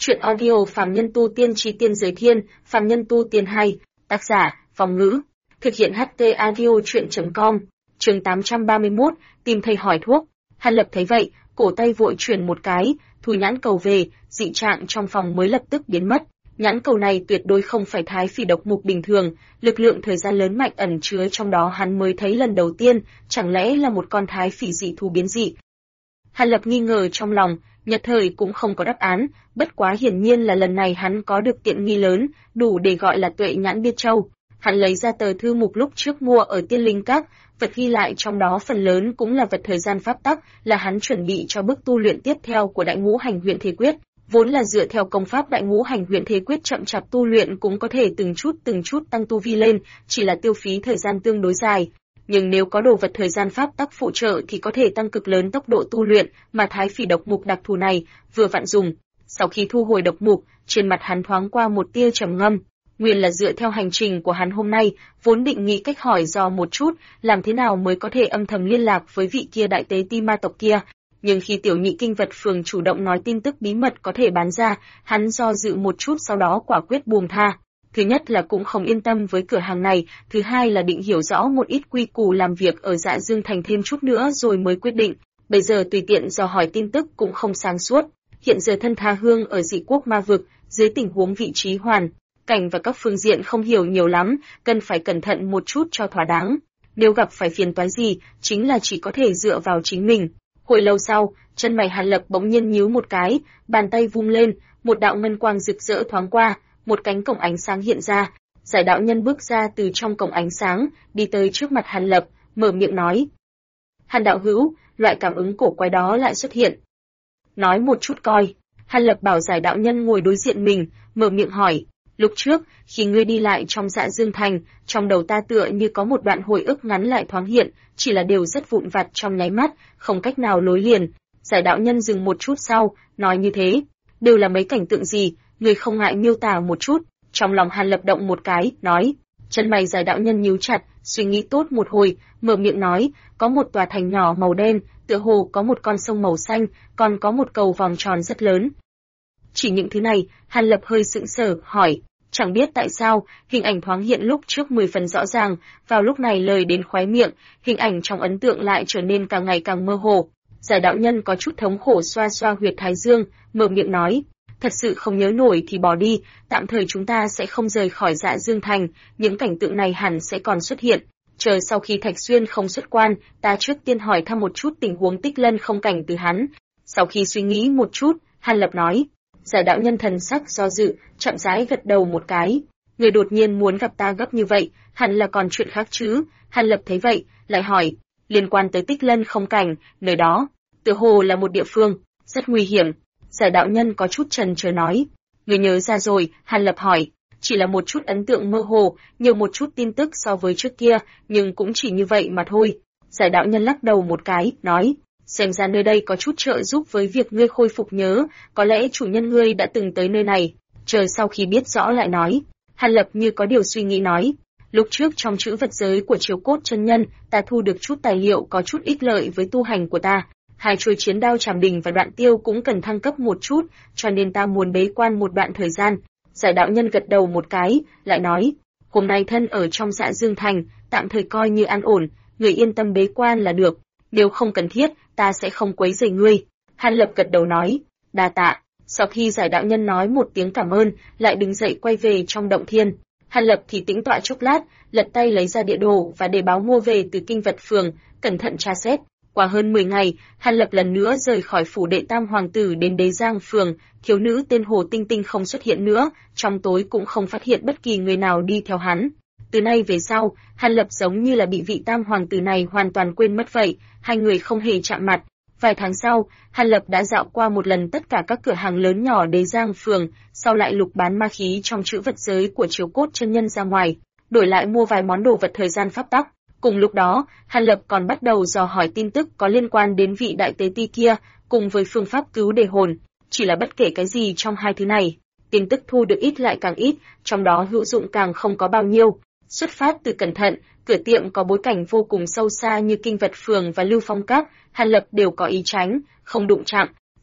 Truyện audio Phàm Nhân Tu Tiên Chí Tiên Giới Thiên, Phàm Nhân Tu Tiên 2, tác giả, Phong Ngữ. Thực hiện HT audio truyện.com, chương 831, tìm thầy hỏi thuốc. Hàn Lập thấy vậy, cổ tay vội chuyển một cái, thu nhãn cầu về, dị trạng trong phòng mới lập tức biến mất. Nhãn cầu này tuyệt đối không phải thái phỉ độc mục bình thường, lực lượng thời gian lớn mạnh ẩn chứa trong đó hắn mới thấy lần đầu tiên, chẳng lẽ là một con thái phỉ dị thú biến dị. Hàn Lập nghi ngờ trong lòng, nhất thời cũng không có đáp án, bất quá hiển nhiên là lần này hắn có được tiện nghi lớn, đủ để gọi là tuệ nhãn biết châu. Hắn lấy ra tờ thư mục lúc trước mua ở Tiên Linh Các, vật ghi lại trong đó phần lớn cũng là vật thời gian pháp tắc, là hắn chuẩn bị cho bước tu luyện tiếp theo của Đại Ngũ Hành Huyền Thế Quyết. Vốn là dựa theo công pháp Đại Ngũ Hành Huyền Thế Quyết chậm chạp tu luyện cũng có thể từng chút tăng tu vi lên, chỉ là tiêu phí thời gian tương đối dài. Nhưng nếu có đồ vật thời gian pháp tắc phụ trợ thì có thể tăng cực lớn tốc độ tu luyện, mà thái phỉ độc mục đặc thù này vừa vặn dùng. Sau khi thu hồi độc mục, trên mặt hắn thoáng qua một tia trầm ngâm. Nguyên là dựa theo hành trình của hắn hôm nay, vốn định nghĩ cách hỏi dò một chút, làm thế nào mới có thể âm thầm liên lạc với vị kia đại tế ti ma tộc kia. Nhưng khi tiểu nhị kinh vật phường chủ động nói tin tức bí mật có thể bán ra, hắn do dự một chút sau đó quả quyết buông tha. Thứ nhất là cũng không yên tâm với cửa hàng này, thứ hai là định hiểu rõ một ít quy củ làm việc ở Dạ Dương Thành thêm chút nữa rồi mới quyết định. Bây giờ tùy tiện dò hỏi tin tức cũng không sáng suốt. Hiện giờ thân tha hương ở dị quốc ma vực, dưới tình huống vị trí hoàn cảnh và các phương diện không hiểu nhiều lắm, cần phải cẩn thận một chút cho thỏa đáng. Nếu gặp phải phiền toái gì, chính là chỉ có thể dựa vào chính mình. Hồi lâu sau, chân mày Hàn Lập bỗng nhiên nhíu một cái, bàn tay vung lên, một đạo ngân quang rực rỡ thoáng qua, một cánh cổng ánh sáng hiện ra. Giải đạo nhân bước ra từ trong cổng ánh sáng, đi tới trước mặt Hàn Lập, mở miệng nói: "Hàn đạo hữu, loại cảm ứng cổ quái đó lại xuất hiện. Nói một chút coi." Hàn Lập bảo giải đạo nhân ngồi đối diện mình, mở miệng hỏi: "Lúc trước, khi ngươi đi lại trong Dạ Dương Thành, trong đầu ta tựa như có một đoạn hồi ức ngắn lại thoáng hiện, chỉ là đều rất vụn vặt trong nháy mắt, không cách nào nối liền." Giải đạo nhân dừng một chút sau, nói: "Như thế, đều là mấy cảnh tượng gì, ngươi không ngại miêu tả một chút?" Trong lòng Hàn Lập động một cái, nói. Chân mày giải đạo nhân nhíu chặt, suy nghĩ tốt một hồi, mở miệng nói: "Có một tòa thành nhỏ màu đen, tựa hồ có một con sông màu xanh, còn có một cầu vòng tròn rất lớn." Chỉ những thứ này, Hàn Lập hơi sững sờ, hỏi. Chẳng biết tại sao, hình ảnh thoáng hiện lúc trước 10 phần rõ ràng, vào lúc này lời đến khóe miệng, hình ảnh trong ấn tượng lại trở nên càng ngày càng mơ hồ. Giải đạo nhân có chút thống khổ xoa xoa huyệt thái dương, mở miệng nói: "Thật sự không nhớ nổi thì bỏ đi, tạm thời chúng ta sẽ không rời khỏi Dạ Dương Thành, những cảnh tượng này hẳn sẽ còn xuất hiện. Chờ sau khi Thạch Xuyên không xuất quan, ta trước tiên hỏi thăm một chút tình huống Tích Lân không cảnh từ hắn." Sau khi suy nghĩ một chút, Hàn Lập nói. Giải đạo nhân thần sắc do dự, chậm rãi gật đầu một cái. "Người đột nhiên muốn gặp ta gấp như vậy, hẳn là còn chuyện khác chứ?" Hàn Lập thấy vậy, lại hỏi: "Liên quan tới Tích Lân không cảnh, nơi đó tựa hồ là một địa phương rất nguy hiểm." Giải đạo nhân có chút chần chờ nói. "Người nhớ ra rồi?" Hàn Lập hỏi. "Chỉ là một chút ấn tượng mơ hồ, nhiều một chút tin tức so với trước kia, nhưng cũng chỉ như vậy mà thôi." Giải đạo nhân lắc đầu một cái, nói: "Xem ra nơi đây có chút trợ giúp với việc ngươi khôi phục nhớ, có lẽ chủ nhân ngươi đã từng tới nơi này, chờ sau khi biết rõ lại nói." Hàn Lập như có điều suy nghĩ nói: "Lúc trước trong trữ vật giới của Chiếu Cốt chân nhân, ta thu được chút tài liệu có chút ích lợi với tu hành của ta. Hai chuôi chiến đao Trảm Đình và Đoạn Tiêu cũng cần thăng cấp một chút, cho nên ta muốn bế quan một đoạn thời gian." Giải đạo nhân gật đầu một cái, lại nói: "Hôm nay thân ở trong Dạ Dương Thành, tạm thời coi như an ổn, người yên tâm bế quan là được. Nếu không cần thiết, ta sẽ không quấy rầy ngươi." Hàn Lập gật đầu nói: "Đa tạ." Sau khi giải đạo nhân nói một tiếng cảm ơn, lại đứng dậy quay về trong động thiên. Hàn Lập thì tĩnh tọa chốc lát, lật tay lấy ra địa đồ và đề báo mua về từ kinh vật phường, cẩn thận tra xét. Qua hơn 10 ngày, Hàn Lập lần nữa rời khỏi phủ đệ Tam hoàng tử đến Đế Giang phường, thiếu nữ tên Hồ Tinh Tinh không xuất hiện nữa, trong tối cũng không phát hiện bất kỳ người nào đi theo hắn. Từ nay về sau, Hàn Lập giống như là bị vị Tam hoàng tử này hoàn toàn quên mất vậy, hai người không hề chạm mặt. Vài tháng sau, Hàn Lập đã dạo qua một lần tất cả các cửa hàng lớn nhỏ Đế Giang phường, sau lại lục bán ma khí trong trữ vật giới của Chiếu Cốt chân nhân ra ngoài, đổi lại mua vài món đồ vật thời gian pháp tắc. Cùng lúc đó, Hàn Lập còn bắt đầu dò hỏi tin tức có liên quan đến vị đại tế ti kia, cùng với phương pháp cứu đề hồn. Chỉ là bất kể cái gì trong hai thứ này, tin tức thu được ít lại càng ít, trong đó hữu dụng càng không có bao nhiêu. Xuất phát từ cẩn thận, cửa tiệm có bối cảnh vô cùng sâu xa như kinh vật phường và Lưu Phong Các, Hàn Lập đều có ý tránh, không đụng chạm.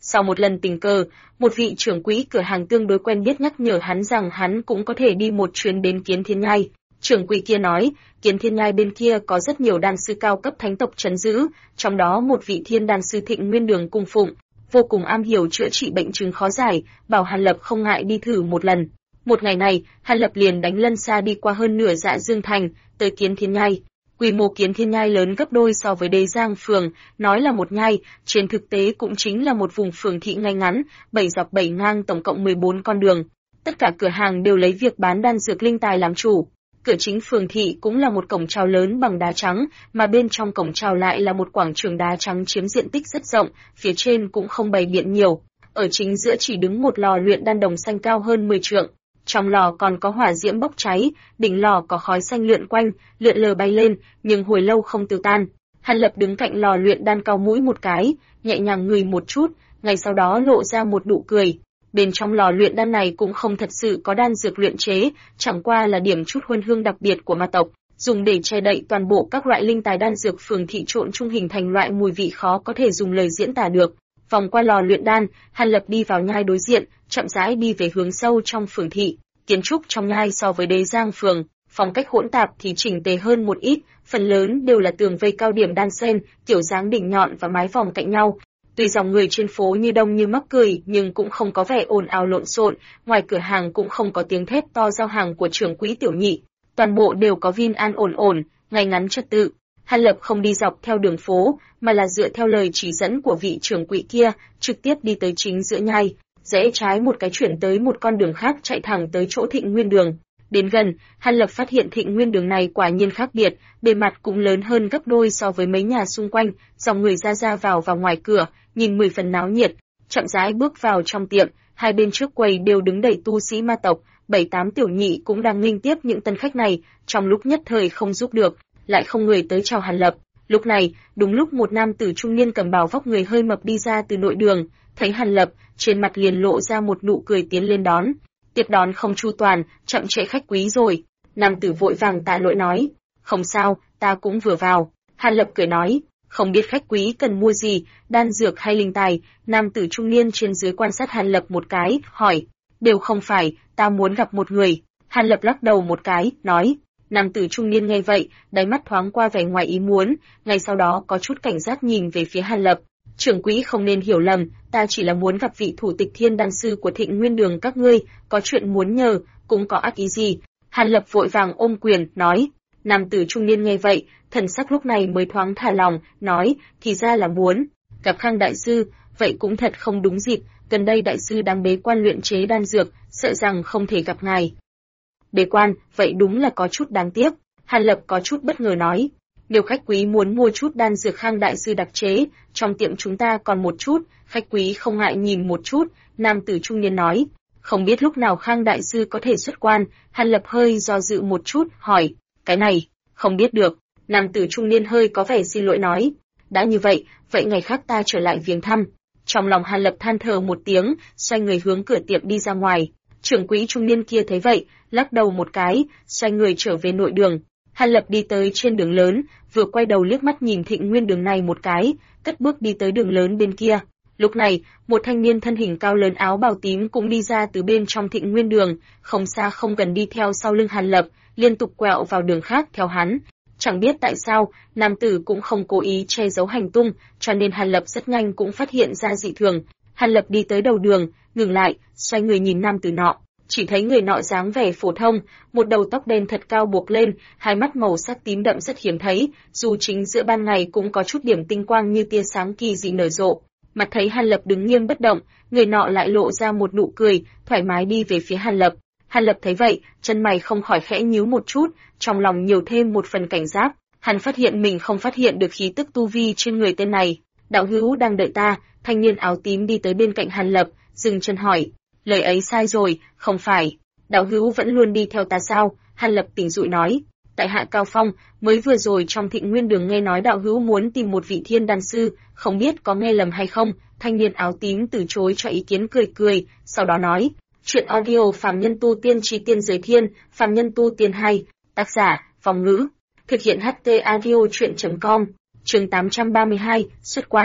Sau một lần tình cờ, một vị trưởng quỹ cửa hàng tương đối quen biết nhắc nhở hắn rằng hắn cũng có thể đi một chuyến đến Kiến Thiên Nhai. Trưởng quỹ kia nói, Kiến Thiên Nhai bên kia có rất nhiều đan sư cao cấp thánh tộc trấn giữ, trong đó một vị thiên đan sư Thịnh Nguyên Đường cung phụng, vô cùng am hiểu chữa trị bệnh chứng khó giải, bảo Hàn Lập không ngại đi thử một lần. Một ngày này, Hàn Lập liền đánh lân xa đi qua hơn nửa Dạ Dương Thành, tới Kiến Thiên Nhai. Quy mô Kiến Thiên Nhai lớn gấp đôi so với Đế Giang phường, nói là một nhai, trên thực tế cũng chính là một vùng phường thị ngay ngắn, 7 dọc 7 ngang tổng cộng 14 con đường. Tất cả cửa hàng đều lấy việc bán đan dược linh tài làm chủ. Cửa chính phường thị cũng là một cổng chào lớn bằng đá trắng, mà bên trong cổng chào lại là một quảng trường đá trắng chiếm diện tích rất rộng, phía trên cũng không bày biện nhiều. Ở chính giữa chỉ đứng một lò luyện đan đồng xanh cao hơn 10 trượng. Trong lò còn có hỏa diễm bốc cháy, đỉnh lò có khói xanh lượn quanh, lượn lờ bay lên, nhưng hồi lâu không tiêu tan. Hàn Lập đứng cạnh lò luyện đan cau mũi một cái, nhẹ nhàng ngửi một chút, ngay sau đó lộ ra một nụ cười. Bên trong lò luyện đan này cũng không thật sự có đan dược luyện chế, chẳng qua là điểm chút huân hương đặc biệt của ma tộc, dùng để che đậy toàn bộ các loại linh tài đan dược phường thị trộn chung hình thành loại mùi vị khó có thể dùng lời diễn tả được. Vòng qua lò luyện đan, Hàn Lập đi vào nhai đối diện, chậm rãi đi về hướng sâu trong phường thị. Kiến trúc trong nhai so với Đế Giang phường, phong cách hỗn tạp thì chỉnh tề hơn một ít, phần lớn đều là tường vây cao điểm đan xen, kiểu dáng đỉnh nhọn và mái vòm cạnh nhau. Tuy dòng người trên phố như đông như mắc cười, nhưng cũng không có vẻ ồn ào lộn xộn, ngoài cửa hàng cũng không có tiếng thét to giao hàng của trưởng quỹ Tiểu Nhị, toàn bộ đều có vin an ổn ổn, ngay ngắn trật tự. Hàn Lập không đi dọc theo đường phố, mà là dựa theo lời chỉ dẫn của vị trưởng quỹ kia, trực tiếp đi tới chính giữa nhai, rẽ trái một cái chuyển tới một con đường khác chạy thẳng tới chỗ Thịnh Nguyên Đường. Đến gần, Hàn Lập phát hiện Thịnh Nguyên Đường này quả nhiên khác biệt, bề mặt cũng lớn hơn gấp đôi so với mấy nhà xung quanh, dòng người ra vào ngoài cửa, nhìn 10 phần náo nhiệt. Chậm rãi bước vào trong tiệm, hai bên trước quầy đều đứng đầy tu sĩ ma tộc, 7-8 tiểu nhị cũng đang nghênh tiếp những tân khách này, trong lúc nhất thời không giúp được, lại không người tới chào Hàn Lập. Lúc này, đúng lúc một nam tử trung niên cầm bào vóc người hơi mập đi ra từ nội đường, thấy Hàn Lập, trên mặt liền lộ ra một nụ cười tiến lên đón. Tiếp đón không chu toàn, chậm trễ khách quý rồi. Nam tử vội vàng tạ lỗi nói, không sao, ta cũng vừa vào. Hàn Lập cười nói, không biết khách quý cần mua gì, đan dược hay linh tài. Nam tử trung niên trên dưới quan sát Hàn Lập một cái, hỏi, đều không phải, ta muốn gặp một người. Hàn Lập lắc đầu một cái, nói. Nam tử trung niên nghe vậy, đáy mắt thoáng qua vẻ ngoài ý muốn, ngay sau đó có chút cảnh giác nhìn về phía Hàn Lập. Trưởng quỹ không nên hiểu lầm, ta chỉ là muốn gặp vị thủ tịch thiên đan sư của Thịnh Nguyên Đường các ngươi, có chuyện muốn nhờ, cũng có ác ý gì. Hàn Lập vội vàng ôm quyền, nói. Nam tử trung niên nghe vậy, thần sắc lúc này mới thoáng thả lòng, nói, thì ra là muốn gặp Khang đại sư, vậy cũng thật không đúng dịp, gần đây đại sư đang bế quan luyện chế đan dược, sợ rằng không thể gặp ngài. Bế quan, vậy đúng là có chút đáng tiếc. Hàn Lập có chút bất ngờ nói. Nếu khách quý muốn mua chút đan dược Khang đại sư đặc chế, trong tiệm chúng ta còn một chút, khách quý không ngại nhìn một chút, nam tử trung niên nói. Không biết lúc nào Khang đại sư có thể xuất quan, Hàn Lập hơi do dự một chút, hỏi. Cái này, không biết được. Nam tử trung niên hơi có vẻ xin lỗi nói. Đã như vậy, vậy ngày khác ta trở lại viếng thăm. Trong lòng Hàn Lập than thở một tiếng, xoay người hướng cửa tiệm đi ra ngoài. Trưởng quỹ trung niên kia thấy vậy, lắc đầu một cái, xoay người trở về nội đường. Hàn Lập đi tới trên đường lớn, vừa quay đầu liếc mắt nhìn Thịnh Nguyên Đường này một cái, cất bước đi tới đường lớn bên kia. Lúc này, một thanh niên thân hình cao lớn áo bào tím cũng đi ra từ bên trong Thịnh Nguyên Đường, không xa không gần đi theo sau lưng Hàn Lập, liên tục quẹo vào đường khác theo hắn. Chẳng biết tại sao, nam tử cũng không cố ý che giấu hành tung, cho nên Hàn Lập rất nhanh cũng phát hiện ra dị thường. Hàn Lập đi tới đầu đường, ngừng lại, xoay người nhìn nam tử nọ. Chỉ thấy người nọ dáng vẻ phổ thông, một đầu tóc đen thật cao buộc lên, hai mắt màu sắc tím đậm rất hiếm thấy, dù chính giữa ban ngày cũng có chút điểm tinh quang như tia sáng kỳ dị nở rộ. Mặt thấy Hàn Lập đứng nghiêm bất động, người nọ lại lộ ra một nụ cười, thoải mái đi về phía Hàn Lập. Hàn Lập thấy vậy, chân mày không khỏi khẽ nhíu một chút, trong lòng nhiều thêm một phần cảnh giác. Hắn phát hiện mình không phát hiện được khí tức tu vi trên người tên này. Đạo hữu đang đợi ta. Thanh niên áo tím đi tới bên cạnh Hàn Lập, dừng chân hỏi. Lời ấy sai rồi, không phải. Đạo hữu vẫn luôn đi theo ta sao? Hàn Lập tỉnh dụi nói. Tại hạ Cao Phong, mới vừa rồi trong Thịnh Nguyên Đường nghe nói đạo hữu muốn tìm một vị thiên đan sư, không biết có nghe lầm hay không? Thanh niên áo tím từ chối cho ý kiến cười, sau đó nói. Chuyện audio Phàm Nhân Tu Tiên Chí Tiên Giới Thiên, Phàm Nhân Tu Tiên 2, tác giả, Phong Ngữ. Thực hiện HT audio chuyện.com, chương 832, xuất quan.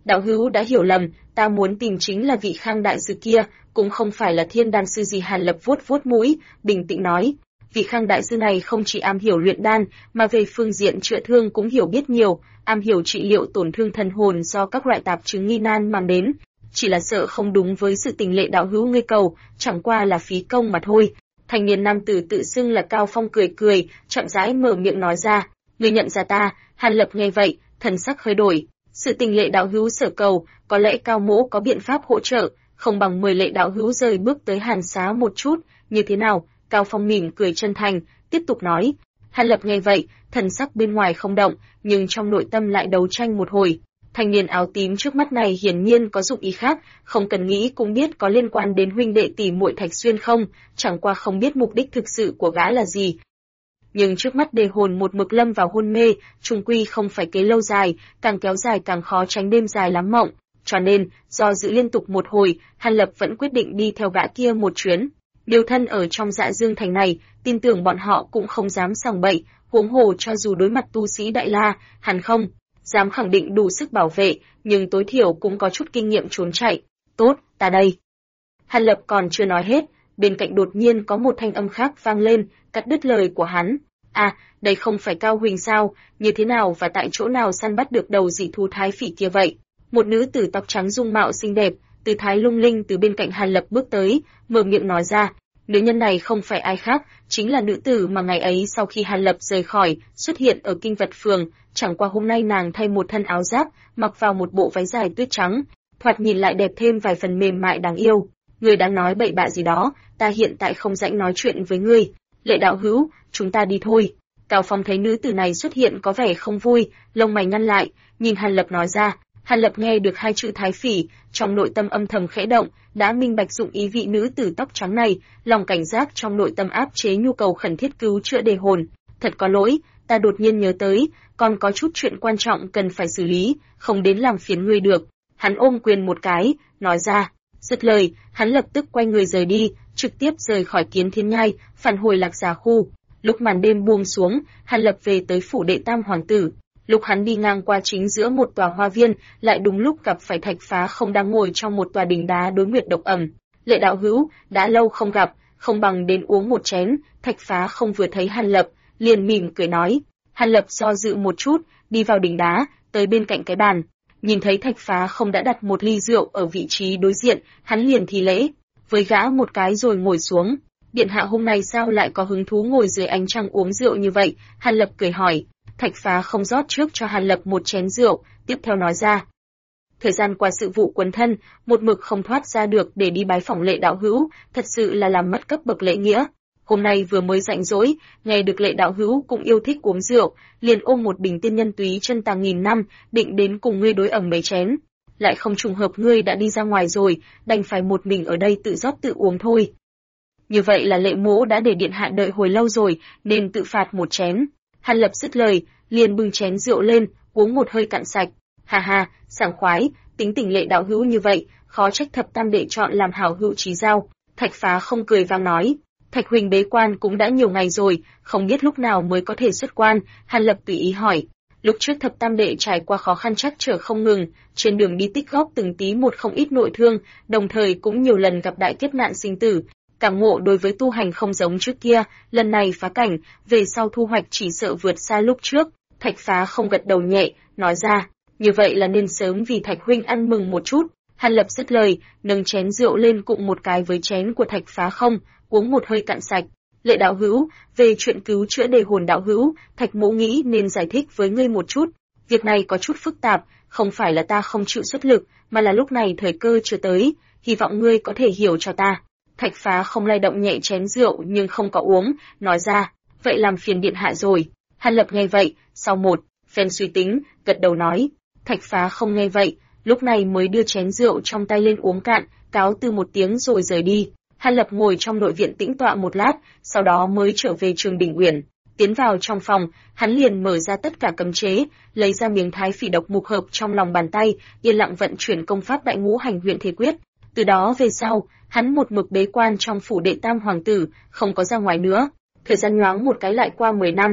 Đạo hữu đã hiểu lầm, ta muốn tìm chính là vị Khang đại sư kia, cũng không phải là Thiên đan sư gì. Hàn Lập vuốt vuốt mũi, bình tĩnh nói, vị Khang đại sư này không chỉ am hiểu luyện đan, mà về phương diện chữa thương cũng hiểu biết nhiều, am hiểu trị liệu tổn thương thần hồn do các loại tạp chứng nghi nan mang đến. Chỉ là sợ không đúng với sự tình lệ đạo hữu ngươi cầu, chẳng qua là phí công mà thôi. Thanh niên nam tử tự xưng là Cao Phong cười cười, chậm rãi mở miệng nói ra, ngươi nhận ra ta? Hàn Lập nghe vậy, thần sắc hơi đổi. Sự tình lệ đạo hữu sở cầu, có lẽ Cao mỗ có biện pháp hỗ trợ, không bằng mời lệ đạo hữu rời bước tới Hàn xá một chút, như thế nào? Cao Phong mỉm cười chân thành, tiếp tục nói. Hàn Lập nghe vậy, thần sắc bên ngoài không động, nhưng trong nội tâm lại đấu tranh một hồi. Thanh niên áo tím trước mắt này hiển nhiên có dụng ý khác, không cần nghĩ cũng biết có liên quan đến huynh đệ tỷ muội Thạch Xuyên không, chẳng qua không biết mục đích thực sự của gã là gì. Nhưng trước mắt Đề Hồn một mực lâm vào hôn mê, chung quy không phải kế lâu dài, càng kéo dài càng khó tránh đêm dài lắm mộng, cho nên, do dự liên tục một hồi, Hàn Lập vẫn quyết định đi theo gã kia một chuyến. Điều thân ở trong Dạ Dương thành này, tin tưởng bọn họ cũng không dám sằng bậy, huống hồ cho dù đối mặt tu sĩ Đại La, hắn không dám khẳng định đủ sức bảo vệ, nhưng tối thiểu cũng có chút kinh nghiệm trốn chạy. Tốt, ta đây. Hàn Lập còn chưa nói hết, bên cạnh đột nhiên có một thanh âm khác vang lên, cắt đứt lời của hắn. À, đây không phải Cao Huỳnh sao, như thế nào và tại chỗ nào săn bắt được đầu dị thú thái phỉ kia vậy? Một nữ tử tóc trắng dung mạo xinh đẹp, tư thái lung linh từ bên cạnh Hàn Lập bước tới, mở miệng nói ra. Nữ nhân này không phải ai khác, chính là nữ tử mà ngày ấy sau khi Hàn Lập rời khỏi, xuất hiện ở Kinh Vật Phường, chẳng qua hôm nay nàng thay một thân áo giáp, mặc vào một bộ váy dài tuyết trắng, thoạt nhìn lại đẹp thêm vài phần mềm mại đáng yêu. Ngươi đang nói bậy bạ gì đó, ta hiện tại không rảnh nói chuyện với ngươi. Lệ đạo hữu, chúng ta đi thôi. Cao Phong thấy nữ tử này xuất hiện có vẻ không vui, lông mày nhăn lại, nhìn Hàn Lập nói ra. Hàn Lập nghe được hai chữ thái phỉ, trong nội tâm âm thầm khẽ động, đã minh bạch dụng ý vị nữ tử tóc trắng này, lòng cảnh giác trong nội tâm áp chế nhu cầu khẩn thiết cứu chữa Đề Hồn. Thật có lỗi, ta đột nhiên nhớ tới, còn có chút chuyện quan trọng cần phải xử lý, không đến làm phiền ngươi được. Hắn ôm quyền một cái, nói ra. Dứt lời, hắn lập tức quay người rời đi, trực tiếp rời khỏi Kiến Thiên Nhai, phản hồi Lạc Già khu. Lúc màn đêm buông xuống, Hàn Lập về tới phủ đệ Tam hoàng tử. Lúc hắn đi ngang qua chính giữa một tòa hoa viên, lại đúng lúc gặp phải Thạch Phá Không đang ngồi trong một tòa đình đá đối nguyệt độc ẩm. Lệ đạo hữu, đã lâu không gặp, không bằng đến uống một chén. Thạch Phá Không vừa thấy Hàn Lập, liền mỉm cười nói. Hàn Lập do dự một chút, đi vào đình đá, tới bên cạnh cái bàn. Nhìn thấy Thạch Phá Không đã đặt một ly rượu ở vị trí đối diện, hắn liền thi lễ với gã một cái rồi ngồi xuống. Điện hạ hôm nay sao lại có hứng thú ngồi dưới ánh trăng uống rượu như vậy? Hàn Lập cười hỏi. Thạch Phá Không rót trước cho Hàn Lập một chén rượu, tiếp theo nói ra. Thời gian qua sự vụ quấn thân, một mực không thoát ra được để đi bái phỏng Lệ đạo hữu, thật sự là làm mất cấp bậc lễ nghĩa. Hôm nay vừa mới rảnh rỗi, nghe được Lệ đạo hữu cũng yêu thích uống rượu, liền ôm một bình tiên nhân túy chân tàng nghìn năm, định đến cùng ngươi đối ẩm mấy chén. Lại không trùng hợp ngươi đã đi ra ngoài rồi, đành phải một mình ở đây tự rót tự uống thôi. Như vậy là Lệ mỗ đã để điện hạ đợi hồi lâu rồi, nên tự phạt một chén. Hàn Lập dứt lời, liền bưng chén rượu lên, uống một hơi cạn sạch. Ha ha, sảng khoái, tính tình Lệ đạo hữu như vậy, khó trách thập tam đệ chọn làm hảo hữu chí giao. Thạch Phá Không cười vang nói. Thạch huynh bế quan cũng đã nhiều ngày rồi, không biết lúc nào mới có thể xuất quan. Hàn Lập tùy ý hỏi. Lúc trước thập tam đệ trải qua khó khăn trắc trở không ngừng, trên đường đi tích góp từng tí một không ít nội thương, đồng thời cũng nhiều lần gặp đại kiếp nạn sinh tử. Cảm ngộ đối với tu hành không giống trước kia, lần này phá cảnh, về sau thu hoạch chỉ sợ vượt xa lúc trước. Thạch Phá Không gật đầu nhẹ, nói ra, như vậy là nên sớm vì Thạch huynh ăn mừng một chút. Hàn Lập dứt lời, nâng chén rượu lên cụng một cái với chén của Thạch Phá Không, uống một hơi cạn sạch. Lệ đạo hữu, về chuyện cứu chữa Đề Hồn đạo hữu, Thạch mỗ nghĩ nên giải thích với ngươi một chút. Việc này có chút phức tạp, không phải là ta không chịu xuất lực, mà là lúc này thời cơ chưa tới, hy vọng ngươi có thể hiểu cho ta. Thạch Phá Không lay động nhẹ chén rượu nhưng không có uống, nói ra, vậy làm phiền điện hạ rồi. Hàn Lập nghe vậy, sau một phen suy tính, gật đầu nói. Thạch Phá Không nghe vậy, lúc này mới đưa chén rượu trong tay lên uống cạn, cáo từ một tiếng rồi rời đi. Hàn Lập ngồi trong nội viện tĩnh tọa một lát, sau đó mới trở về Trường Đỉnh Uyển. Tiến vào trong phòng, hắn liền mở ra tất cả cấm chế, lấy ra miếng thái phỉ độc mục hợp trong lòng bàn tay, yên lặng vận chuyển công pháp Đại Ngũ Hành Huyền Thể Quyết. Từ đó về sau, hắn một mực bế quan trong phủ đệ Tam hoàng tử, không có ra ngoài nữa. Thời gian nhoáng một cái lại qua 10 năm.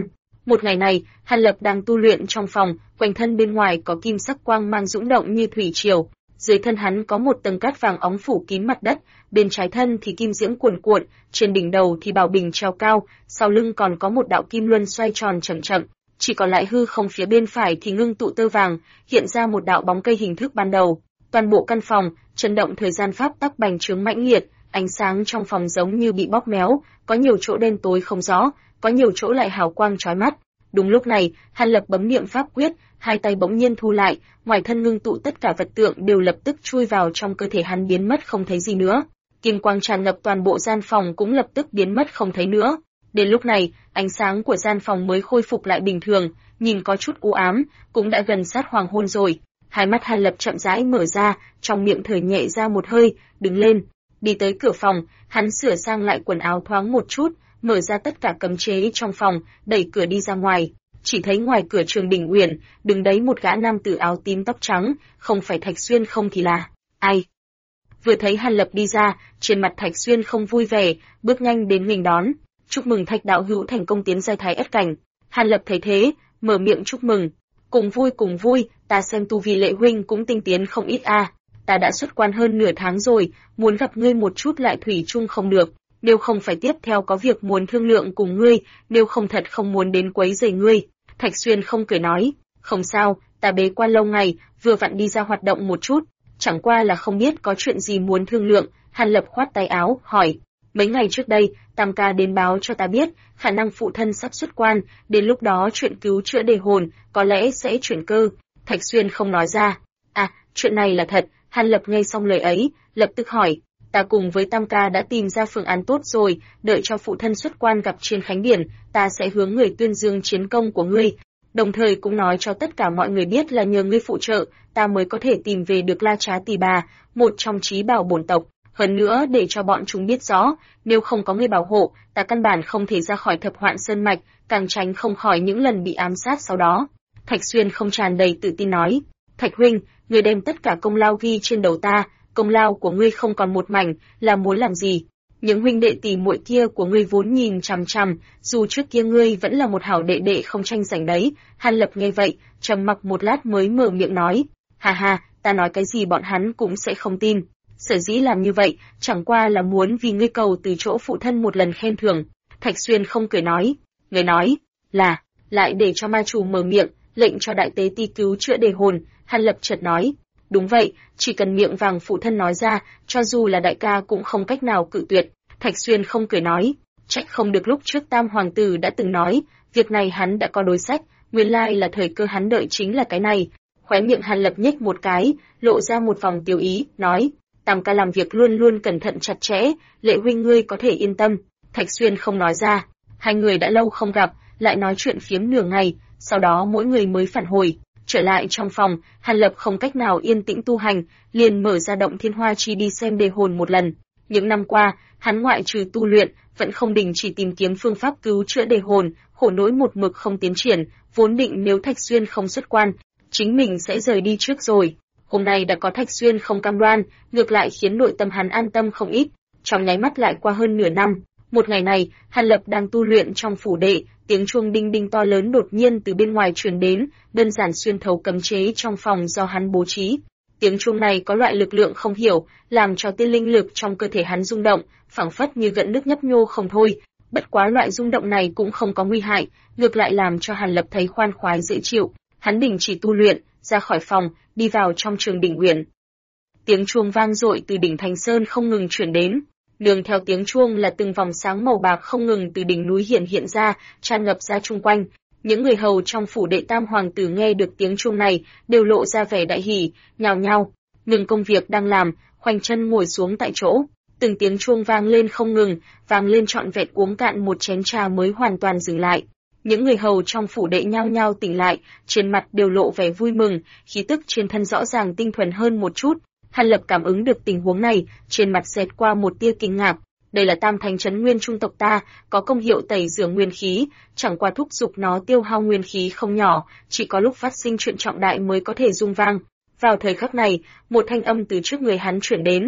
Một ngày này, Hàn Lập đang tu luyện trong phòng, quanh thân bên ngoài có kim sắc quang mang dũng động như thủy triều. Dưới thân hắn có một tầng cát vàng óng phủ kín mặt đất, bên trái thân thì kim diễm cuồn cuộn, trên đỉnh đầu thì bảo bình treo cao, sau lưng còn có một đạo kim luân xoay tròn chậm chậm. Chỉ còn lại hư không phía bên phải thì ngưng tụ tơ vàng, hiện ra một đạo bóng cây hình thức ban đầu. Toàn bộ căn phòng, chấn động thời gian pháp tắc bành trướng mãnh liệt, ánh sáng trong phòng giống như bị bóp méo, có nhiều chỗ đen tối không rõ, có nhiều chỗ lại hào quang chói mắt. Đúng lúc này, Hàn Lập bấm niệm pháp quyết, hai tay bỗng nhiên thu lại, ngoài thân ngưng tụ tất cả vật tượng đều lập tức chui vào trong cơ thể hắn biến mất không thấy gì nữa. Kim quang tràn ngập toàn bộ gian phòng cũng lập tức biến mất không thấy nữa. Đến lúc này, ánh sáng của gian phòng mới khôi phục lại bình thường, nhìn có chút u ám, cũng đã gần sát hoàng hôn rồi. Hai mắt Hàn Lập chậm rãi mở ra, trong miệng thở nhẹ ra một hơi, đứng lên, đi tới cửa phòng, hắn sửa sang lại quần áo thoáng một chút, mở ra tất cả cấm chế trong phòng, đẩy cửa đi ra ngoài. Chỉ thấy ngoài cửa Trường Đình Uyển, đứng đấy một gã nam tử áo tím tóc trắng, không phải Thạch Xuyên không thì là ai? Vừa thấy Hàn Lập đi ra, trên mặt Thạch Xuyên không vui vẻ, bước nhanh đến nghênh đón. Chúc mừng Thạch đạo hữu thành công tiến giai Thái Ất cảnh. Hàn Lập thấy thế, mở miệng chúc mừng. Cùng vui, ta xem tu vi Lệ huynh cũng tinh tiến không ít a. Ta đã xuất quan hơn nửa tháng rồi, muốn gặp ngươi một chút lại thủy chung không được. Nếu không phải tiếp theo có việc muốn thương lượng cùng ngươi, nếu không thật không muốn đến quấy rầy ngươi. Thạch Xuyên không cười nói, không sao, ta bế quan lâu ngày, vừa vặn đi ra hoạt động một chút, chẳng qua là không biết có chuyện gì muốn thương lượng. Hàn Lập khoát tay áo, hỏi, mấy ngày trước đây, Tam ca đến báo cho ta biết, khả năng phụ thân sắp xuất quan, đến lúc đó chuyện cứu chữa đề hồn, có lẽ sẽ chuyển cơ. Thạch Xuyên không nói ra, chuyện này là thật. Hàn Lập nghe xong lời ấy, lập tức hỏi, ta cùng với Tam ca đã tìm ra phương án tốt rồi, đợi cho phụ thân xuất quan gặp trên khánh điển, ta sẽ hướng người tuyên dương chiến công của ngươi, đồng thời cũng nói cho tất cả mọi người biết là nhờ ngươi phụ trợ, ta mới có thể tìm về được La Trá Tỷ Bà, một trong chí bảo bổn tộc, hơn nữa để cho bọn chúng biết rõ, nếu không có ngươi bảo hộ, ta căn bản không thể ra khỏi Thập Hoạn Sơn mạch, càng tránh không khỏi những lần bị ám sát sau đó. Thạch Xuyên không tràn đầy tự tin nói, Thạch huynh, ngươi đem tất cả công lao ghi trên đầu ta, công lao của ngươi không còn một mảnh, là muốn làm gì? Những huynh đệ tỷ muội kia của ngươi vốn nhìn chằm chằm, dù trước kia ngươi vẫn là một hảo đệ đệ không tranh giành đấy. Hàn Lập nghe vậy, trầm mặc một lát mới mở miệng nói, ha, ta nói cái gì bọn hắn cũng sẽ không tin. Sở dĩ làm như vậy, chẳng qua là muốn vì ngươi cầu từ chỗ phụ thân một lần khen thưởng. Thạch Xuyên không cười nói, người nói là, lại để cho ma chủ mở miệng, lệnh cho đại tế ti cứu chữa đề hồn. Hàn Lập chợt nói, đúng vậy, chỉ cần miệng vàng phụ thân nói ra, cho dù là đại ca cũng không cách nào cự tuyệt. Thạch Xuyên không cười nói, trách không được lúc trước Tam hoàng tử đã từng nói, việc này hắn đã có đối sách, nguyên lai là thời cơ hắn đợi chính là cái này. Khóe miệng Hàn Lập nhếch một cái, lộ ra một vòng tiêu ý, nói, Tam ca làm việc luôn luôn cẩn thận chặt chẽ, Lệ huynh ngươi có thể yên tâm. Thạch Xuyên không nói ra, hai người đã lâu không gặp, lại nói chuyện phiếm nửa ngày, sau đó mỗi người mới phản hồi. Trở lại trong phòng, Hàn Lập không cách nào yên tĩnh tu hành, liền mở ra động Thiên Hoa Chi đi xem đề hồn một lần. Những năm qua, hắn ngoại trừ tu luyện, vẫn không đình chỉ tìm kiếm phương pháp cứu chữa đề hồn, khổ nỗi một mực không tiến triển, vốn định nếu Thạch Xuyên không xuất quan, chính mình sẽ rời đi trước rồi. Hôm nay đã có Thạch Xuyên không cam đoan, ngược lại khiến nội tâm hắn an tâm không ít. Trong nháy mắt lại qua hơn nửa năm, một ngày này, Hàn Lập đang tu luyện trong phủ đệ, tiếng chuông đinh đinh to lớn đột nhiên từ bên ngoài truyền đến, đơn giản xuyên thấu cấm chế trong phòng do hắn bố trí. Tiếng chuông này có loại lực lượng không hiểu, làm cho tiên linh lực trong cơ thể hắn rung động, phảng phất như gợn nước nhấp nhô không thôi. Bất quá loại rung động này cũng không có nguy hại, ngược lại làm cho Hàn Lập thấy khoan khoái dễ chịu. Hắn đình chỉ tu luyện, ra khỏi phòng, đi vào trong Trường Đình Uyển. Tiếng chuông vang dội từ đỉnh Thành Sơn không ngừng truyền đến. Nương theo tiếng chuông là từng vòng sáng màu bạc không ngừng từ đỉnh núi hiện ra, tràn ngập ra chung quanh. Những người hầu trong phủ đệ Tam hoàng tử nghe được tiếng chuông này, đều lộ ra vẻ đại hỉ, nhao nhao ngừng công việc đang làm, khoanh chân ngồi xuống tại chỗ. Từng tiếng chuông vang lên không ngừng, vang lên trọn vẹn uống cạn một chén trà mới hoàn toàn dừng lại. Những người hầu trong phủ đệ nhao nhao tỉnh lại, trên mặt đều lộ vẻ vui mừng, khí tức trên thân rõ ràng tinh thuần hơn một chút. Hàn Lập cảm ứng được tình huống này, trên mặt xẹt qua một tia kinh ngạc. Đây là Tam Thanh Trấn Nguyên Trung tộc ta, có công hiệu tẩy rửa nguyên khí, chẳng qua thúc giục nó tiêu hao nguyên khí không nhỏ, chỉ có lúc phát sinh chuyện trọng đại mới có thể rung vang. Vào thời khắc này, một thanh âm từ trước người hắn chuyển đến.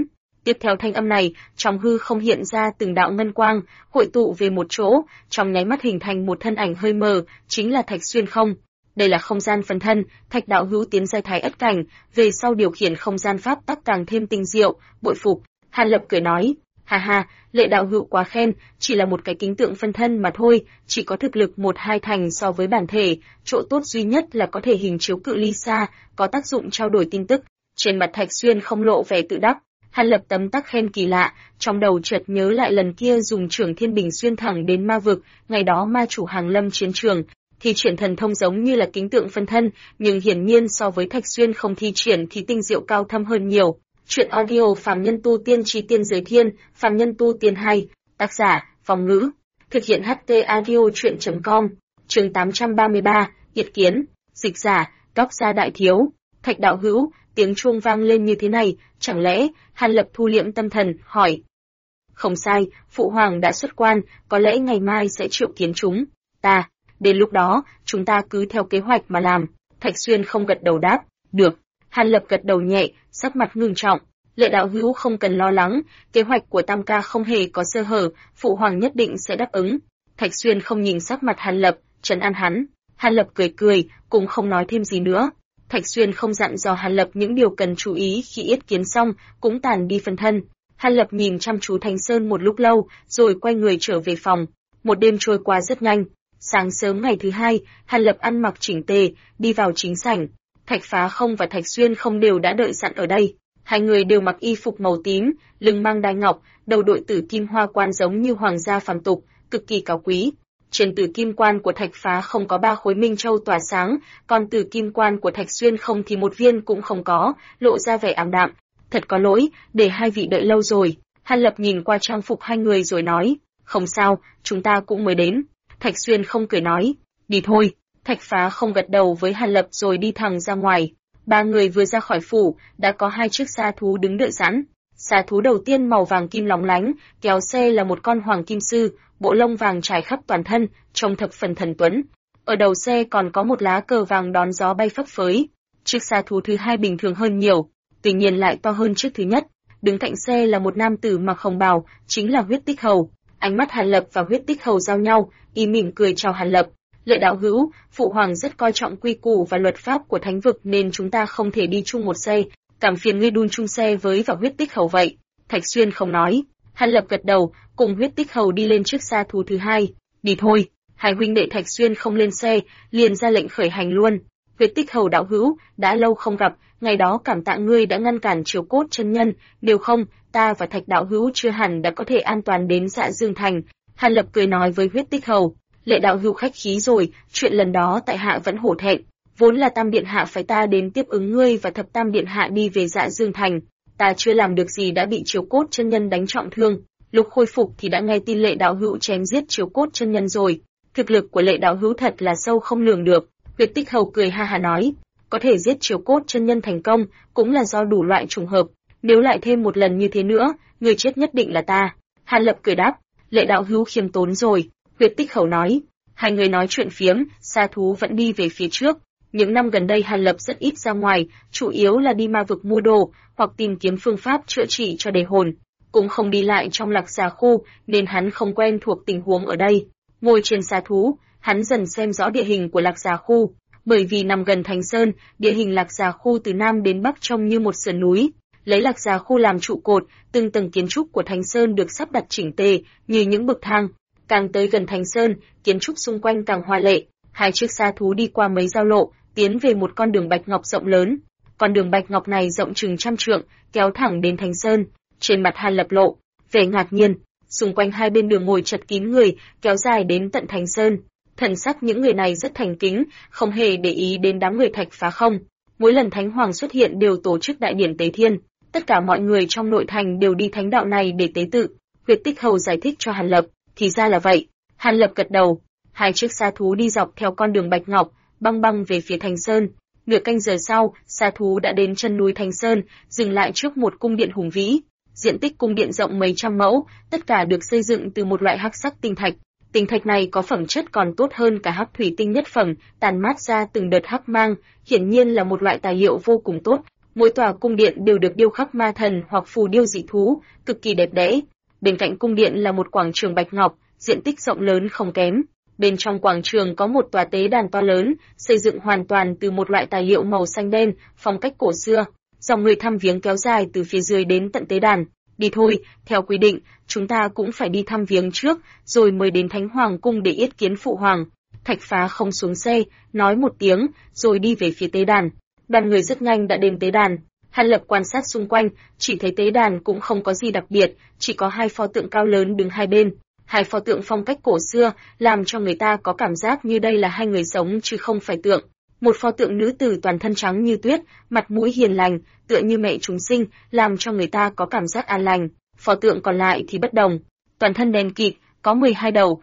Tiếp theo thanh âm này, trong hư không hiện ra từng đạo ngân quang, hội tụ về một chỗ, trong nháy mắt hình thành một thân ảnh hơi mờ, chính là Thạch Xuyên không. Đây là không gian phân thân, Thạch đạo hữu tiến giai thái ất cảnh, về sau điều khiển không gian pháp tắc càng thêm tinh diệu, bội phục. Hàn Lập cười nói, ha ha, Lệ đạo hữu quá khen, chỉ là một cái kính tượng phân thân mà thôi, chỉ có thực lực 1-2 thành so với bản thể, chỗ tốt duy nhất là có thể hình chiếu cự ly xa, có tác dụng trao đổi tin tức. Trên mặt Thạch Xuyên không lộ vẻ tự đắc. Hàn Lập tấm tắc khen kỳ lạ, trong đầu chợt nhớ lại lần kia dùng Trưởng Thiên Bình xuyên thẳng đến ma vực, ngày đó ma chủ hàng lâm chiến trường, thi triển thần thông giống như là kính tượng phân thân, nhưng hiển nhiên so với Thạch Xuyên không thi triển thì tinh diệu cao thâm hơn nhiều. Chuyện audio Phàm Nhân Tu Tiên Chí Tiên Giới Thiên, Phàm Nhân Tu Tiên 2, tác giả, Phong Ngữ, thực hiện HT audio chuyện.com, chương 833, Yết Kiến, dịch giả, Tóc Gia Đại Thiếu, Thạch đạo hữu, tiếng chuông vang lên như thế này, chẳng lẽ, Hàn Lập thu liễm tâm thần, hỏi. Không sai, Phụ Hoàng đã xuất quan, có lẽ ngày mai sẽ triệu kiến chúng ta, đến lúc đó, chúng ta cứ theo kế hoạch mà làm. Thạch Xuyên không gật đầu đáp, được. Hàn Lập gật đầu nhẹ, sắc mặt ngưng trọng. Lệ đạo hữu không cần lo lắng, kế hoạch của Tam ca không hề có sơ hở, Phụ Hoàng nhất định sẽ đáp ứng. Thạch Xuyên không nhìn sắc mặt Hàn Lập, trấn an hắn. Hàn Lập cười cười, cũng không nói thêm gì nữa. Thạch Xuyên không dặn dò Hàn Lập những điều cần chú ý khi yết kiến xong, cũng tàn đi phân thân. Hàn Lập nhìn chăm chú Thành Sơn một lúc lâu, rồi quay người trở về phòng. Một đêm trôi qua rất nhanh. Sáng sớm ngày thứ hai, Hàn Lập ăn mặc chỉnh tề, đi vào chính sảnh. Thạch Phá Không và Thạch Xuyên không đều đã đợi sẵn ở đây. Hai người đều mặc y phục màu tím, lưng mang đai ngọc, đầu đội tử kim hoa quan giống như hoàng gia phàm tục, cực kỳ cao quý. Trên tử kim quan của Thạch Phá Không có 3 khối minh châu tỏa sáng, còn tử kim quan của Thạch Xuyên không thì một viên cũng không có, lộ ra vẻ ảm đạm. Thật có lỗi, để hai vị đợi lâu rồi. Hàn Lập nhìn qua trang phục hai người rồi nói, không sao, chúng ta cũng mới đến. Thạch Xuyên không cười nói, đi thôi. Thạch Phá Không gật đầu với Hàn Lập rồi đi thẳng ra ngoài. Ba người vừa ra khỏi phủ, đã có 2 chiếc sa thú đứng đợi sẵn. Sa thú đầu tiên màu vàng kim lóng lánh, kéo xe là một con hoàng kim sư, bộ lông vàng trải khắp toàn thân, trông thập phần thần tuấn. Ở đầu xe còn có một lá cờ vàng đón gió bay phấp phới. Chiếc sa thú thứ hai bình thường hơn nhiều, tuy nhiên lại to hơn chiếc thứ nhất. Đứng cạnh xe là một nam tử mặc hồng bào, chính là Huyết Tích Hầu. Ánh mắt Hàn Lập và Huyết Tích Hầu giao nhau, y mỉm cười chào Hàn Lập. Lệ đạo hữu, Phụ Hoàng rất coi trọng quy củ và luật pháp của thánh vực nên chúng ta không thể đi chung một xe, cảm phiền ngươi đun chung xe với và Huyết Tích Hầu vậy. Thạch Xuyên không nói. Hàn Lập gật đầu, cùng Huyết Tích Hầu đi lên chiếc sa thú thứ hai. Đi thôi. Hai huynh đệ Thạch Xuyên không lên xe, liền ra lệnh khởi hành luôn. Huyết Tích Hầu đạo hữu, đã lâu không gặp, ngày đó cảm tạ ngươi đã ngăn cản Chiếu Cốt chân nhân, nếu không, ta và Thạch đạo hữu chưa hẳn đã có thể an toàn đến Dạ Dương thành. Hàn Lập cười nói với Huyết Tích Hầu, Lệ đạo hữu khách khí rồi, chuyện lần đó tại hạ vẫn hổ thẹn, vốn là Tam điện hạ phái ta đến tiếp ứng ngươi và Thập Tam điện hạ đi về Dạ Dương thành, ta chưa làm được gì đã bị Chiếu Cốt chân nhân đánh trọng thương, lúc khôi phục thì đã nghe tin Lệ đạo hữu chém giết Chiếu Cốt chân nhân rồi, thực lực của Lệ đạo hữu thật là sâu không lường được. Huyết Tích Hầu cười ha ha nói, có thể giết Chiếu Cốt chân nhân thành công, cũng là do đủ loại trùng hợp, nếu lại thêm một lần như thế nữa, người chết nhất định là ta. Hàn Lập cười đáp, Lệ đạo hữu khiêm tốn rồi. Huyết Tích Hầu nói, hai người nói chuyện phiếm, sa thú vẫn đi về phía trước. Những năm gần đây Hàn Lập rất ít ra ngoài, chủ yếu là đi ma vực mua đồ, hoặc tìm kiếm phương pháp chữa trị cho đề hồn. Cũng không đi lại trong Lạc Già khu, nên hắn không quen thuộc tình huống ở đây. Ngồi trên sa thú, hắn dần xem rõ địa hình của Lạc Già khu. Bởi vì nằm gần Thành Sơn, địa hình Lạc Già khu từ Nam đến Bắc trông như một sườn núi. Lấy Lạc Già khu làm trụ cột, từng tầng kiến trúc của Thành Sơn được sắp đặt chỉnh tề, như những bậc thang. Càng tới gần Thành Sơn, kiến trúc xung quanh càng hoa lệ. Hai chiếc sa thú đi qua mấy giao lộ, tiến về một con đường bạch ngọc rộng lớn. Con đường bạch ngọc này rộng chừng 100 trượng, kéo thẳng đến Thành Sơn. Trên mặt Hàn Lập lộ vẻ ngạc nhiên, xung quanh hai bên đường ngồi chật kín người, kéo dài đến tận Thành Sơn. Thần sắc những người này rất thành kính, không hề để ý đến đám người Thạch Phá Không. Mỗi lần Thánh Hoàng xuất hiện đều tổ chức đại điển tế thiên, tất cả mọi người trong nội thành đều đi thánh đạo này để tế tự. Huyết Tích Hầu giải thích cho Hàn Lập, thì ra là vậy. Hàn Lập gật đầu. Hai chiếc sa thú đi dọc theo con đường bạch ngọc, băng băng về phía Thành Sơn. Nửa canh giờ sau, sa thú đã đến chân núi Thành Sơn, dừng lại trước một cung điện hùng vĩ. Diện tích cung điện rộng mấy trăm mẫu, tất cả được xây dựng từ một loại hắc sắc tinh thạch. Tinh thạch này có phẩm chất còn tốt hơn cả hắc thủy tinh nhất phẩm, tàn mát ra từng đợt hắc mang, hiển nhiên là một loại tài liệu vô cùng tốt. Mỗi tòa cung điện đều được điêu khắc ma thần hoặc phù điêu dị thú, cực kỳ đẹp đẽ. Bên cạnh cung điện là một quảng trường bạch ngọc, diện tích rộng lớn không kém. Bên trong quảng trường có một tòa tế đàn to lớn, xây dựng hoàn toàn từ một loại tài liệu màu xanh đen, phong cách cổ xưa. Dòng người thăm viếng kéo dài từ phía dưới đến tận tế đàn. Đi thôi, theo quy định, chúng ta cũng phải đi thăm viếng trước, rồi mới đến Thánh Hoàng cung để yết kiến phụ hoàng. Thạch Phá không xuống xe, nói một tiếng, rồi đi về phía tế đàn. Đoàn người rất nhanh đã đến tế đàn. Hàn Lập quan sát xung quanh, chỉ thấy tế đàn cũng không có gì đặc biệt, chỉ có hai pho tượng cao lớn đứng hai bên. Hai pho tượng phong cách cổ xưa, làm cho người ta có cảm giác như đây là hai người sống chứ không phải tượng. Một pho tượng nữ tử toàn thân trắng như tuyết, mặt mũi hiền lành, tựa như mẹ chúng sinh, làm cho người ta có cảm giác an lành. Pho tượng còn lại thì bất đồng, toàn thân đen kịt, có 12 đầu,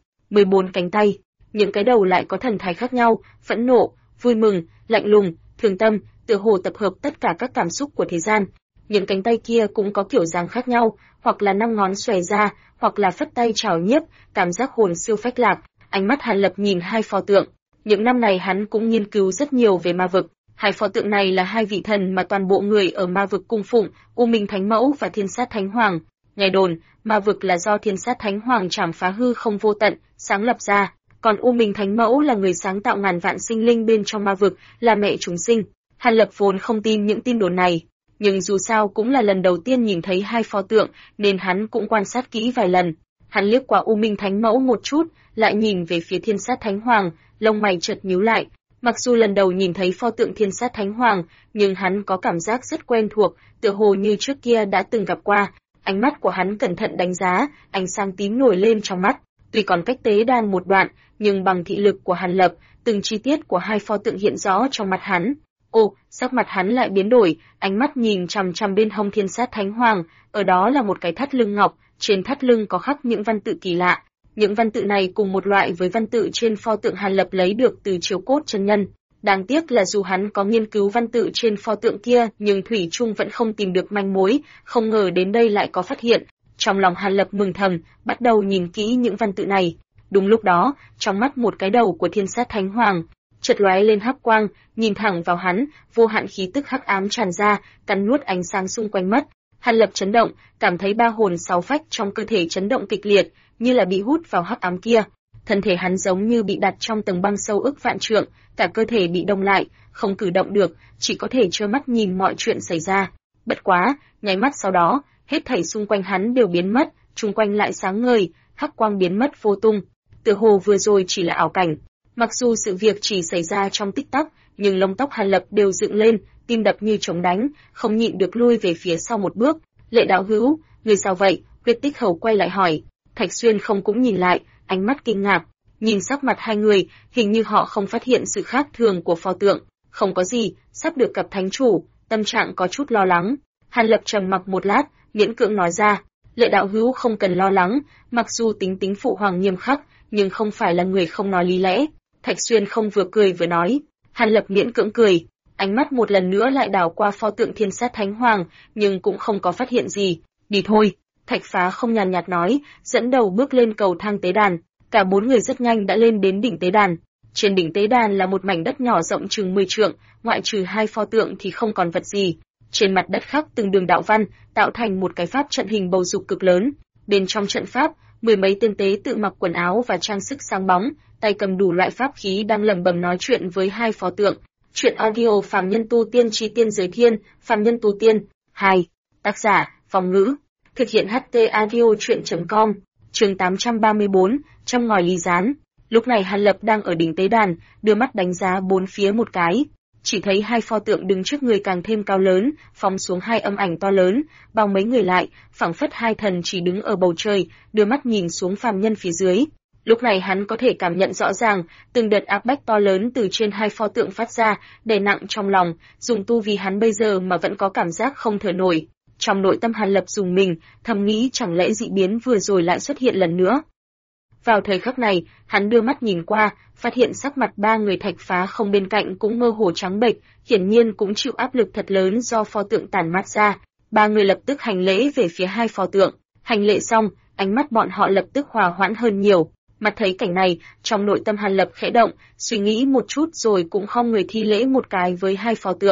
14 cánh tay. Những cái đầu lại có thần thái khác nhau, phẫn nộ, vui mừng, lạnh lùng, thương tâm, tựa hồ tập hợp tất cả các cảm xúc của thế gian. Những cánh tay kia cũng có kiểu dáng khác nhau, hoặc là 5 ngón xòe ra, hoặc là phất tay chào nhiếp, cảm giác hồn siêu phách lạc. Ánh mắt Hàn Lập nhìn hai pho tượng. Những năm này hắn cũng nghiên cứu rất nhiều về ma vực. Hai pho tượng này là hai vị thần mà toàn bộ người ở ma vực cung phụng, U Minh Thánh Mẫu và Thiên Sát Thánh Hoàng. Nghe đồn, ma vực là do Thiên Sát Thánh Hoàng trảm phá hư không vô tận, sáng lập ra, còn U Minh Thánh Mẫu là người sáng tạo ngàn vạn sinh linh bên trong ma vực, là mẹ chúng sinh. Hàn Lập vốn không tin những tin đồn này, nhưng dù sao cũng là lần đầu tiên nhìn thấy hai pho tượng, nên hắn cũng quan sát kỹ vài lần. Hắn liếc qua U Minh Thánh Mẫu một chút, lại nhìn về phía Thiên Sát Thánh Hoàng, lông mày chợt nhíu lại. Mặc dù lần đầu nhìn thấy pho tượng Thiên Sát Thánh Hoàng, nhưng hắn có cảm giác rất quen thuộc, tựa hồ như trước kia đã từng gặp qua. Ánh mắt của hắn cẩn thận đánh giá, ánh sáng tím nổi lên trong mắt. Tuy còn cách tế đàn một đoạn, nhưng bằng thị lực của Hàn Lập, từng chi tiết của hai pho tượng hiện rõ trong mặt hắn. Ồ, sắc mặt hắn lại biến đổi, ánh mắt nhìn chằm chằm bên hông Thiên Sát Thánh Hoàng, ở đó là một cái thắt lưng ngọc, trên thắt lưng có khắc những văn tự kỳ lạ. Những văn tự này cùng một loại với văn tự trên pho tượng Hàn Lập lấy được từ chiếu cốt chân nhân. Đáng tiếc là dù hắn có nghiên cứu văn tự trên pho tượng kia, nhưng thủy chung vẫn không tìm được manh mối, không ngờ đến đây lại có phát hiện. Trong lòng Hàn Lập mừng thầm, bắt đầu nhìn kỹ những văn tự này. Đúng lúc đó, trong mắt một cái đầu của Thiên Sát Thánh Hoàng chợt lóe lên hắc quang, nhìn thẳng vào hắn, vô hạn khí tức hắc ám tràn ra, cắn nuốt ánh sáng xung quanh mất. Hàn Lập chấn động, cảm thấy ba hồn sáu phách trong cơ thể chấn động kịch liệt, như là bị hút vào hắc ám kia. Thân thể hắn giống như bị đặt trong tầng băng sâu ức vạn trượng, cả cơ thể bị đông lại, không cử động được, chỉ có thể trơ mắt nhìn mọi chuyện xảy ra. Bất quá, nháy mắt sau đó, hết thảy xung quanh hắn đều biến mất, xung quanh lại sáng ngời, hắc quang biến mất vô tung. Tựa hồ vừa rồi chỉ là ảo cảnh. Mặc dù sự việc chỉ xảy ra trong tích tắc, nhưng lông tóc Hàn Lập đều dựng lên, tim đập như trống đánh, không nhịn được lui về phía sau một bước. Lệ đạo hữu, người sao vậy? Huyết Tích Hầu quay lại hỏi. Thạch Xuyên không cũng nhìn lại, ánh mắt kinh ngạc, nhìn sắc mặt hai người, hình như họ không phát hiện sự khác thường của pho tượng. Không có gì, sắp được gặp thánh chủ, tâm trạng có chút lo lắng. Hàn Lập trầm mặc một lát, miễn cưỡng nói ra. Lệ đạo hữu không cần lo lắng, mặc dù tính phụ hoàng nghiêm khắc, nhưng không phải là người không nói lý lẽ. Thạch Xuyên không vừa cười vừa nói. Hàn Lập miễn cưỡng cười, ánh mắt một lần nữa lại đảo qua pho tượng Thiên Sát Thánh Hoàng, nhưng cũng không có phát hiện gì. Đi thôi. Thạch Phá không nhàn nhạt nói, dẫn đầu bước lên cầu thang tế đàn. Cả bốn người rất nhanh đã lên đến đỉnh tế đàn. Trên đỉnh tế đàn là một mảnh đất nhỏ rộng chừng 10 trượng, ngoại trừ hai pho tượng thì không còn vật gì. Trên mặt đất khắc từng đường đạo văn, tạo thành một cái pháp trận hình bầu dục cực lớn. Bên trong trận pháp, 10 mấy tiên tế tự mặc quần áo và trang sức sáng bóng, tay cầm đủ loại pháp khí đang lẩm bẩm nói chuyện với hai pho tượng. Truyện audio Phàm Nhân Tu Tiên Chí Tiên Giới Thiên, Phàm Nhân Tu Tiên 2. Tác giả, Phong Ngữ. Thực hiện HT Audio Truyện.com. Chương 834, trong ngòi ly gián. Lúc này Hàn Lập đang ở đỉnh tế đàn, đưa mắt đánh giá bốn phía một cái. Chỉ thấy hai pho tượng đứng trước người càng thêm cao lớn, phóng xuống hai âm ảnh to lớn, bao mấy người lại, phảng phất hai thần chỉ đứng ở bầu trời, đưa mắt nhìn xuống phàm nhân phía dưới. Lúc này hắn có thể cảm nhận rõ ràng, từng đợt áp bách to lớn từ trên hai pho tượng phát ra, đè nặng trong lòng, dùng tu vì hắn bây giờ mà vẫn có cảm giác không thở nổi. Trong nội tâm Hàn Lập rùng mình, thầm nghĩ chẳng lẽ dị biến vừa rồi lại xuất hiện lần nữa. Vào thời khắc này, hắn đưa mắt nhìn qua, phát hiện sắc mặt ba người Thạch Phá không bên cạnh cũng mơ hồ trắng bệch, hiển nhiên cũng chịu áp lực thật lớn do pho tượng tản mát ra. Ba người lập tức hành lễ về phía hai pho tượng. Hành lễ xong, ánh mắt bọn họ lập tức hòa hoãn hơn nhiều. Mặt thấy cảnh này, trong nội tâm Hàn Lập khẽ động, suy nghĩ một chút rồi cũng khom người thi lễ một cái với hai pho tượng.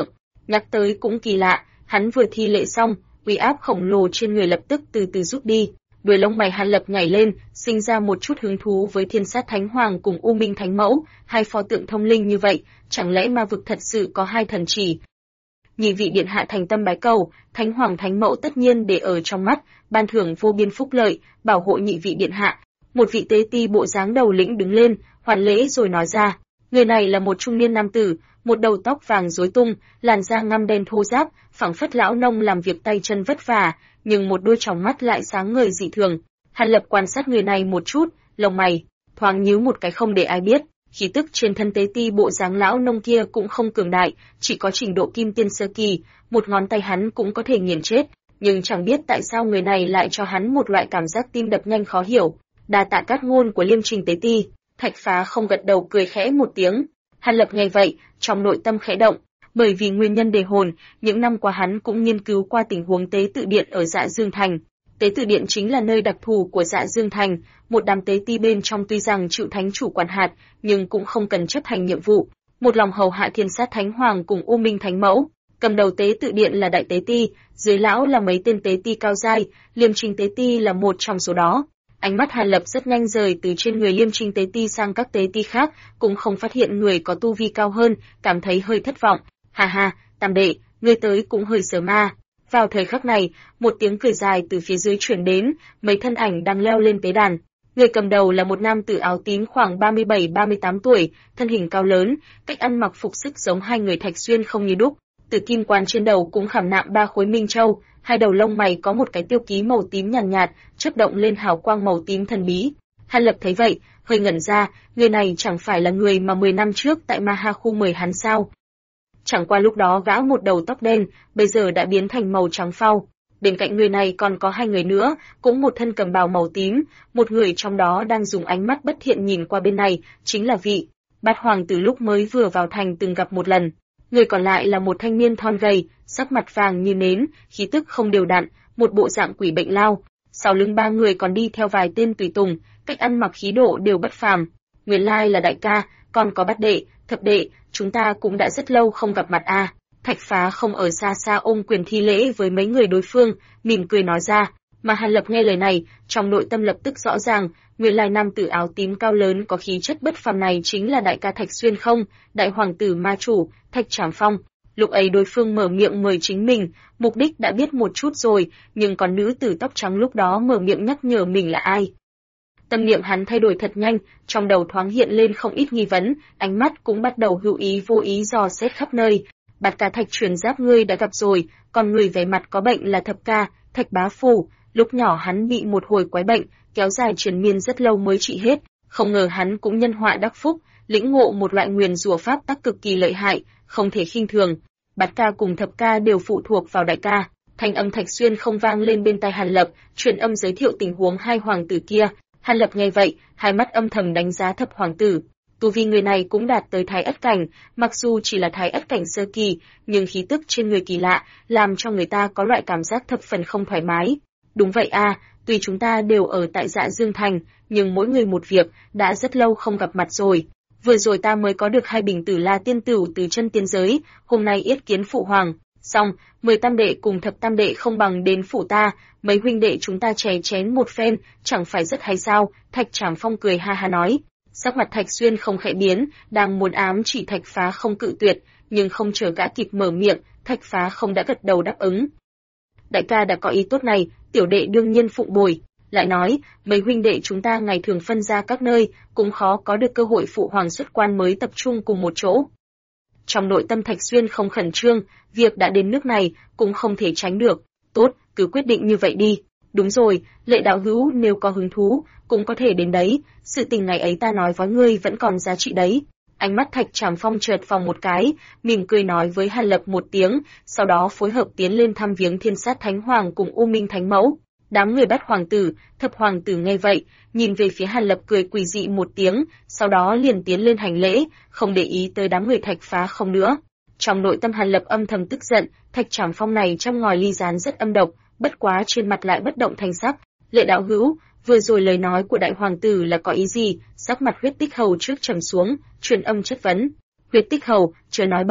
Nhắc tới cũng kỳ lạ, hắn vừa thi lễ xong, uy áp khổng lồ trên người lập tức từ từ rút đi. Đuôi lông mày Hàn Lập nhảy lên, sinh ra một chút hứng thú với Thiên Sát Thánh Hoàng cùng U Minh Thánh Mẫu, hai pho tượng thông linh như vậy, chẳng lẽ ma vực thật sự có hai thần chỉ? Nhị vị điện hạ thành tâm bái cầu, Thánh Hoàng Thánh Mẫu tất nhiên để ở trong mắt, ban thưởng vô biên phúc lợi, bảo hộ nhị vị điện hạ. Một vị tế ti bộ dáng đầu lĩnh đứng lên, hoàn lễ rồi nói ra, người này là một trung niên nam tử, một đầu tóc vàng rối tung, làn da ngăm đen thô ráp, phảng phất lão nông làm việc tay chân vất vả, nhưng một đôi tròng mắt lại sáng ngời dị thường. Hàn Lập quan sát người này một chút, lông mày thoáng nhíu một cái không để ai biết, khí tức trên thân tế ti bộ dáng lão nông kia cũng không cường đại, chỉ có trình độ kim tiên sơ kỳ, một ngón tay hắn cũng có thể nghiền chết, nhưng chẳng biết tại sao người này lại cho hắn một loại cảm giác tim đập nhanh khó hiểu. Đa tạ cát ngôn của Liêm Trình tế ti. Thạch Phá không gật đầu cười khẽ một tiếng. Hàn Lập nghe vậy, trong nội tâm khẽ động, bởi vì nguyên nhân đề hồn, những năm qua hắn cũng nghiên cứu qua tình huống tế tự điện ở Dạ Dương Thành. Tế tự điện chính là nơi đặc thù của Dạ Dương Thành, một đám tế ti bên trong tuy rằng chịu thánh chủ quản hạt, nhưng cũng không cần chấp hành nhiệm vụ, một lòng hầu hạ Thiên Sát Thánh Hoàng cùng U Minh Thánh Mẫu. Cầm đầu tế tự điện là đại tế ti, dưới lão là mấy tên tế ti cao giai, Liêm Trình tế ti là một trong số đó. Ánh mắt Hàn Lập rất nhanh rời từ trên người Liêm Trình tế ti sang các tế ti khác, cũng không phát hiện người có tu vi cao hơn, cảm thấy hơi thất vọng. Ha ha, Tam đệ, ngươi tới cũng hơi sớm ma. Vào thời khắc này, một tiếng cười dài từ phía dưới truyền đến, mấy thân ảnh đang leo lên tế đàn. Người cầm đầu là một nam tử áo tím khoảng 37-38 tuổi, thân hình cao lớn, cách ăn mặc phục sức giống hai người Thạch Xuyên không như đúc. Tử kim quan trên đầu cũng khảm nạm 3 khối minh châu, hai đầu lông mày có một cái tiêu ký màu tím nhàn nhạt, chớp động lên hào quang màu tím thần bí. Hàn Lập thấy vậy, hơi ngẩn ra, người này chẳng phải là người mà 10 năm trước tại Ma Ha khu mời hắn sao? Chẳng qua lúc đó gã một đầu tóc đen, bây giờ đã biến thành màu trắng phau. Bên cạnh người này còn có hai người nữa, cũng một thân cầm bào màu tím, một người trong đó đang dùng ánh mắt bất thiện nhìn qua bên này, chính là vị Bát Hoàng từ lúc mới vừa vào thành từng gặp một lần. Người còn lại là một thanh niên thon gầy, sắc mặt vàng như nến, khí tức không đều đặn, một bộ dạng quỷ bệnh lao. Sau lưng ba người còn đi theo vài tên tùy tùng, cách ăn mặc khí độ đều bất phàm. Nguyên lai là đại ca, còn có Bát đệ, Thập đệ, chúng ta cũng đã rất lâu không gặp mặt a. Thạch Phá không ở xa xa ôm quyền thi lễ với mấy người đối phương, mỉm cười nói ra. Mà Hàn Lập nghe lời này, trong nội tâm lập tức rõ ràng, nguyên lai nam tử áo tím cao lớn có khí chất bất phàm này chính là đại ca Thạch Xuyên không, đại hoàng tử ma chủ, Thạch Trảm Phong. Lúc ấy đối phương mở miệng mời chính mình, mục đích đã biết một chút rồi, nhưng còn nữ tử tóc trắng lúc đó mở miệng nhắc nhở mình là ai. Tâm niệm hắn thay đổi thật nhanh, trong đầu thoáng hiện lên không ít nghi vấn, ánh mắt cũng bắt đầu hữu ý vô ý dò xét khắp nơi. Bạt ca Thạch Truyền Giáp ngươi đã gặp rồi, còn người vẻ mặt có bệnh là Thập ca, Thạch Bá Phủ. Lúc nhỏ hắn bị một hồi quái bệnh, kéo dài triền miên rất lâu mới trị hết, không ngờ hắn cũng nhân họa đắc phúc, lĩnh ngộ một loại nguyền rủa pháp tắc cực kỳ lợi hại, không thể khinh thường. Bát ca cùng Thập ca đều phụ thuộc vào đại ca. Thanh âm Thạch Xuyên không vang lên bên tai Hàn Lập, truyền âm giới thiệu tình huống hai hoàng tử kia. Hàn Lập nghe vậy, hai mắt âm thầm đánh giá Thập hoàng tử. Tu vi người này cũng đạt tới Thái Ất cảnh, mặc dù chỉ là Thái Ất cảnh sơ kỳ, nhưng khí tức trên người kỳ lạ, làm cho người ta có loại cảm giác thập phần không thoải mái. Đúng vậy a, tuy chúng ta đều ở tại Dạ Dương Thành, nhưng mỗi người một việc, đã rất lâu không gặp mặt rồi. Vừa rồi ta mới có được 2 bình Tử La tiên tửu từ chân tiên giới, hôm nay yết kiến phụ hoàng. Xong, 10 tam đệ cùng Thập tam đệ không bằng đến phủ ta, mấy huynh đệ chúng ta chè chén một phen, chẳng phải rất hay sao? Thạch Trảm Phong cười ha ha nói. Sắc mặt Thạch Xuyên không khẽ biến, đang muốn ám chỉ Thạch Phá không cự tuyệt, nhưng không chờ gã kịp mở miệng, Thạch Phá không đã gật đầu đáp ứng. Đại ca đã có ý tốt này, tiểu đệ đương nhiên phụng bồi. Lại nói, mấy huynh đệ chúng ta ngày thường phân ra các nơi, cũng khó có được cơ hội phụ hoàng xuất quan mới tập trung cùng một chỗ. Trong nội tâm Thạch Xuyên không khẩn trương, việc đã đến nước này, cũng không thể tránh được. Tốt, cứ quyết định như vậy đi. Đúng rồi, Lệ đạo hữu nếu có hứng thú, cũng có thể đến đấy, sự tình ngày ấy ta nói với ngươi vẫn còn giá trị đấy. Ánh mắt Thạch Trảm Phong chợt vòng một cái, mỉm cười nói với Hàn Lập một tiếng, sau đó phối hợp tiến lên thăm viếng Thiên Sát Thánh Hoàng cùng U Minh Thánh Mẫu. Đám người Bát hoàng tử, Thập hoàng tử nghe vậy, nhìn về phía Hàn Lập cười quỷ dị một tiếng, sau đó liền tiến lên hành lễ, không để ý tới đám người Thạch Phá không nữa. Trong nội tâm Hàn Lập âm thầm tức giận, Thạch Trảm Phong này trong ngòi ly gián rất âm độc, bất quá trên mặt lại bất động thanh sắc. Lệ đạo hữu, vừa rồi lời nói của đại hoàng tử là có ý gì? Sắc mặt Huyết Tích Hầu trước trầm xuống, truyền âm chất vấn. Huyết Tích Hầu, chớ nói bậy.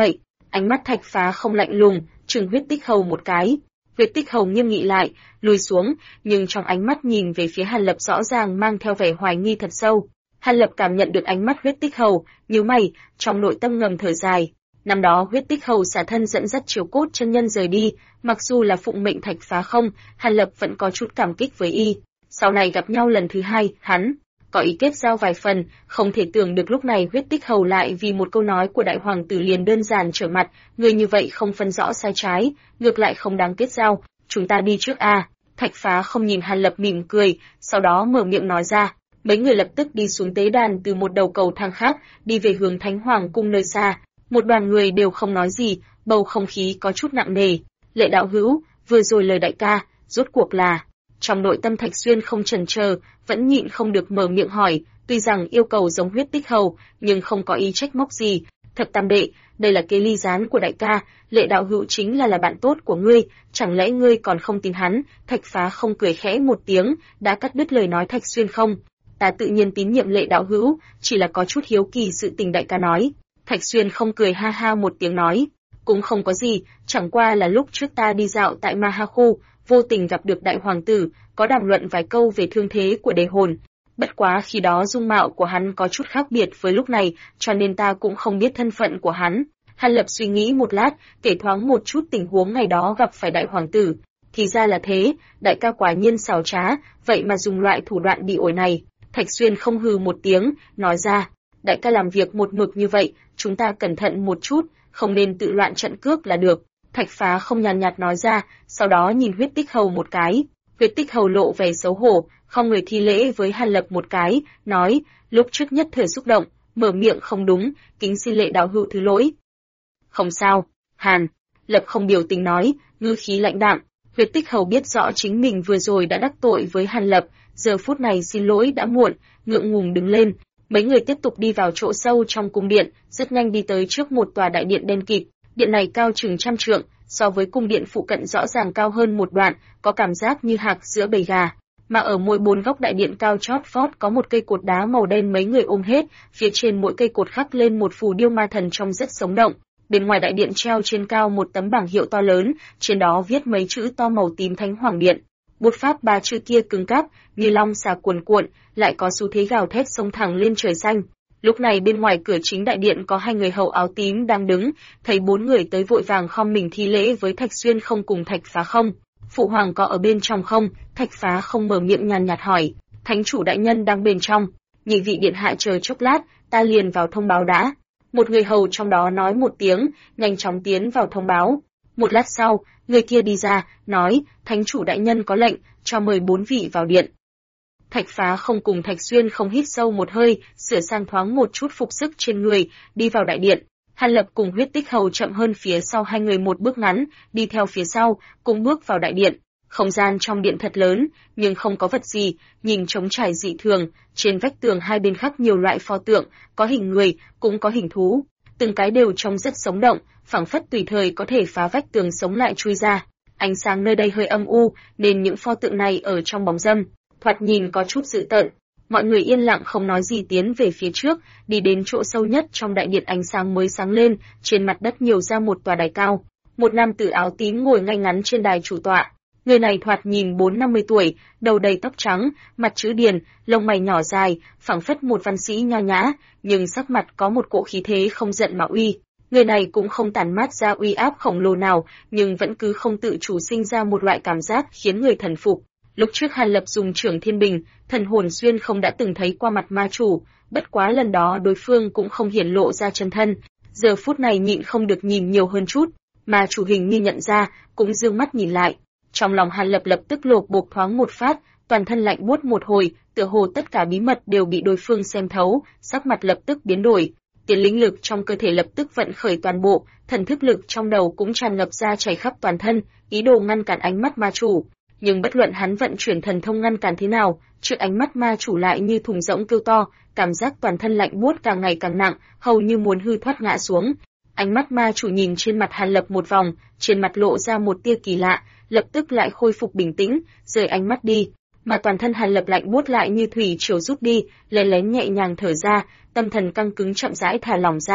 Ánh mắt Thạch Phá không lạnh lùng, trừng Huyết Tích Hầu một cái. Huyết Tích Hầu nghiêm nghị lại, lùi xuống, nhưng trong ánh mắt nhìn về phía Hàn Lập rõ ràng mang theo vẻ hoài nghi thật sâu. Hàn Lập cảm nhận được ánh mắt Huyết Tích Hầu, nhíu mày, trong nội tâm ngầm thở dài. Năm đó Huyết Tích Hầu xả thân dẫn dắt Triều Cốt chân nhân rời đi, mặc dù là phụng mệnh Thạch Phá không, Hàn Lập vẫn có chút cảm kích với y. Sau này gặp nhau lần thứ hai, hắn có ý kết giao vài phần, không thể tưởng được lúc này Huyết Tích Hầu lại vì một câu nói của đại hoàng tử liền đơn giản trở mặt, người như vậy không phân rõ sai trái, ngược lại không đáng kết giao, chúng ta đi trước a. Thạch Phá không nhìn Hàn Lập mỉm cười, sau đó mở miệng nói ra. Mấy người lập tức đi xuống tế đàn từ một đầu cầu thang khác, đi về hướng Thánh Hoàng cung nơi xa. Một đoàn người đều không nói gì, bầu không khí có chút nặng nề. Lệ đạo hữu, vừa rồi lời đại ca, rốt cuộc là... Trong nội tâm Thạch Xuyên không chần chờ, vẫn nhịn không được mở miệng hỏi, tuy rằng yêu cầu giống Huyết Tích Hầu, nhưng không có ý trách móc gì. Thập tam đệ, đây là kế ly gián của đại ca, Lệ đạo hữu chính là bạn tốt của ngươi, chẳng lẽ ngươi còn không tin hắn? Thạch Phá không cười khẽ một tiếng, đã cắt đứt lời nói Thạch Xuyên không. Ta tự nhiên tín nhiệm Lệ đạo hữu, chỉ là có chút hiếu kỳ sự tình đại ca nói. Thạch Xuyên không cười ha ha một tiếng nói, cũng không có gì, chẳng qua là lúc trước ta đi dạo tại Ma Ha khu, vô tình gặp được đại hoàng tử, có đàm luận vài câu về thương thế của đề hồn. Bất quá khi đó dung mạo của hắn có chút khác biệt với lúc này, cho nên ta cũng không biết thân phận của hắn. Hàn Lập suy nghĩ một lát, kể thoáng một chút tình huống ngày đó gặp phải đại hoàng tử. Thì ra là thế, đại ca quả nhiên xảo trá, vậy mà dùng loại thủ đoạn bị ổi này. Thạch Xuyên không hừ một tiếng, nói ra, đại ca làm việc một mực như vậy, chúng ta cẩn thận một chút, không nên tự loạn trận cước là được. Thạch Phá không nhàn nhạt nói ra, sau đó nhìn Huyết Tích Hầu một cái. Huyết Tích Hầu lộ vẻ xấu hổ, không người thi lễ với Hàn Lập một cái, nói, lúc trước nhất thời xúc động, mở miệng không đúng, kính xin Lệ đạo hữu thứ lỗi. Không sao, Hàn Lập không biểu tình nói, ngữ khí lãnh đạm. Huyết Tích Hầu biết rõ chính mình vừa rồi đã đắc tội với Hàn Lập, giờ phút này xin lỗi đã muộn, ngượng ngùng đứng lên. Mấy người tiếp tục đi vào chỗ sâu trong cung điện, rất nhanh đi tới trước một tòa đại điện đen kịt. Điện này cao chừng 100 trượng, so với cung điện phụ cận rõ ràng cao hơn một đoạn, có cảm giác như hạc giữa bầy gà. Mà ở mỗi bốn góc đại điện cao chót vót có một cây cột đá màu đen mấy người ôm hết, phía trên mỗi cây cột khắc lên một phù điêu ma thần trông rất sống động. Bên ngoài đại điện treo trên cao một tấm bảng hiệu to lớn, trên đó viết mấy chữ to màu tím Thánh Hoàng Điện. Bút pháp ba chữ kia cứng cáp, như long xà cuồn cuộn, lại có xu thế gào thét xông thẳng lên trời xanh. Lúc này bên ngoài cửa chính đại điện có hai người hầu áo tím đang đứng, thấy bốn người tới vội vàng khom mình thi lễ với Thạch Xuyên không cùng Thạch Phá không. Phụ hoàng có ở bên trong không? Thạch Phá không mở miệng nhàn nhạt hỏi. Thánh chủ đại nhân đang bên trong. Nhị vị điện hạ chờ chốc lát, ta liền vào thông báo đã. Một người hầu trong đó nói một tiếng, nhanh chóng tiến vào thông báo. Một lát sau, người kia đi ra, nói, Thánh chủ đại nhân có lệnh, cho mời bốn vị vào điện. Thạch Phá không cùng Thạch Xuyên không hít sâu một hơi, sửa sang thoáng một chút phục sức trên người, đi vào đại điện. Hàn Lập cùng Huyết Tích Hầu chậm hơn phía sau hai người một bước ngắn, đi theo phía sau, cùng bước vào đại điện. Không gian trong điện thật lớn, nhưng không có vật gì, nhìn trống trải dị thường, trên vách tường hai bên khắc nhiều loại pho tượng, có hình người, cũng có hình thú. Từng cái đều trông rất sống động, phảng phất tùy thời có thể phá vách tường sống lại chui ra. Ánh sáng nơi đây hơi âm u, nên những pho tượng này ở trong bóng râm, thoạt nhìn có chút dữ tợn. Mọi người yên lặng không nói gì tiến về phía trước, đi đến chỗ sâu nhất trong đại điện ánh sáng mới sáng lên, trên mặt đất nhiều ra một tòa đài cao. Một nam tử áo tím ngồi ngay ngắn trên đài chủ tọa. Người này thoạt nhìn 40-50 tuổi, đầu đầy tóc trắng, mặt chữ điền, lông mày nhỏ dài, phảng phất một văn sĩ nho nhã, nhưng sắc mặt có một cỗ khí thế không giận mà uy. Người này cũng không tản mát ra uy áp khổng lồ nào, nhưng vẫn cứ không tự chủ sinh ra một loại cảm giác khiến người thần phục. Lúc trước Hàn Lập dùng Trưởng Thiên Bình, thần hồn xuyên không đã từng thấy qua mặt ma chủ, bất quá lần đó đối phương cũng không hiển lộ ra chân thân. Giờ phút này nhịn không được nhìn nhiều hơn chút, ma chủ hình như nhận ra, cũng dương mắt nhìn lại. Trong lòng Hàn Lập lập tức lột bột thoáng một phát, toàn thân lạnh buốt một hồi, tựa hồ tất cả bí mật đều bị đối phương xem thấu, sắc mặt lập tức biến đổi. Tiền linh lực trong cơ thể lập tức vận khởi toàn bộ, thần thức lực trong đầu cũng tràn ngập ra chảy khắp toàn thân, ý đồ ngăn cản ánh mắt ma chủ. Nhưng bất luận hắn vận chuyển thần thông ngăn cản thế nào, trước ánh mắt ma chủ lại như thùng rỗng kêu to, cảm giác toàn thân lạnh buốt càng ngày càng nặng, hầu như muốn hư thoát ngã xuống. Ánh mắt ma chủ nhìn trên mặt Hàn Lập một vòng, trên mặt lộ ra một tia kỳ lạ, lập tức lại khôi phục bình tĩnh, rời ánh mắt đi, mà toàn thân Hàn Lập lạnh buốt lại như thủy triều rút đi, lén lén nhẹ nhàng thở ra, tâm thần căng cứng chậm rãi thả lỏng ra,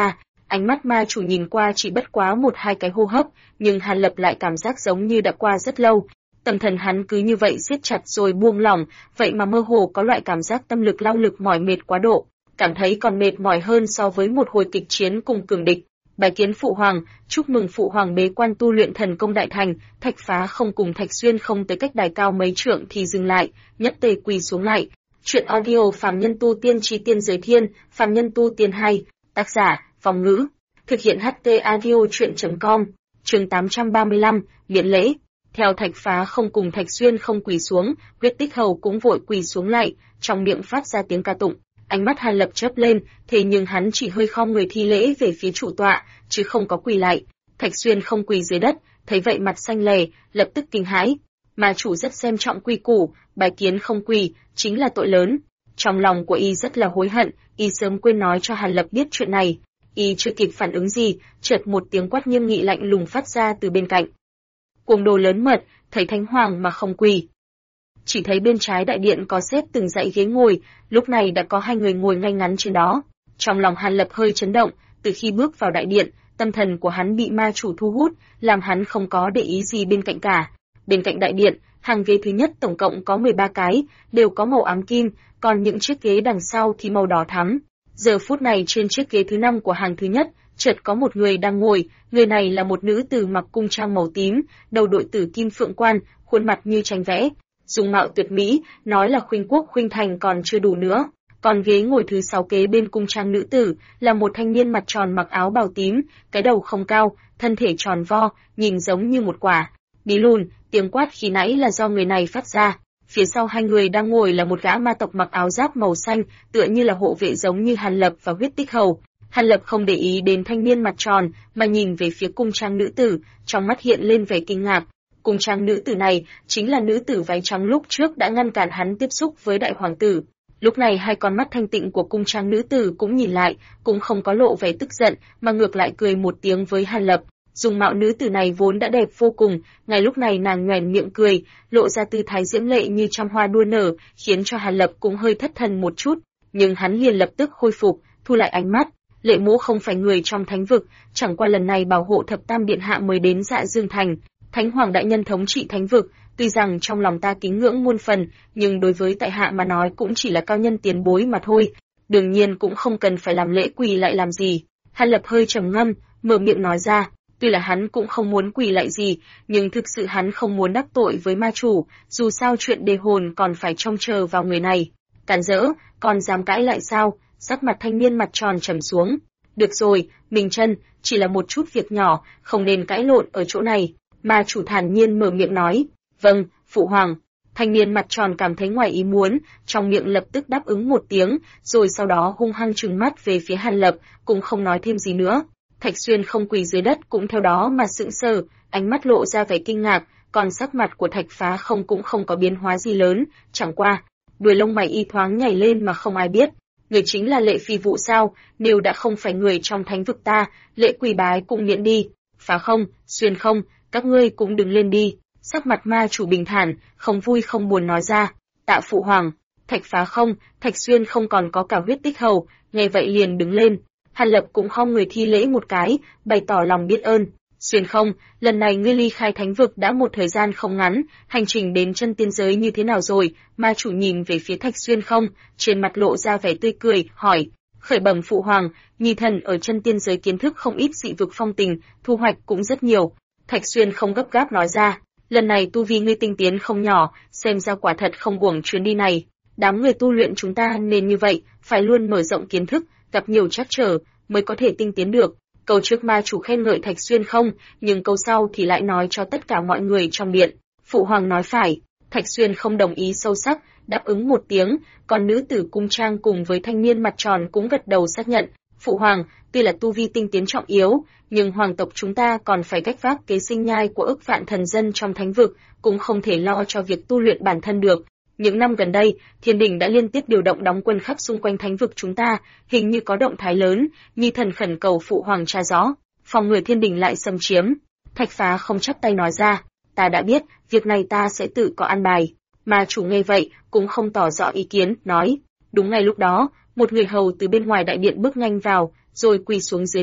Ánh mắt ma chủ nhìn qua chỉ bất quá 1-2 cái hô hấp, nhưng Hàn Lập lại cảm giác giống như đã qua rất lâu. Tâm thần hắn cứ như vậy siết chặt rồi buông lỏng, vậy mà mơ hồ có loại cảm giác tâm lực lao lực mỏi mệt quá độ, cảm thấy còn mệt mỏi hơn so với một hồi kịch chiến cùng cường địch. Bái kiến phụ hoàng, chúc mừng phụ hoàng bế quan tu luyện thần công đại thành. Thạch Phá không cùng Thạch Xuyên không tới cách đài cao mấy trượng thì dừng lại, nhất tề quỳ xuống lại. Chuyện audio Phàm Nhân Tu Tiên Chí Tiên Giới Thiên, Phàm Nhân Tu Tiên 2, tác giả, Phong Ngữ. Thực hiện HT audio chuyện.com, chương 835, miễn lễ. Theo Thạch Phá không cùng Thạch Xuyên không quỳ xuống, Huyết Tích Hầu cũng vội quỳ xuống lại, trong miệng phát ra tiếng ca tụng. Ánh mắt Hàn Lập chớp lên, thế nhưng hắn chỉ hơi khom người thi lễ về phía chủ tọa, chứ không có quỳ lại. Thạch Xuyên không quỳ dưới đất, thấy vậy mặt xanh lè, lập tức kinh hãi. Mà chủ rất xem trọng quy củ, bái kiến không quỳ, chính là tội lớn. Trong lòng của y rất là hối hận, y sớm quên nói cho Hàn Lập biết chuyện này. Y chưa kịp phản ứng gì, chợt một tiếng quát nghiêm nghị lạnh lùng phát ra từ bên cạnh. Cuồng đồ lớn mật, thấy thánh hoàng mà không quỳ. Chỉ thấy bên trái đại điện có xếp từng dãy ghế ngồi, lúc này đã có 2 người ngồi ngay ngắn trên đó. Trong lòng Hàn Lập hơi chấn động, từ khi bước vào đại điện, tâm thần của hắn bị ma chủ thu hút, làm hắn không có để ý gì bên cạnh cả. Bên cạnh đại điện, hàng ghế thứ nhất tổng cộng có 13 cái, đều có màu ám kim, còn những chiếc ghế đằng sau thì màu đỏ thắm. Giờ phút này trên chiếc ghế thứ 5 của hàng thứ nhất, chợt có một người đang ngồi, người này là một nữ tử mặc cung trang màu tím, đầu đội tử kim phượng quan, khuôn mặt như tranh vẽ, dung mạo tuyệt mỹ, nói là khuynh quốc khuynh thành còn chưa đủ nữa. Còn ghế ngồi thứ 6 kế bên cung trang nữ tử là một thanh niên mặt tròn mặc áo bào tím, cái đầu không cao, thân thể tròn vo, nhìn giống như một quả bí lùn. Tiếng quát khi nãy là do người này phát ra. Phía sau 2 người đang ngồi là một gã ma tộc mặc áo giáp màu xanh, tựa như là hộ vệ giống như Hàn Lập và Huyết Tích Hầu. Hàn Lập không để ý đến thanh niên mặt tròn, mà nhìn về phía cung trang nữ tử, trong mắt hiện lên vẻ kinh ngạc. Cung trang nữ tử này chính là nữ tử váy trắng lúc trước đã ngăn cản hắn tiếp xúc với đại hoàng tử. Lúc này 2 con mắt thanh tịnh của cung trang nữ tử cũng nhìn lại, cũng không có lộ vẻ tức giận, mà ngược lại cười một tiếng với Hàn Lập. Dung mạo nữ tử này vốn đã đẹp vô cùng, ngay lúc này nàng nhoẻn miệng cười, lộ ra tư thái diễm lệ như trăm hoa đua nở, khiến cho Hàn Lập cũng hơi thất thần một chút, nhưng hắn liền lập tức khôi phục, thu lại ánh mắt. Lệ Mỗ không phải người trong thánh vực, chẳng qua lần này bảo hộ thập tam điện hạ mới đến Dạ Dương Thành. Thánh hoàng đại nhân thống trị thánh vực, tuy rằng trong lòng ta kính ngưỡng muôn phần, nhưng đối với tại hạ mà nói cũng chỉ là cao nhân tiền bối mà thôi. Đương nhiên cũng không cần phải làm lễ quỳ lại làm gì. Hàn Lập hơi trầm ngâm, mở miệng nói ra. Tuy là hắn cũng không muốn quỳ lại gì, nhưng thực sự hắn không muốn đắc tội với ma chủ, dù sao chuyện đề hồn còn phải trông chờ vào người này. Cản rỡ, còn dám cãi lại sao? Sắc mặt thanh niên mặt tròn trầm xuống. Được rồi, Minh Chân, chỉ là một chút việc nhỏ, không nên cãi lộn ở chỗ này. Ma chủ thản nhiên mở miệng nói. Vâng, phụ hoàng. Thanh niên mặt tròn cảm thấy ngoài ý muốn, trong miệng lập tức đáp ứng một tiếng, rồi sau đó hung hăng trừng mắt về phía Hàn Lập, cũng không nói thêm gì nữa. Thạch Xuyên không quỳ dưới đất cũng theo đó mà sững sờ, ánh mắt lộ ra vẻ kinh ngạc, còn sắc mặt của Thạch Phá không cũng không có biến hóa gì lớn, chẳng qua, đuôi lông mày y thoáng nhảy lên mà không ai biết. Người chính là Lệ Phi Vũ sao? Nếu đã không phải người trong thánh vực ta, lễ quỳ bái cũng miễn đi. Phá không, Xuyên không, các ngươi cũng đừng lên đi. Sắc mặt ma chủ bình thản, không vui không buồn nói ra. Tạ phụ hoàng. Thạch Phá không, Thạch Xuyên không còn có cả Huyết Tích Hầu, nghe vậy liền đứng lên. Hàn Lập cũng khom người thi lễ một cái, bày tỏ lòng biết ơn. Xuyên không, lần này ngươi ly khai thánh vực đã một thời gian không ngắn, hành trình đến chân tiên giới như thế nào rồi? Ma chủ nhìn về phía Thạch Xuyên không, trên mặt lộ ra vẻ tươi cười, hỏi. Khởi bẩm phụ hoàng, nhi thần ở chân tiên giới kiến thức không ít dị vực phong tình, thu hoạch cũng rất nhiều. Thạch Xuyên không gấp gáp nói ra, lần này tu vi ngươi tinh tiến không nhỏ, xem ra quả thật không uổng chuyến đi này. Đám người tu luyện chúng ta nên như vậy, phải luôn mở rộng kiến thức, gặp nhiều trắc trở mới có thể tinh tiến được. Câu trước ma chủ khen ngợi Thạch Xuyên không, nhưng câu sau thì lại nói cho tất cả mọi người trong điện. Phụ hoàng nói phải. Thạch Xuyên không đồng ý sâu sắc, đáp ứng một tiếng, còn nữ tử cung trang cùng với thanh niên mặt tròn cũng gật đầu xác nhận. Phụ hoàng, tuy là tu vi tinh tiến trọng yếu, nhưng hoàng tộc chúng ta còn phải gánh vác kế sinh nhai của ức vạn thần dân trong thánh vực, cũng không thể lo cho việc tu luyện bản thân được. Những năm gần đây, Thiên Đình đã liên tiếp điều động đóng quân khắp xung quanh thánh vực chúng ta, hình như có động thái lớn, nhi thần khẩn cầu phụ hoàng tra rõ, phòng ngừa Thiên Đình lại xâm chiếm. Thạch Phá không chắp tay nói ra, ta đã biết, việc này ta sẽ tự có an bài. Mà chủ nghe vậy, cũng không tỏ rõ ý kiến, nói. Đúng ngay lúc đó, một người hầu từ bên ngoài đại điện bước nhanh vào, rồi quỳ xuống dưới đất,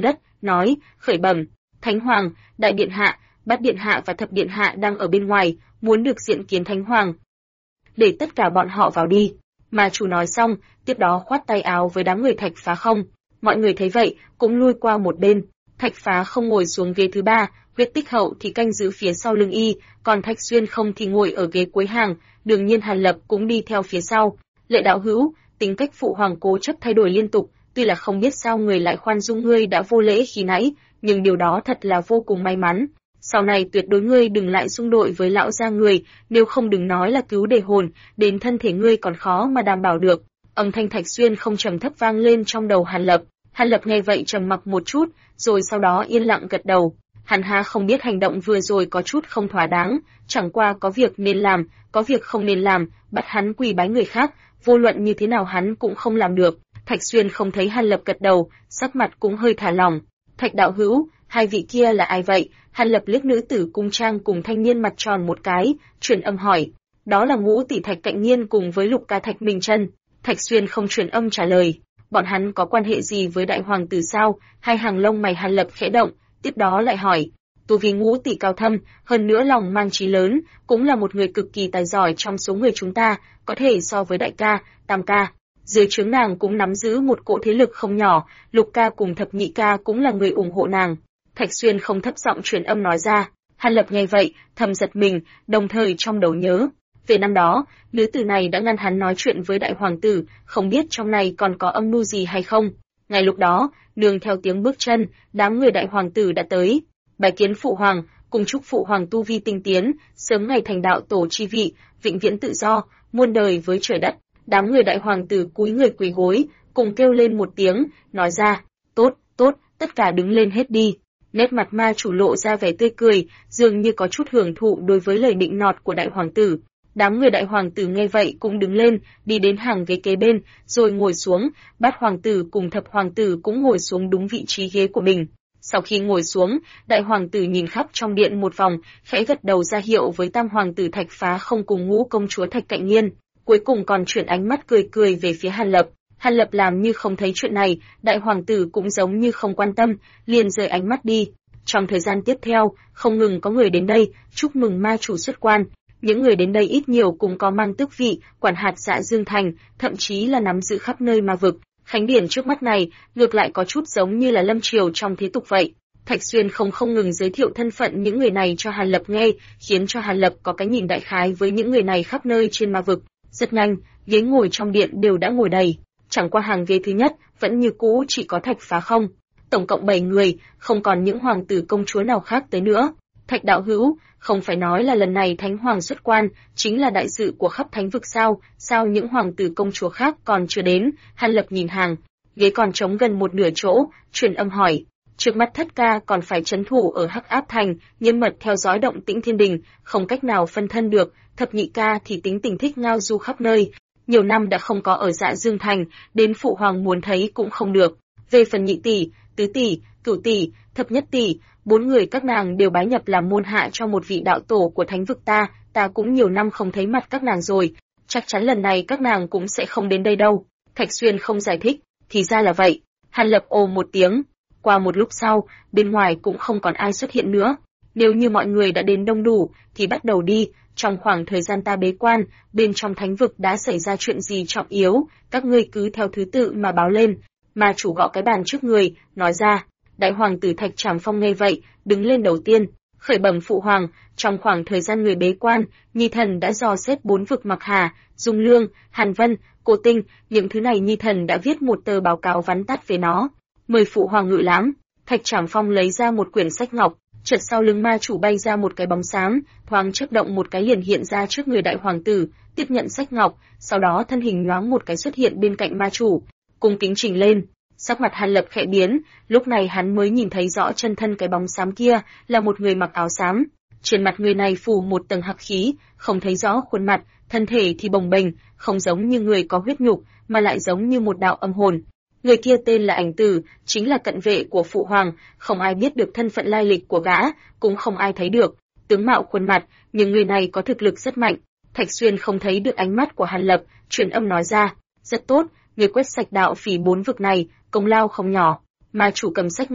nói, khởi bẩm, Thánh Hoàng, Đại Điện Hạ, Bát Điện Hạ và Thập Điện Hạ đang ở bên ngoài, muốn được diện kiến Thánh Hoàng. Để tất cả bọn họ vào đi. Ma chủ nói xong, tiếp đó khoát tay áo với đám người Thạch Phá Không. Mọi người thấy vậy, cũng lui qua một bên. Thạch Phá Không ngồi xuống ghế thứ 3, Huyết Tích Hậu thì canh giữ phía sau lưng y, còn Thạch Xuyên Không thì ngồi ở ghế cuối hàng, đương nhiên Hàn Lập cũng đi theo phía sau. Lệ đạo hữu, tính cách phụ hoàng cố chấp thay đổi liên tục, tuy là không biết sao người lại khoan dung ngươi đã vô lễ khi nãy, nhưng điều đó thật là vô cùng may mắn. Sau này tuyệt đối ngươi đừng lại xung đội với lão gia người, nếu không đừng nói là cứu đề hồn, đến thân thể ngươi còn khó mà đảm bảo được. Âm thanh Thạch Xuyên Không trầm thấp vang lên trong đầu Hàn Lập. Hàn Lập nghe vậy trầm mặc một chút, rồi sau đó yên lặng gật đầu. Hắn há không biết hành động vừa rồi có chút không thỏa đáng, chẳng qua có việc nên làm, có việc không nên làm, bắt hắn quỳ bái người khác, vô luận như thế nào hắn cũng không làm được. Thạch Xuyên Không thấy Hàn Lập gật đầu, sắc mặt cũng hơi thả lỏng. Thạch đạo hữu, hai vị kia là ai vậy? Hàn Lập liếc nữ tử cung trang cùng thanh niên mặt tròn một cái, truyền âm hỏi. Đó là Ngũ tỷ Thạch Cạnh Nghiên cùng với Lục ca Thạch Minh Chân. Thạch Xuyên Không truyền âm trả lời. Bọn hắn có quan hệ gì với đại hoàng tử sao? Hai hàng lông mày Hàn Lập khẽ động, tiếp đó lại hỏi. Tu vi Ngũ tỷ cao thâm, hơn nữa lòng mang trí lớn, cũng là một người cực kỳ tài giỏi trong số người chúng ta, có thể so với đại ca, tam ca. Dưới trướng nàng cũng nắm giữ một cỗ thế lực không nhỏ, Lục ca cùng Thập nhị ca cũng là người ủng hộ nàng. Thạch Xuyên Không thấp giọng truyền âm nói ra. Hàn Lập nghe vậy, thầm giật mình, đồng thời trong đầu nhớ. Về năm đó, nữ tử này đã ngăn hắn nói chuyện với đại hoàng tử, không biết trong này còn có âm mưu gì hay không. Ngay lúc đó, nương theo tiếng bước chân, đám người đại hoàng tử đã tới. Bái kiến phụ hoàng, cùng chúc phụ hoàng tu vi tinh tiến, sớm ngày thành đạo tổ chi vị, vĩnh viễn tự do, muôn đời với trời đất. Đám người đại hoàng tử cúi người quỳ gối, cùng kêu lên một tiếng, nói ra, tốt, tốt, tất cả đứng lên hết đi. Nét mặt ma chủ lộ ra vẻ tươi cười, dường như có chút hưởng thụ đối với lời định nọt của đại hoàng tử. Đám người đại hoàng tử nghe vậy cũng đứng lên, đi đến hàng ghế kế bên, rồi ngồi xuống, Bát hoàng tử cùng Thập hoàng tử cũng ngồi xuống đúng vị trí ghế của mình. Sau khi ngồi xuống, đại hoàng tử nhìn khắp trong điện một vòng, khẽ gật đầu ra hiệu với tam hoàng tử Thạch Phá Không cùng Ngũ công chúa Thạch Cạnh Nghiên, cuối cùng còn chuyển ánh mắt cười cười về phía Hàn Lập. Hàn Lập làm như không thấy chuyện này, đại hoàng tử cũng giống như không quan tâm, liền rời ánh mắt đi. Trong thời gian tiếp theo, không ngừng có người đến đây, chúc mừng ma chủ xuất quan. Những người đến đây ít nhiều cũng có mang tước vị, quản hạt Dạ Dương Thành, thậm chí là nắm giữ khắp nơi ma vực. Khánh điển trước mắt này, ngược lại có chút giống như là lâm triều trong thế tục vậy. Thạch Xuyên không ngừng giới thiệu thân phận những người này cho Hàn Lập nghe, khiến cho Hàn Lập có cái nhìn đại khái với những người này khắp nơi trên ma vực. Rất nhanh, ghế ngồi trong điện đều đã ngồi đầy. Chẳng qua hàng ghế thứ nhất, vẫn như cũ chỉ có Thạch Phá Không. Tổng cộng 7 người, không còn những hoàng tử công chúa nào khác tới nữa. Thạch đạo hữu, không phải nói là lần này Thánh Hoàng xuất quan, chính là đại sự của khắp thánh vực sao những hoàng tử công chúa khác còn chưa đến? Hàn Lập nhìn hàng, ghế còn trống gần một nửa chỗ, truyền âm hỏi. Trước mắt thất ca còn phải trấn thủ ở Hắc Áp Thành, nghiêm mật theo dõi động tĩnh thiên đình, không cách nào phân thân được, thập nhị ca thì tính tình thích ngao du khắp nơi. Nhiều năm đã không có ở Dạ Dương Thành, đến phụ hoàng muốn thấy cũng không được. Về phần nhị tỷ, tứ tỷ, cửu tỷ, thập nhất tỷ, 4 người các nàng đều bái nhập làm môn hạ cho một vị đạo tổ của thánh vực ta cũng nhiều năm không thấy mặt các nàng rồi, chắc chắn lần này các nàng cũng sẽ không đến đây đâu. Thạch Xuyên không giải thích, thì ra là vậy. Hàn Lập ồ một tiếng. Qua một lúc sau, bên ngoài cũng không còn ai xuất hiện nữa. Nếu như mọi người đã đến đông đủ, thì bắt đầu đi. Trong khoảng thời gian ta bế quan, bên trong thánh vực đã xảy ra chuyện gì trọng yếu, các ngươi cứ theo thứ tự mà báo lên. Ma chủ gõ cái bàn trước người, nói ra. Đại hoàng tử Thạch Trảm Phong nghe vậy, đứng lên đầu tiên, khởi bẩm phụ hoàng, trong khoảng thời gian người bế quan, Nhi thần đã dò xét 4 vực Mặc Hà, Dung Lương, Hàn Vân, Cô Tinh, những thứ này Nhi thần đã viết một tờ báo cáo vắn tắt về nó. Mời phụ hoàng ngự lãm. Thạch Trảm Phong lấy ra một quyển sách ngọc, chợt sau lưng ma chủ bay ra một cái bóng xám, thoáng chớp động một cái liền hiện ra trước người đại hoàng tử, tiếp nhận sách ngọc, sau đó thân hình nhoáng một cái xuất hiện bên cạnh ma chủ, cung kính trình lên. Sắc mặt Hàn Lập khẽ biến, lúc này hắn mới nhìn thấy rõ chân thân cái bóng xám kia là một người mặc áo xám. Trên mặt người này phủ một tầng hắc khí, không thấy rõ khuôn mặt, thân thể thì bồng bềnh, không giống như người có huyết nhục, mà lại giống như một đạo âm hồn. Người kia tên là Ảnh Tử, chính là cận vệ của phụ hoàng, không ai biết được thân phận lai lịch của gã, cũng không ai thấy được tướng mạo khuôn mặt, nhưng người này có thực lực rất mạnh. Thạch Xuyên không thấy được ánh mắt của Hàn Lập, truyền âm nói ra, rất tốt, người quét sạch đạo phỉ 4 vực này, công lao không nhỏ. Ma chủ cầm sách ngọc,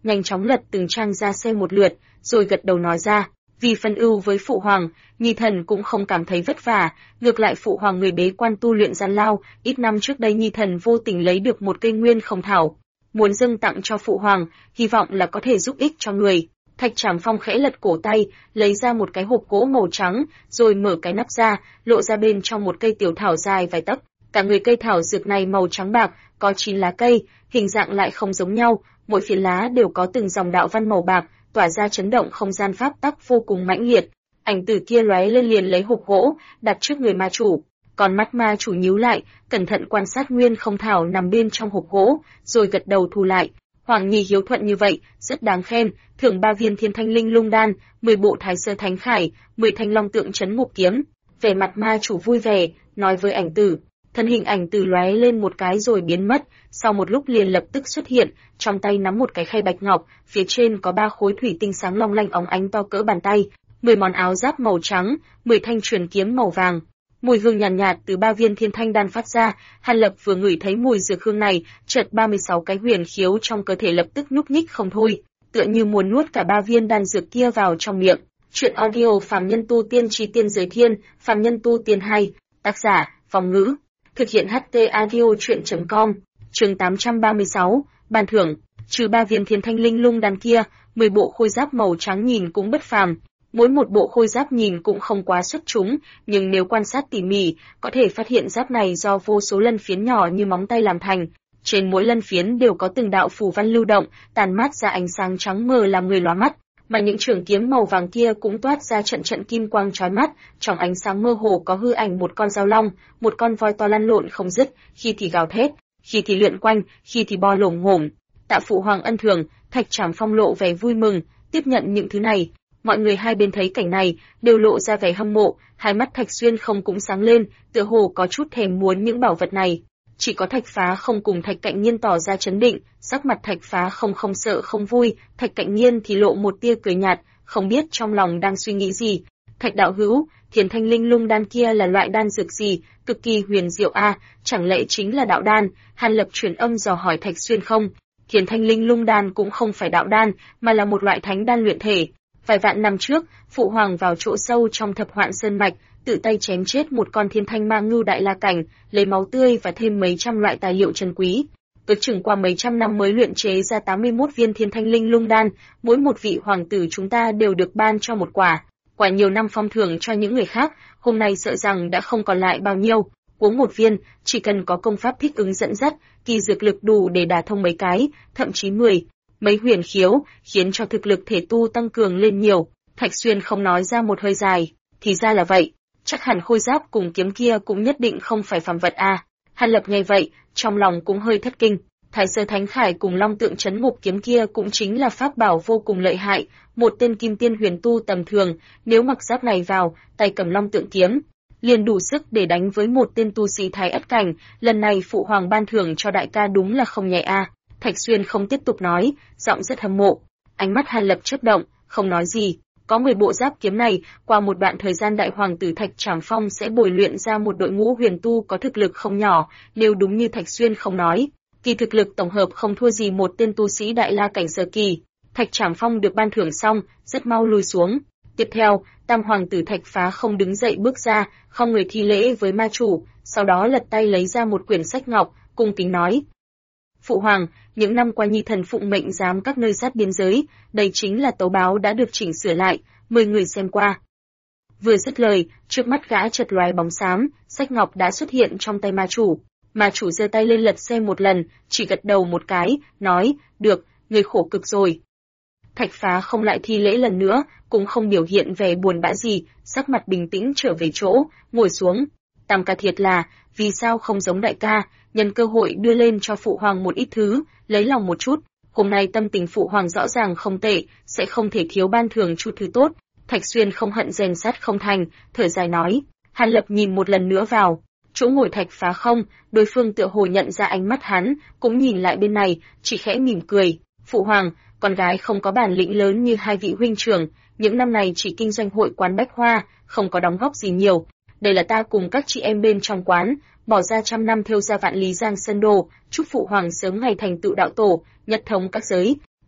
nhanh chóng lật từng trang ra xem một lượt, rồi gật đầu nói ra, vì phân ưu với phụ hoàng, Nhi thần cũng không cảm thấy vất vả, ngược lại phụ hoàng người bế quan tu luyện gian lao, ít năm trước đây Nhi thần vô tình lấy được một cây nguyên không thảo, muốn dâng tặng cho phụ hoàng, hy vọng là có thể giúp ích cho người. Thạch Trảm Phong khẽ lật cổ tay, lấy ra một cái hộp gỗ màu trắng, rồi mở cái nắp ra, lộ ra bên trong một cây tiểu thảo dài vài tấc. Cả người cây thảo dược này màu trắng bạc, có 9 lá cây, hình dạng lại không giống nhau, mỗi phiến lá đều có từng dòng đạo văn màu bạc, tỏa ra chấn động không gian pháp tắc vô cùng mãnh liệt. Ảnh tử kia lóe lên liền lấy hộp gỗ, đặt trước người ma chủ. Còn mắt ma chủ nhíu lại, cẩn thận quan sát nguyên không thảo nằm bên trong hộp gỗ, rồi gật đầu thu lại. Hoàng Nhi hiếu thuận như vậy, rất đáng khen, thưởng 3 viên Thiên Thanh Linh Lung Đan, 10 bộ Thái Sơ Thánh Khải, 10 thanh long tượng trấn ngục kiếm. Vẻ mặt ma chủ vui vẻ, nói với ảnh tử. Thân hình ảnh tử lóe lên một cái rồi biến mất, sau một lúc liền lập tức xuất hiện, trong tay nắm một cái khay bạch ngọc, phía trên có 3 khối thủy tinh sáng long lanh óng ánh to cỡ bàn tay, 10 món áo giáp màu trắng, 10 thanh truyền kiếm màu vàng. Mùi hương nhàn nhạt, từ 3 viên Thiên Thanh đan phát ra, Hàn Lập vừa ngửi thấy mùi dược hương này, chợt 36 cái huyền khiếu trong cơ thể lập tức nhúc nhích không thôi, tựa như muốn nuốt cả 3 viên đan dược kia vào trong miệng. Truyện audio Phàm Nhân Tu Tiên Chí Tiên Giới Thiên, Phàm Nhân Tu Tiên 2, tác giả, Phong Ngữ, thực hiện HT audio truyện.com. Chương 836, ban thưởng, trừ 3 viên Thiên Thanh Linh Lung đan kia, 10 bộ khôi giáp màu trắng nhìn cũng bất phàm. Mỗi một bộ khôi giáp nhìn cũng không quá xuất chúng, nhưng nếu quan sát tỉ mỉ, có thể phát hiện giáp này do vô số lân phiến nhỏ như móng tay làm thành. Trên mỗi lân phiến đều có từng đạo phù văn lưu động, tàn mát ra ánh sáng trắng mờ làm người lóa mắt, mà những trường kiếm màu vàng kia cũng toát ra trận trận kim quang chói mắt, trong ánh sáng mơ hồ có hư ảnh một con dao long, một con voi to lăn lộn không dứt, khi thì gào thét, khi thì lượn quanh, khi thì bò lổm ngổm. Tạ phụ hoàng ân thường, Thạch Trảm Phong lộ vẻ vui mừng, tiếp nhận những thứ này. Mọi người hai bên thấy cảnh này, đều lộ ra vẻ hâm mộ, hai mắt Thạch Xuyên không cũng sáng lên, tựa hồ có chút thèm muốn những bảo vật này. Chỉ có Thạch Phá không cùng Thạch Cạnh Nhiên tỏ ra chấn định, sắc mặt Thạch Phá không sợ không vui, Thạch Cạnh Nhiên thì lộ một tia cười nhạt, không biết trong lòng đang suy nghĩ gì. Thạch đạo hữu, Thiên Thanh Linh Lung đan kia là loại đan dược gì, cực kỳ huyền diệu a, chẳng lẽ chính là đạo đan? Hàn Lập truyền âm dò hỏi Thạch Xuyên không. Thiên Thanh Linh Lung đan cũng không phải đạo đan, mà là một loại thánh đan luyện thể. Vài vạn năm trước, phụ hoàng vào chỗ sâu trong Thập Hoạn Sơn mạch, tự tay chém chết một con thiên thanh ma ngưu đại la cảnh, lấy máu tươi và thêm mấy trăm loại tài liệu trân quý. Ước chừng qua mấy trăm năm mới luyện chế ra 81 viên Thiên Thanh Linh Lung đan, mỗi một vị hoàng tử chúng ta đều được ban cho một quả. Quả nhiều năm phong thưởng cho những người khác, hôm nay sợ rằng đã không còn lại bao nhiêu. Uống một viên, chỉ cần có công pháp thích ứng dẫn dắt, kỳ dược lực đủ để đả thông mấy cái, thậm chí 10. Mấy huyền khiếu, khiến cho thực lực thể tu tăng cường lên nhiều. Thạch Xuyên không nói ra một hơi dài, thì ra là vậy, chắc hẳn khôi giáp cùng kiếm kia cũng nhất định không phải phàm vật a. Hàn Lập nghe vậy, trong lòng cũng hơi thất kinh. Thái Sơ Thánh Khải cùng long tượng trấn ngục kiếm kia cũng chính là pháp bảo vô cùng lợi hại, một tên kim tiên huyền tu tầm thường, nếu mặc giáp này vào, tay cầm long tượng kiếm, liền đủ sức để đánh với một tên tu sĩ thái ất cảnh, lần này phụ hoàng ban thưởng cho đại ca đúng là không nhẹ a. Thạch Xuyên không tiếp tục nói, giọng rất hâm mộ. Ánh mắt Hàn Lập chớp động, không nói gì. Có 10 bộ giáp kiếm này, qua một đoạn thời gian đại hoàng tử Thạch Trảm Phong sẽ bồi luyện ra một đội ngũ huyền tu có thực lực không nhỏ, nếu đúng như Thạch Xuyên không nói, kỳ thực lực tổng hợp không thua gì một tên tu sĩ đại la cảnh sơ kỳ. Thạch Trảm Phong được ban thưởng xong, rất mau lùi xuống. Tiếp theo, tam hoàng tử Thạch Phá không đứng dậy bước ra, không người thi lễ với ma chủ, sau đó lật tay lấy ra một quyển sách ngọc, cung kính nói: Phụ hoàng, những năm qua Nhi thần phụng mệnh giám các nơi sát biên giới, đây chính là tấu báo đã được chỉnh sửa lại, mời người xem qua. Vừa dứt lời, trước mắt gã chợt lóe bóng xám, sách ngọc đã xuất hiện trong tay ma chủ. Ma chủ giơ tay lên lật xem một lần, chỉ gật đầu một cái, nói: được, người khổ cực rồi. Thạch Phá không lại thi lễ lần nữa, cũng không biểu hiện vẻ buồn bã gì, sắc mặt bình tĩnh trở về chỗ, ngồi xuống. Tam ca thiệt là, vì sao không giống đại ca, nhân cơ hội đưa lên cho phụ hoàng một ít thứ, lấy lòng một chút. Hôm nay tâm tình phụ hoàng rõ ràng không tệ, sẽ không thể thiếu ban thưởng chút thứ tốt. Thạch Xuyên không hận rèn sắt không thành, thở dài nói. Hàn Lập nhìn một lần nữa vào chỗ ngồi Thạch Phá không, đối phương tựa hồ nhận ra ánh mắt hắn, cũng nhìn lại bên này, chỉ khẽ mỉm cười. Phụ hoàng, con gái không có bản lĩnh lớn như hai vị huynh trưởng, những năm này chỉ kinh doanh hội quán bách hoa, không có đóng góp gì nhiều. Đây là ta cùng các chị em bên trong quán, bỏ ra trăm năm theo ra vạn lý giang sơn đồ, chúc phụ hoàng sớm ngày thành tựu đạo tổ, nhất thống các giới.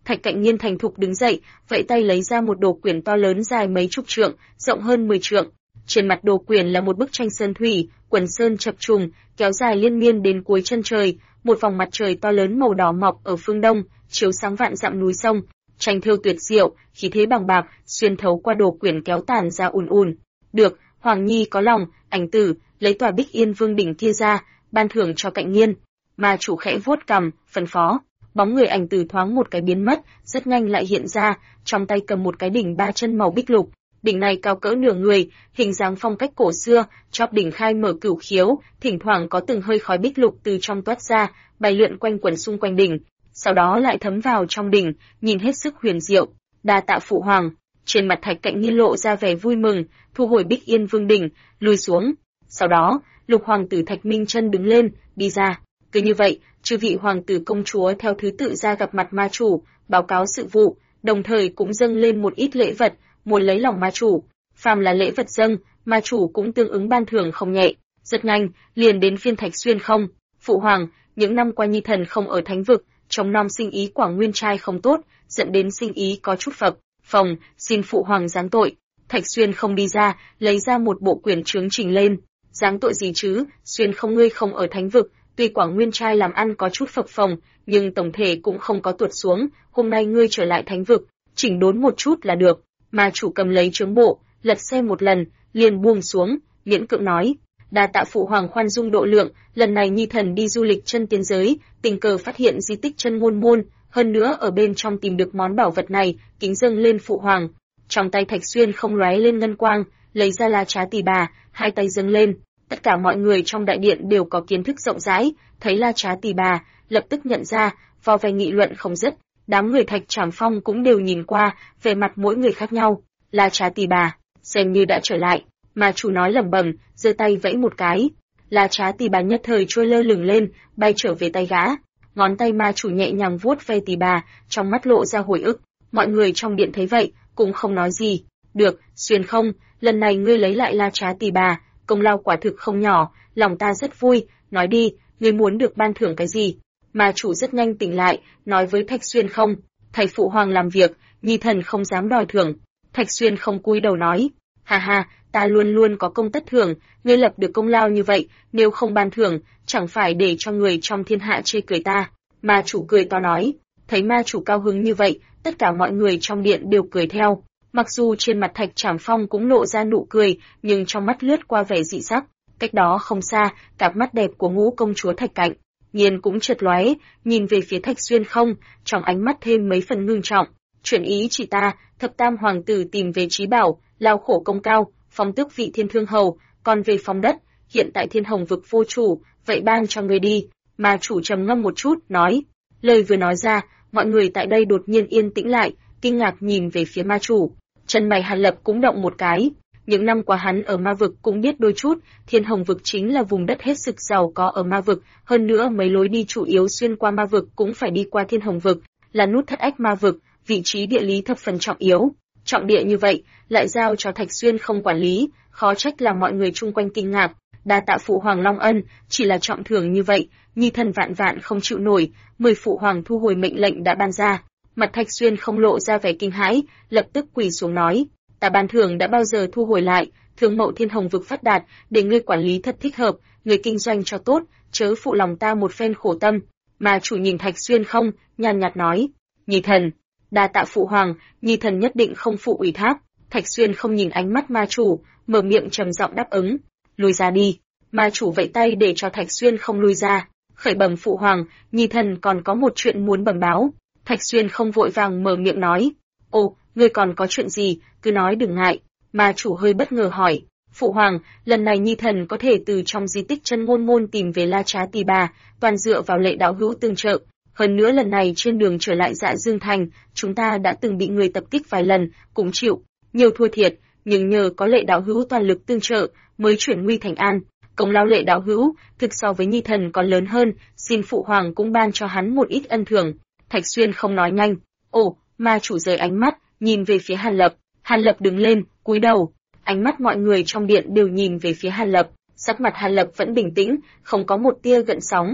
Thạch Cạnh Nghiên thành thục đứng dậy, vẫy tay lấy ra một đồ quyển to lớn dài mấy chục trượng, rộng hơn 10 trượng. Trên mặt đồ quyển là một bức tranh sơn thủy, quần sơn chập trùng, kéo dài liên miên đến cuối chân trời, một vòng mặt trời to lớn màu đỏ mọc ở phương đông, chiếu sáng vạn dặm núi sông. Tranh thêu tuyệt diệu, khí thế bằng bạc, xuyên thấu qua đồ quyển kéo tàn ra ùn ùn. Được, Hoàng Nhi có lòng, ảnh tử, lấy tòa Bích Yên Vương đỉnh kia ra, ban thưởng cho Cạnh Nghiên. Ma chủ khẽ vuốt cằm, phân phó. Bóng người ảnh tử thoáng một cái biến mất, rất nhanh lại hiện ra, trong tay cầm một cái đỉnh 3 chân màu bích lục. Đỉnh này cao cỡ nửa người, hình dáng phong cách cổ xưa, chóp đỉnh khai mở cửu khiếu, thỉnh thoảng có từng hơi khói bích lục từ trong toát ra, bay lượn quanh quẩn xung quanh đỉnh, sau đó lại thấm vào trong đỉnh, nhìn hết sức huyền diệu. Đa tạ phụ hoàng. Trên mặt Thạch Cạnh Nghiên lộ ra vẻ vui mừng, thu hồi Bích Yên Vương đỉnh, lùi xuống. Sau đó, Lục hoàng tử Thạch Minh Chân đứng lên, đi ra. Cứ như vậy, chư vị hoàng tử công chúa theo thứ tự ra gặp mặt ma chủ, báo cáo sự vụ, đồng thời cũng dâng lên một ít lễ vật, muốn lấy lòng ma chủ. Phàm là lễ vật dâng, ma chủ cũng tương ứng ban thưởng không nhẹ. Rất nhanh, liền đến phiên Thạch Xuyên không. Phụ hoàng, những năm qua Nhi thần không ở thánh vực, trong năm sinh ý Quảng Nguyên trai không tốt, dẫn đến sinh ý có chút phập phồng, xin phụ hoàng giáng tội. Thạch Xuyên không đi ra, lấy ra một bộ quyển chướng trình lên. Giáng tội gì chứ, Xuyên không ngươi không ở thánh vực, tuy Quảng Nguyên trai làm ăn có chút phập phồng, nhưng tổng thể cũng không có tuột xuống, hôm nay ngươi trở lại thánh vực, chỉnh đốn một chút là được. Ma chủ cầm lấy chướng bộ, lật xem một lần, liền buông xuống, miễn cưỡng nói. Đa tạ phụ hoàng khoan dung độ lượng, lần này Nhi thần đi du lịch chân tiên giới, tình cờ phát hiện di tích chân ngôn môn, hơn nữa ở bên trong tìm được món bảo vật này, kính dâng lên phụ hoàng. Trong tay Thạch Xuyên không lóe lên ngân quang, lấy ra lá trá tỳ bà, hai tay dâng lên. Tất cả mọi người trong đại điện đều có kiến thức rộng rãi, thấy la trá tỳ bà, lập tức nhận ra, vo ve nghị luận không dứt. Đám người Thạch Trảm Phong cũng đều nhìn qua, về mặt mỗi người khác nhau. La trá tỳ bà, xem như đã trở lại. Ma chủ nói lẩm bẩm, giơ tay vẫy một cái. La trá tỳ bà nhất thời trôi lơ lửng lên, bay trở về tay gã. Ngón tay ma chủ nhẹ nhàng vuốt ve tỳ bà, trong mắt lộ ra hồi ức. Mọi người trong điện thấy vậy, cũng không nói gì. Được, Xuyên không, lần này ngươi lấy lại la trá tỳ bà, công lao quả thực không nhỏ, lòng ta rất vui, nói đi, ngươi muốn được ban thưởng cái gì? Ma chủ rất nhanh tỉnh lại, nói với Thạch Xuyên không, thầy phụ hoàng làm việc, Nhi thần không dám đòi thưởng. Thạch Xuyên không cúi đầu nói, ha ha, ta luôn luôn có công tất thưởng, ngươi lập được công lao như vậy, nếu không ban thưởng, chẳng phải để cho người trong thiên hạ chê cười ta. Ma chủ cười to nói, thấy ma chủ cao hứng như vậy, tất cả mọi người trong điện đều cười theo. Mặc dù trên mặt Thạch Trảm Phong cũng lộ ra nụ cười, nhưng trong mắt lướt qua vẻ dị sắc. Cách đó không xa, cặp mắt đẹp của Ngũ công chúa Thạch Cạnh Nghiên cũng chợt lóe, nhìn về phía Thạch Xuyên không, trong ánh mắt thêm mấy phần ngưng trọng. Chuyển ý chỉ ta, thập tam hoàng tử tìm về trí bảo, lao khổ công cao, phong tước vị thiên thương hầu, còn về phong đất, hiện tại thiên hồng vực vô chủ, vậy ban cho người đi. Ma chủ trầm ngâm một chút, nói. Lời vừa nói ra, mọi người tại đây đột nhiên yên tĩnh lại, kinh ngạc nhìn về phía ma chủ. Chân mày Hàn Lập cũng động một cái. Những năm qua hắn ở ma vực cũng biết đôi chút, thiên hồng vực chính là vùng đất hết sức giàu có ở ma vực, hơn nữa mấy lối đi chủ yếu xuyên qua ma vực cũng phải đi qua thiên hồng vực, là nút thất ách ma vực, vị trí địa lý thập phần trọng yếu. Trọng địa như vậy, lại giao cho Thạch Xuyên không quản lý, khó trách làm mọi người chung quanh kinh ngạc. Đa tạ phụ hoàng long ân, chỉ là trọng thưởng như vậy, Nhi thần vạn vạn không chịu nổi. 10 phụ hoàng thu hồi mệnh lệnh đã ban ra. Mặt Thạch Xuyên không lộ ra vẻ kinh hãi, lập tức quỳ xuống nói, ta ban thưởng đã bao giờ thu hồi lại, thương mậu thiên hồng vực phát đạt, để ngươi quản lý thật thích hợp, ngươi kinh doanh cho tốt, chớ phụ lòng ta một phen khổ tâm. Mà chủ nhìn Thạch Xuyên không, nhàn nhạt nói, Nhi thần, đa tạ phụ hoàng, Nhi thần nhất định không phụ ủy thác. Thạch Xuyên không nhìn ánh mắt ma chủ, mở miệng trầm giọng đáp ứng, lui ra đi. Ma chủ vẫy tay để cho Thạch Xuyên không lui ra, khởi bẩm phụ hoàng, Nhi thần còn có một chuyện muốn bẩm báo. Thạch Xuyên không vội vàng mở miệng nói, ồ, ngươi còn có chuyện gì, cứ nói đừng ngại. Ma chủ hơi bất ngờ hỏi, phụ hoàng, lần này Nhi thần có thể từ trong di tích chân ngôn môn tìm về la trá tỳ bà, toàn dựa vào lệ đạo hữu tương trợ. Hơn nữa lần này trên đường trở lại Dạ Dương Thành, chúng ta đã từng bị người tập kích vài lần, cũng chịu nhiều thua thiệt, nhưng nhờ có lệ đạo hữu toàn lực tương trợ, mới chuyển nguy thành an. Công lao lệ đạo hữu, thực so với Nhi thần còn lớn hơn, xin phụ hoàng cũng ban cho hắn một ít ân thưởng. Thạch Xuyên không nói nhanh. Ồ, ma chủ rời ánh mắt, nhìn về phía Hàn Lập. Hàn Lập đứng lên, cúi đầu. Ánh mắt mọi người trong điện đều nhìn về phía Hàn Lập. Sắc mặt Hàn Lập vẫn bình tĩnh, không có một tia gợn sóng.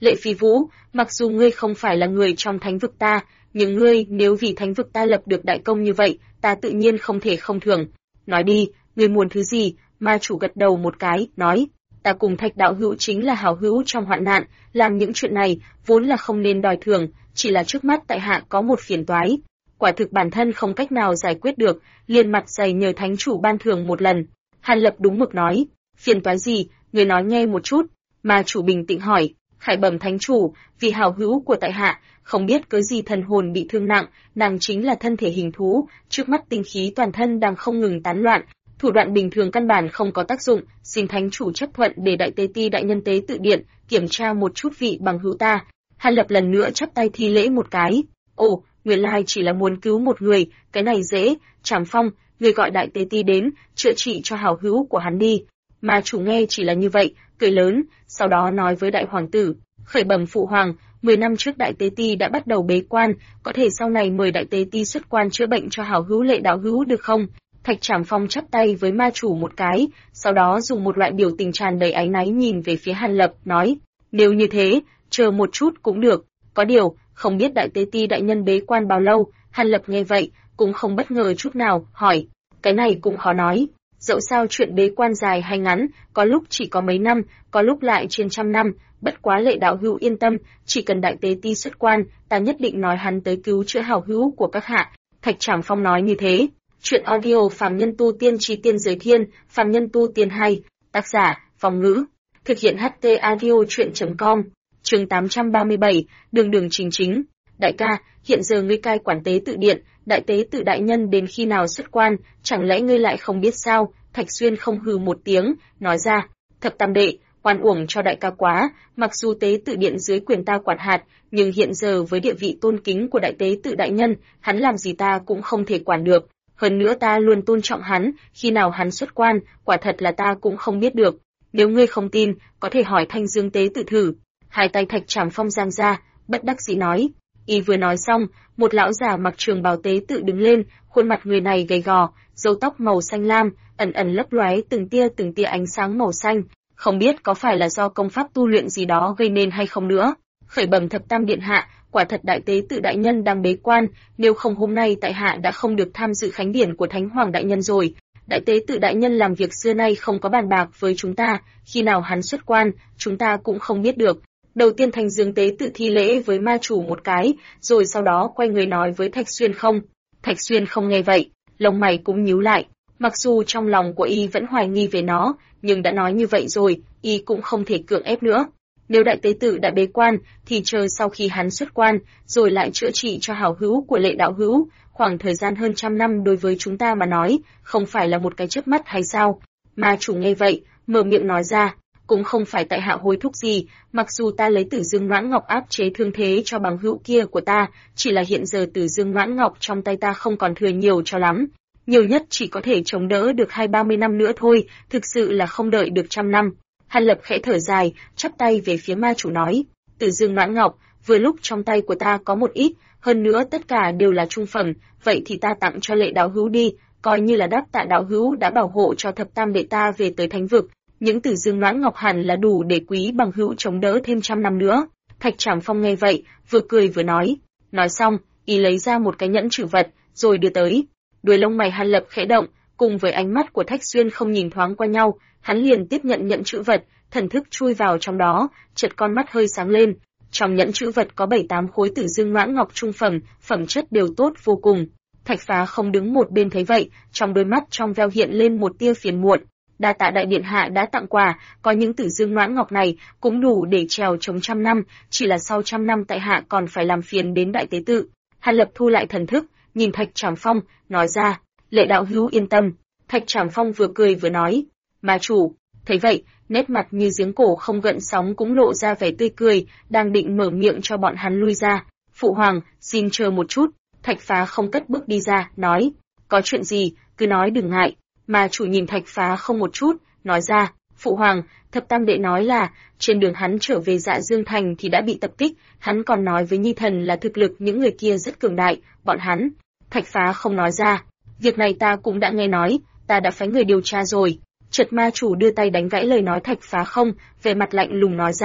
Lệ Phi Vũ, mặc dù ngươi không phải là người trong thánh vực ta, nhưng ngươi nếu vì thánh vực ta lập được đại công như vậy, ta tự nhiên không thể không thưởng. Nói đi, ngươi muốn thứ gì? Ma chủ gật đầu một cái, nói, ta cùng Thạch đạo hữu chính là hảo hữu trong hoạn nạn, làm những chuyện này vốn là không nên đòi thưởng, chỉ là trước mắt tại hạ có một phiền toái, quả thực bản thân không cách nào giải quyết được, liền mặt dày nhờ thánh chủ ban thưởng một lần. Hàn Lập đúng mực nói, phiền toái gì, người nói nghe một chút. Ma chủ bình tĩnh hỏi, khải bẩm thánh chủ, vì hảo hữu của tại hạ, không biết cớ gì thần hồn bị thương nặng, nàng chính là thân thể hình thú, trước mắt tinh khí toàn thân đang không ngừng tán loạn, thủ đoạn bình thường căn bản không có tác dụng, xin thánh chủ chấp thuận để đại tế ti đại nhân tế tự điện kiểm tra một chút vị bằng hữu ta. Hàn Lập lần nữa chắp tay thi lễ một cái. Ồ, nguyên lai chỉ là muốn cứu một người, cái này dễ. Trảm Phong, người gọi đại tế ti đến, chữa trị cho hảo hữu của hắn đi. Ma chủ nghe chỉ là như vậy, cười lớn, sau đó nói với đại hoàng tử, khởi bẩm phụ hoàng, 10 năm trước đại tế ti đã bắt đầu bế quan, có thể sau này mời đại tế ti xuất quan chữa bệnh cho hảo hữu Lệ đạo hữu được không? Thạch Trảm Phong chắp tay với ma chủ một cái, sau đó dùng một loại biểu tình tràn đầy áy náy nhìn về phía Hàn Lập, nói, nếu như thế, chờ một chút cũng được, có điều, không biết đại tế ti đại nhân bế quan bao lâu. Hàn Lập nghe vậy, cũng không bất ngờ chút nào, hỏi, cái này cũng khó nói, dẫu sao chuyện bế quan dài hay ngắn, có lúc chỉ có mấy năm, có lúc lại trên trăm năm, bất quá Lệ đạo hữu yên tâm, chỉ cần đại tế ti xuất quan, ta nhất định nói hắn tới cứu chữa hảo hữu của các hạ. Thạch Trảm Phong nói như thế. Chuyện audio Phàm Nhân Tu Tiên Chí Tiên Giới Thiên, Phàm Nhân Tu Tiên 2, tác giả, Phong Ngữ, thực hiện HT audio chuyện.com, chương 837, đường đường chính chính. Đại ca, hiện giờ ngươi cai quản tế tự điện, đại tế tự đại nhân đến khi nào xuất quan, chẳng lẽ ngươi lại không biết sao? Thạch Xuyên không hừ một tiếng, nói ra, thập tam đệ, oan uổng cho đại ca quá, mặc dù tế tự điện dưới quyền ta quản hạt, nhưng hiện giờ với địa vị tôn kính của đại tế tự đại nhân, hắn làm gì ta cũng không thể quản được. Hơn nữa ta luôn tôn trọng hắn, khi nào hắn xuất quan, quả thật là ta cũng không biết được. Nếu ngươi không tin, có thể hỏi Thanh Dương tế tự thử. Hai tay Thạch Trảm Phong giang ra, bất đắc dĩ nói. Y vừa nói xong, một lão già mặc trường bào tế tự đứng lên, khuôn mặt người này gầy gò, râu tóc màu xanh lam, ẩn ẩn lấp lóe từng tia ánh sáng màu xanh, không biết có phải là do công pháp tu luyện gì đó gây nên hay không nữa. Khởi bẩm thập tam điện hạ, quả thật đại tế tự đại nhân đang bế quan, nếu không hôm nay tại hạ đã không được tham dự khánh điển của Thánh Hoàng đại nhân rồi. Đại tế tự đại nhân làm việc xưa nay không có bàn bạc với chúng ta, khi nào hắn xuất quan, chúng ta cũng không biết được. Đầu tiên Thanh Dương tế tự thi lễ với ma chủ một cái, rồi sau đó quay người nói với Thạch Xuyên không. Thạch Xuyên không nghe vậy, lông mày cũng nhíu lại, mặc dù trong lòng của y vẫn hoài nghi về nó, nhưng đã nói như vậy rồi, y cũng không thể cưỡng ép nữa. Nếu đại tế tự đã bế quan, thì chờ sau khi hắn xuất quan, rồi lại chữa trị cho hảo hữu của Lệ đạo hữu, khoảng thời gian hơn trăm năm đối với chúng ta mà nói, không phải là một cái chớp mắt hay sao? Ma chủ nghe vậy, mở miệng nói ra, cũng không phải tại hạ hối thúc gì, mặc dù ta lấy Tử Dương Noãn Ngọc áp chế thương thế cho bằng hữu kia của ta, chỉ là hiện giờ Tử Dương Noãn Ngọc trong tay ta không còn thừa nhiều cho lắm. Nhiều nhất chỉ có thể chống đỡ được 20-30 năm nữa thôi, thực sự là không đợi được trăm năm. Hàn Lập khẽ thở dài, chắp tay về phía ma chủ nói, Tử Dương Noãn Ngọc, vừa lúc trong tay của ta có một ít, hơn nữa tất cả đều là trung phẩm, vậy thì ta tặng cho Lệ đạo hữu đi, coi như là đáp tạ đạo hữu đã bảo hộ cho thập tam đệ ta về tới thánh vực. Những Tử Dương Noãn Ngọc hẳn là đủ để quý bằng hữu chống đỡ thêm trăm năm nữa. Thạch Trảm Phong nghe vậy, vừa cười vừa nói. Nói xong, y lấy ra một cái nhẫn trữ vật, rồi đưa tới. Đuôi lông mày Hàn Lập khẽ động, cùng với ánh mắt của Thạch Xuyên không nhìn thoáng qua nhau, hắn liền tiếp nhận nhẫn trữ vật, thần thức chui vào trong đó, chợt con mắt hơi sáng lên. Trong nhẫn trữ vật có 7-8 khối Tử Dương Noãn Ngọc trung phẩm, phẩm chất đều tốt vô cùng. Thạch Phá không đứng một bên thấy vậy, trong đôi mắt trong veo hiện lên một tia phiền muộn. Đa tạ đại điện hạ đã tặng quà, có những Tử Dương Noãn Ngọc này cũng đủ để trèo chống trăm năm, chỉ là sau trăm năm tại hạ còn phải làm phiền đến đại tế tự. Hàn Lập thu lại thần thức, nhìn Thạch Trảm Phong, nói ra, Lệ đạo hữu yên tâm. Thạch Trảm Phong vừa cười vừa nói, ma chủ. Thấy vậy, nét mặt như giếng cổ không gợn sóng cũng lộ ra vẻ tươi cười, đang định mở miệng cho bọn hắn lui ra. Phụ hoàng, xin chờ một chút. Thạch Phá không cất bước đi ra, nói, có chuyện gì, cứ nói đừng ngại. Ma chủ nhìn Thạch Phá không một chút, nói ra, phụ hoàng, thập tam đệ nói là, trên đường hắn trở về Dạ Dương Thành thì đã bị tập kích, hắn còn nói với Nhi Thần là thực lực những người kia rất cường đại, bọn hắn. Thạch Phá không nói ra, việc này ta cũng đã nghe nói, ta đã phái người điều tra rồi. Chợt ma chủ đưa tay đánh gãy lời nói Thạch Phá không, về mặt lạnh lùng nói ra,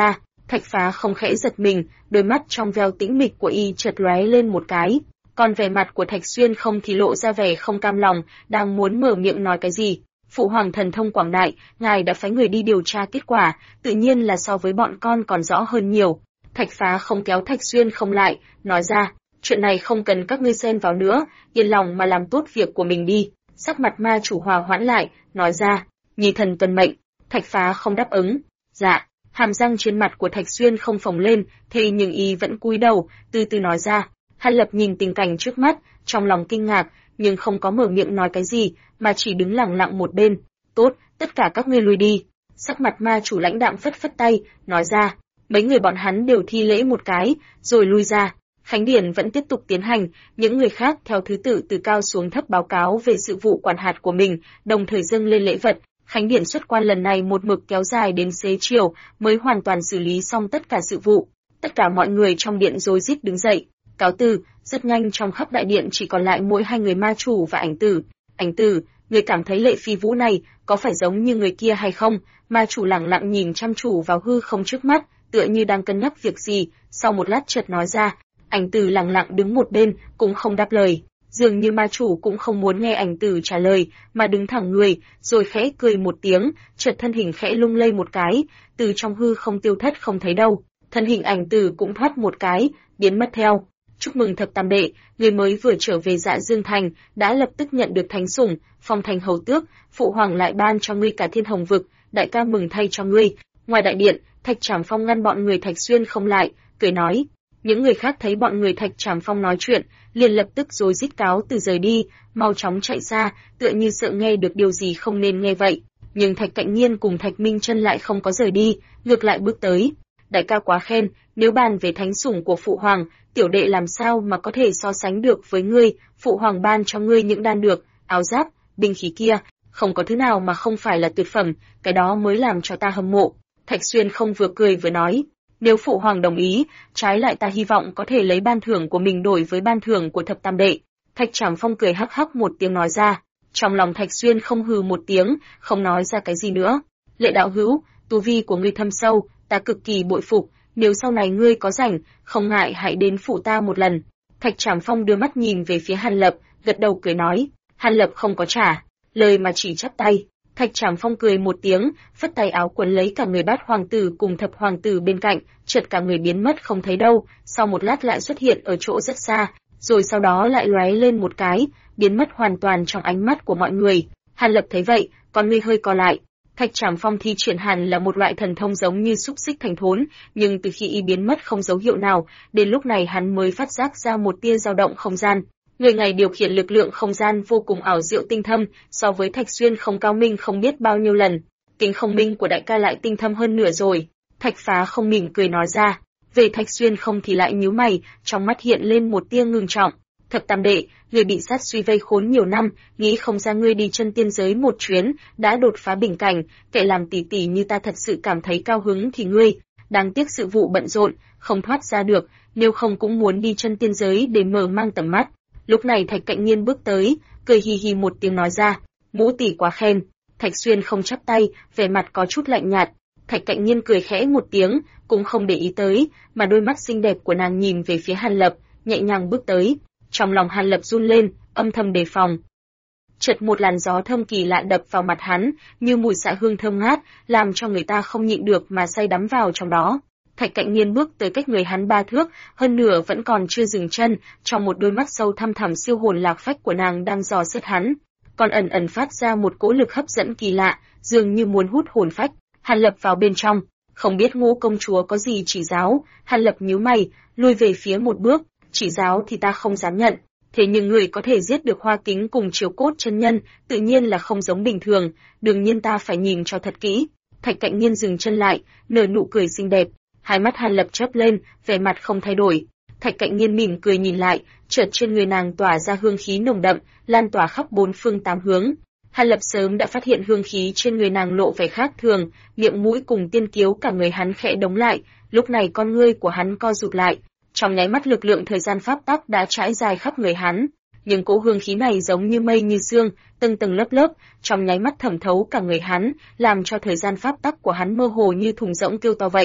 Thạch Phá không khẽ giật mình, đôi mắt trong veo tĩnh mịch của y chợt lóe lên một cái. Còn vẻ mặt của Thạch Xuyên không thì lộ ra vẻ không cam lòng, đang muốn mở miệng nói cái gì. Phụ hoàng thần thông quảng đại, ngài đã phái người đi điều tra kết quả, tự nhiên là so với bọn con còn rõ hơn nhiều. Thạch Phá không kéo Thạch Xuyên không lại, nói ra, chuyện này không cần các ngươi xen vào nữa, yên lòng mà làm tốt việc của mình đi. Sắc mặt ma chủ hòa hoãn lại, nói ra, nhi thần tuân mệnh. Thạch Phá không đáp ứng. Dạ. Hàm răng trên mặt của Thạch Xuyên không phồng lên, thế nhưng y vẫn cúi đầu, từ từ nói ra. Hàn Lập nhìn tình cảnh trước mắt, trong lòng kinh ngạc, nhưng không có mở miệng nói cái gì, mà chỉ đứng lặng lặng một bên. Tốt, tất cả các ngươi lui đi. Sắc mặt ma chủ lãnh đạm phất phất tay, nói ra. Mấy người bọn hắn đều thi lễ một cái, rồi lui ra. Khánh điển vẫn tiếp tục tiến hành, những người khác theo thứ tự từ cao xuống thấp báo cáo về sự vụ quản hạt của mình, đồng thời dâng lên lễ vật. Khánh điển xuất quan lần này một mực kéo dài đến xế chiều, mới hoàn toàn xử lý xong tất cả sự vụ. Tất cả mọi người trong điện rối rít đứng dậy, cáo từ. Rất nhanh trong khắp đại điện chỉ còn lại mỗi hai người ma chủ và Ảnh Tử. Ảnh Tử, người cảm thấy Lệ Phi Vũ này có phải giống như người kia hay không? Ma chủ lẳng lặng nhìn chăm chú vào hư không trước mắt, tựa như đang cân nhắc việc gì. Sau một lát chợt nói ra. Ảnh Tử lặng lặng đứng một bên, cũng không đáp lời. Dường như ma chủ cũng không muốn nghe Ảnh Tử trả lời, mà đứng thẳng người, rồi khẽ cười một tiếng, chợt thân hình khẽ lung lay một cái, từ trong hư không tiêu thất không thấy đâu. Thân hình Ảnh Tử cũng thoát một cái, biến mất theo. Chúc mừng thập tam đệ, người mới vừa trở về Dạ Dương Thành, đã lập tức nhận được thánh sủng, phong thành hầu tước, phụ hoàng lại ban cho ngươi cả Thiên Hồng vực, đại ca mừng thay cho ngươi. Ngoài đại điện, Thạch Trảm Phong ngăn bọn người Thạch Xuyên không lại, cười nói. Những người khác thấy bọn người Thạch Trảm Phong nói chuyện, liền lập tức rối rít cáo từ rời đi, mau chóng chạy xa, tựa như sợ nghe được điều gì không nên nghe vậy. Nhưng Thạch Cạnh Nhiên cùng Thạch Minh Chân lại không có rời đi, ngược lại bước tới. Đại ca quá khen, nếu bàn về thánh sủng của phụ hoàng, tiểu đệ làm sao mà có thể so sánh được với ngươi, phụ hoàng ban cho ngươi những đan dược, áo giáp, binh khí kia, không có thứ nào mà không phải là tuyệt phẩm, cái đó mới làm cho ta hâm mộ. Thạch Xuyên không vừa cười vừa nói, nếu phụ hoàng đồng ý, trái lại ta hy vọng có thể lấy ban thưởng của mình đổi với ban thưởng của thập tam đệ. Thạch Trảm Phong cười hắc hắc một tiếng nói ra, trong lòng Thạch Xuyên không hừ một tiếng, không nói ra cái gì nữa. Lệ đạo hữu, tu vi của ngươi thâm sâu, ta cực kỳ bội phục, nếu sau này ngươi có rảnh, không ngại hãy đến phụ ta một lần. Thạch Trảm Phong đưa mắt nhìn về phía Hàn Lập, gật đầu cười nói, Hàn Lập không có trả lời mà chỉ chắp tay. Thạch Trảm Phong cười một tiếng, phất tay áo quấn lấy cả người Bát hoàng tử cùng Thập hoàng tử bên cạnh, chợt cả người biến mất không thấy đâu, sau một lát lại xuất hiện ở chỗ rất xa, rồi sau đó lại lóe lên một cái, biến mất hoàn toàn trong ánh mắt của mọi người. Hàn Lập thấy vậy, con ngươi hơi co lại. Thạch Trảm Phong thi triển hẳn là một loại thần thông giống như xúc xích thành thốn, nhưng từ khi y biến mất không dấu hiệu nào, đến lúc này hắn mới phát giác ra một tia dao động không gian. Người này điều khiển lực lượng không gian vô cùng ảo diệu tinh thâm, so với Thạch Xuyên không cao minh không biết bao nhiêu lần. Kính không minh của đại ca lại tinh thâm hơn nửa rồi. Thạch Phá không mỉm cười nói ra. Về Thạch Xuyên không thì lại nhíu mày, trong mắt hiện lên một tia ngưng trọng. Thập tam đệ, người bị sát suy vây khốn nhiều năm, nghĩ không ra ngươi đi chân tiên giới một chuyến, đã đột phá bình cảnh, kẻ làm tỷ tỷ như ta thật sự cảm thấy cao hứng thì ngươi, đáng tiếc sự vụ bận rộn, không thoát ra được, nếu không cũng muốn đi chân tiên giới để mở mang tầm mắt. Lúc này Thạch Cạnh Nhiên bước tới, cười hì hì một tiếng nói ra, ngũ tỷ quá khen. Thạch Xuyên không chắp tay, vẻ mặt có chút lạnh nhạt. Thạch Cạnh Nhiên cười khẽ một tiếng, cũng không để ý tới, mà đôi mắt xinh đẹp của nàng nhìn về phía Hàn Lập, nhẹ nhàng bước tới. Trong lòng Hàn Lập run lên, âm thầm đề phòng. Chợt một làn gió thơm kỳ lạ đập vào mặt hắn, như mùi xạ hương thơm ngát, làm cho người ta không nhịn được mà say đắm vào trong đó. Thạch Cạnh Nhiên bước tới cách người hắn 3 thước, hơn nửa vẫn còn chưa dừng chân, trong một đôi mắt sâu thăm thẳm siêu hồn lạc phách của nàng đang dò xét hắn, còn ẩn ẩn phát ra một cỗ lực hấp dẫn kỳ lạ, dường như muốn hút hồn phách. Hàn Lập vào bên trong, không biết Ngũ công chúa có gì chỉ giáo. Hàn Lập nhíu mày, lùi về phía một bước, chỉ giáo thì ta không dám nhận, thế nhưng người có thể giết được Hoa Kính cùng Chiếu Cốt chân nhân, tự nhiên là không giống bình thường, đương nhiên ta phải nhìn cho thật kỹ. Thạch Cạnh Nhiên dừng chân lại, nở nụ cười xinh đẹp, hai mắt Hàn Lập chớp lên, vẻ mặt không thay đổi. Thạch Cạnh Nhiên mỉm cười nhìn lại, chợt trên người nàng tỏa ra hương khí nồng đậm, lan tỏa khắp bốn phương tám hướng. Hàn Lập sớm đã phát hiện hương khí trên người nàng lộ vẻ khác thường, miệng mũi cùng tiên kiếu cả người hắn khẽ đóng lại, lúc này con ngươi của hắn co rụt lại, trong nháy mắt lực lượng thời gian pháp tắc đã trải dài khắp người hắn, nhưng cỗ hương khí này giống như mây như sương, tầng tầng lớp lớp, trong nháy mắt thẩm thấu cả người hắn, làm cho thời gian pháp tắc của hắn mơ hồ như thùng rỗng kêu to vậy,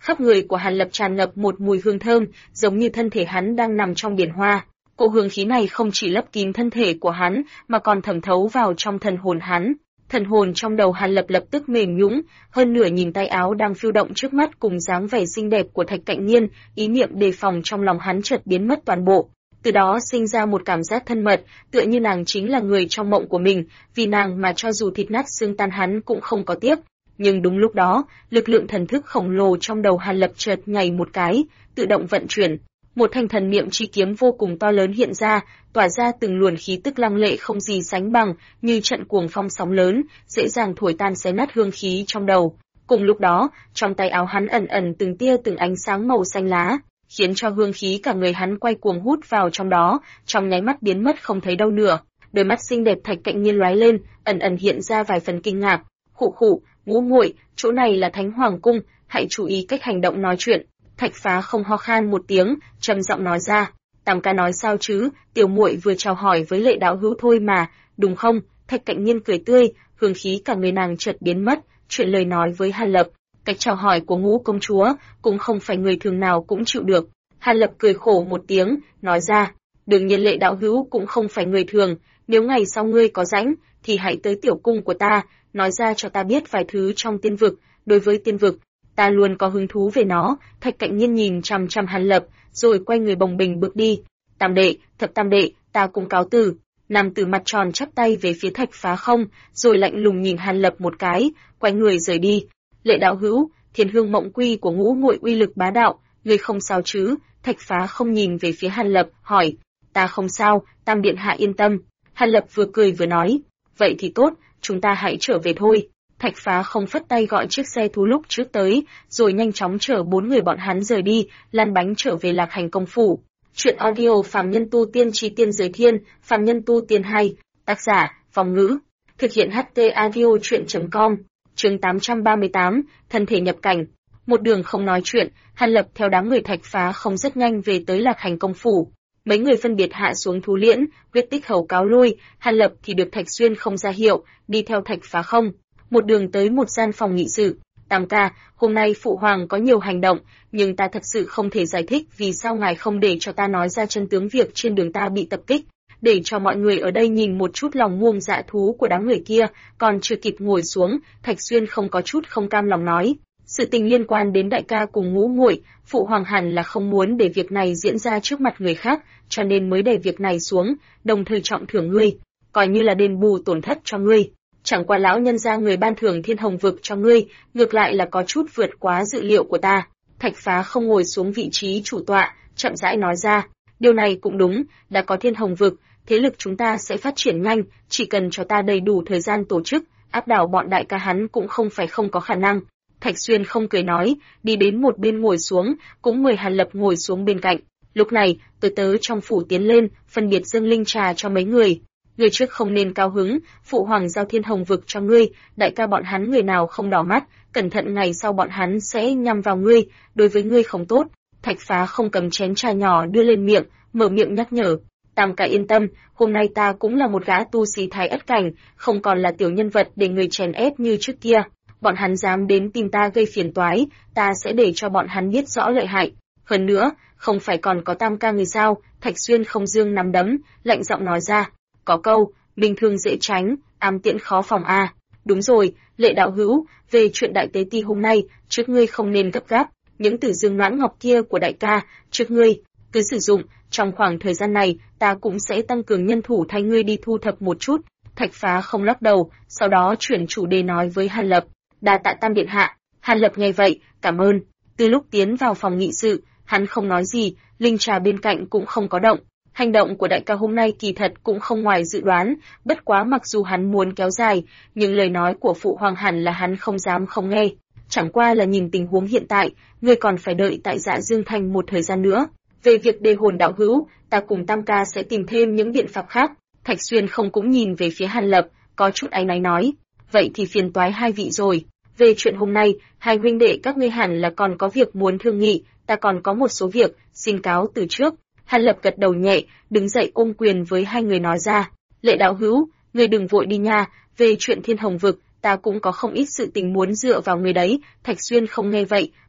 Khắp người của Hàn Lập tràn ngập một mùi hương thơm, giống như thân thể hắn đang nằm trong biển hoa. Cỗ hương khí này không chỉ lấp kín thân thể của hắn, mà còn thẩm thấu vào trong thần hồn hắn. Thần hồn trong đầu Hàn Lập lập tức mềm nhũn, hơn nửa nhìn tay áo đang phiêu động trước mắt cùng dáng vẻ xinh đẹp của Thạch Cạnh Nhiên, ý niệm đề phòng trong lòng hắn chợt biến mất toàn bộ. Từ đó sinh ra một cảm giác thân mật, tựa như nàng chính là người trong mộng của mình, vì nàng mà cho dù thịt nát xương tan hắn cũng không có tiếc. Nhưng đúng lúc đó, lực lượng thần thức khổng lồ trong đầu Hàn Lập chợt nhảy một cái, tự động vận chuyển. Một thanh thần niệm chi kiếm vô cùng to lớn hiện ra, tỏa ra từng luồng khí tức lăng lệ không gì sánh bằng, như trận cuồng phong sóng lớn, dễ dàng thổi tan xé nát hương khí trong đầu. Cùng lúc đó, trong tay áo hắn ẩn ẩn từng tia từng ánh sáng màu xanh lá, khiến cho hương khí cả người hắn quay cuồng hút vào trong đó, trong nháy mắt biến mất không thấy đâu nữa. Đôi mắt xinh đẹp Thạch Cạnh Nhiên lóe lên, ẩn ẩn hiện ra vài phần kinh ngạc. Khụ khụ, ngũ muội, chỗ này là Thánh Hoàng cung, hãy chú ý cách hành động nói chuyện. Thạch Phá không ho khan một tiếng, trầm giọng nói ra. Tam ca nói sao chứ, tiểu muội vừa chào hỏi với Lệ đạo hữu thôi mà, đúng không? Thạch Cạnh Nhiên cười tươi, hương khí cả người nàng chợt biến mất, chuyện lời nói với Hàn Lập. Cách chào hỏi của Ngũ công chúa cũng không phải người thường nào cũng chịu được. Hàn Lập cười khổ một tiếng, nói ra. Đương nhiên Lệ đạo hữu cũng không phải người thường, nếu ngày sau ngươi có rảnh, thì hãy tới tiểu cung của ta, nói ra cho ta biết vài thứ trong tiên vực. Đối với tiên vực, ta luôn có hứng thú về nó. Thạch Cạnh Nhiên nhìn chằm chằm Hàn Lập, rồi quay người bồng bềnh bước đi. Tam đệ, thập tam đệ, ta cùng cáo từ. Nam tử mặt tròn chắp tay về phía Thạch Phá không, rồi lạnh lùng nhìn Hàn Lập một cái, quay người rời đi. Lệ đạo hữu, Thiên Hương Mộng Quy của Ngũ muội uy lực bá đạo, ngươi không sao chứ? Thạch Phá không nhìn về phía Hàn Lập, hỏi. Ta không sao, Tam điện hạ yên tâm. Hàn Lập vừa cười vừa nói. Vậy thì tốt, chúng ta hãy trở về thôi. Thạch Phá không phất tay gọi chiếc xe thú lúc trước tới, rồi nhanh chóng chở 4 người bọn hắn rời đi, lăn bánh trở về Lạc Hành công phủ. Chuyện audio Phàm Nhân Tu Tiên Chí Tiên Giới Thiên, Phàm Nhân Tu Tiên 2, tác giả, Phong Ngữ. Thực hiện HT audio chuyện.com, chương 838, thân thể nhập cảnh. Một đường không nói chuyện, Hàn Lập theo đám người Thạch Phá không rất nhanh về tới Lạc Hành công phủ. Mấy người phân biệt hạ xuống thú liễn, Huyết Tích Hầu cáo lui, Hàn Lập thì được Thạch Xuyên không ra hiệu, đi theo Thạch Phá không. Một đường tới một gian phòng nghị sự. Tam ca, hôm nay phụ hoàng có nhiều hành động, nhưng ta thật sự không thể giải thích vì sao ngài không để cho ta nói ra chân tướng việc trên đường ta bị tập kích, để cho mọi người ở đây nhìn một chút lòng muông dạ thú của đám người kia. Còn chưa kịp ngồi xuống, Thạch Xuyên không có chút không cam lòng nói. Sự tình liên quan đến đại ca cùng Ngũ muội, phụ hoàng hẳn là không muốn để việc này diễn ra trước mặt người khác, cho nên mới để việc này xuống, đồng thời trọng thưởng ngươi, coi như là đền bù tổn thất cho ngươi. Chẳng qua lão nhân gia người ban thưởng Thiên Hồng vực cho ngươi, ngược lại là có chút vượt quá dự liệu của ta. Thạch Phá không ngồi xuống vị trí chủ tọa, chậm rãi nói ra. Điều này cũng đúng, đã có Thiên Hồng vực, thế lực chúng ta sẽ phát triển nhanh, chỉ cần cho ta đầy đủ thời gian tổ chức, áp đảo bọn đại ca hắn cũng không phải không có khả năng. Thạch Xuyên không cười nói, đi đến một bên ngồi xuống, cũng mời Hàn Lập ngồi xuống bên cạnh. Lúc này, tớ trong phủ tiến lên, phân biệt dâng linh trà cho mấy người. Người trước không nên cao hứng, phụ hoàng giao Thiên Hồng vực cho ngươi, đại ca bọn hắn người nào không đỏ mắt, cẩn thận ngày sau bọn hắn sẽ nhắm vào ngươi, đối với ngươi không tốt. Thạch Phá không cầm chén trà nhỏ đưa lên miệng, mở miệng nhắc nhở. Tam ca yên tâm, hôm nay ta cũng là một gã tu sĩ thái ất cảnh, không còn là tiểu nhân vật để người chèn ép như trước kia. Bọn hắn dám đến tìm ta gây phiền toái, ta sẽ để cho bọn hắn biết rõ lợi hại. Hơn nữa, không phải còn có Tam ca người sao? Thạch Xuyên không dương nắm đấm, lạnh giọng nói ra. Có câu, bình thường dễ tránh, ám tiễn khó phòng a. Đúng rồi, Lệ đạo hữu, về chuyện đại tế ti hôm nay, trước ngươi không nên gấp gáp, những tử dương noãn ngọc kia của đại ca, trước ngươi cứ sử dụng, trong khoảng thời gian này, ta cũng sẽ tăng cường nhân thủ thay ngươi đi thu thập một chút. Thạch Phá không lắc đầu, sau đó chuyển chủ đề nói với Hàn Lập. Đa tạ Tam điện hạ. Hàn Lập nghe vậy, cảm ơn. Từ lúc tiến vào phòng nghị sự, hắn không nói gì, linh trà bên cạnh cũng không có động. Hành động của đại ca hôm nay kỳ thật cũng không ngoài dự đoán, bất quá mặc dù hắn muốn kéo dài, nhưng lời nói của phụ hoàng hẳn là hắn không dám không nghe. Chẳng qua là nhìn tình huống hiện tại, ngươi còn phải đợi tại Dạ Dương Thành một thời gian nữa. Về việc đề hồn đạo hữu, ta cùng Tam ca sẽ tìm thêm những biện pháp khác. Thạch Xuyên không cũng nhìn về phía Hàn Lập, có chút áy náy nói. Vậy thì phiền toái hai vị rồi. Về chuyện hôm nay, hai huynh đệ các ngươi hẳn là còn có việc muốn thương nghị, ta còn có một số việc, xin cáo từ trước. Hàn Lập gật đầu nhẹ, đứng dậy ôm quyền với hai người nói ra. Lệ đạo hữu, ngươi đừng vội đi nha, về chuyện Thiên Hồng vực, ta cũng có không ít sự tình muốn dựa vào người đấy. Thạch Xuyên không nghe vậy,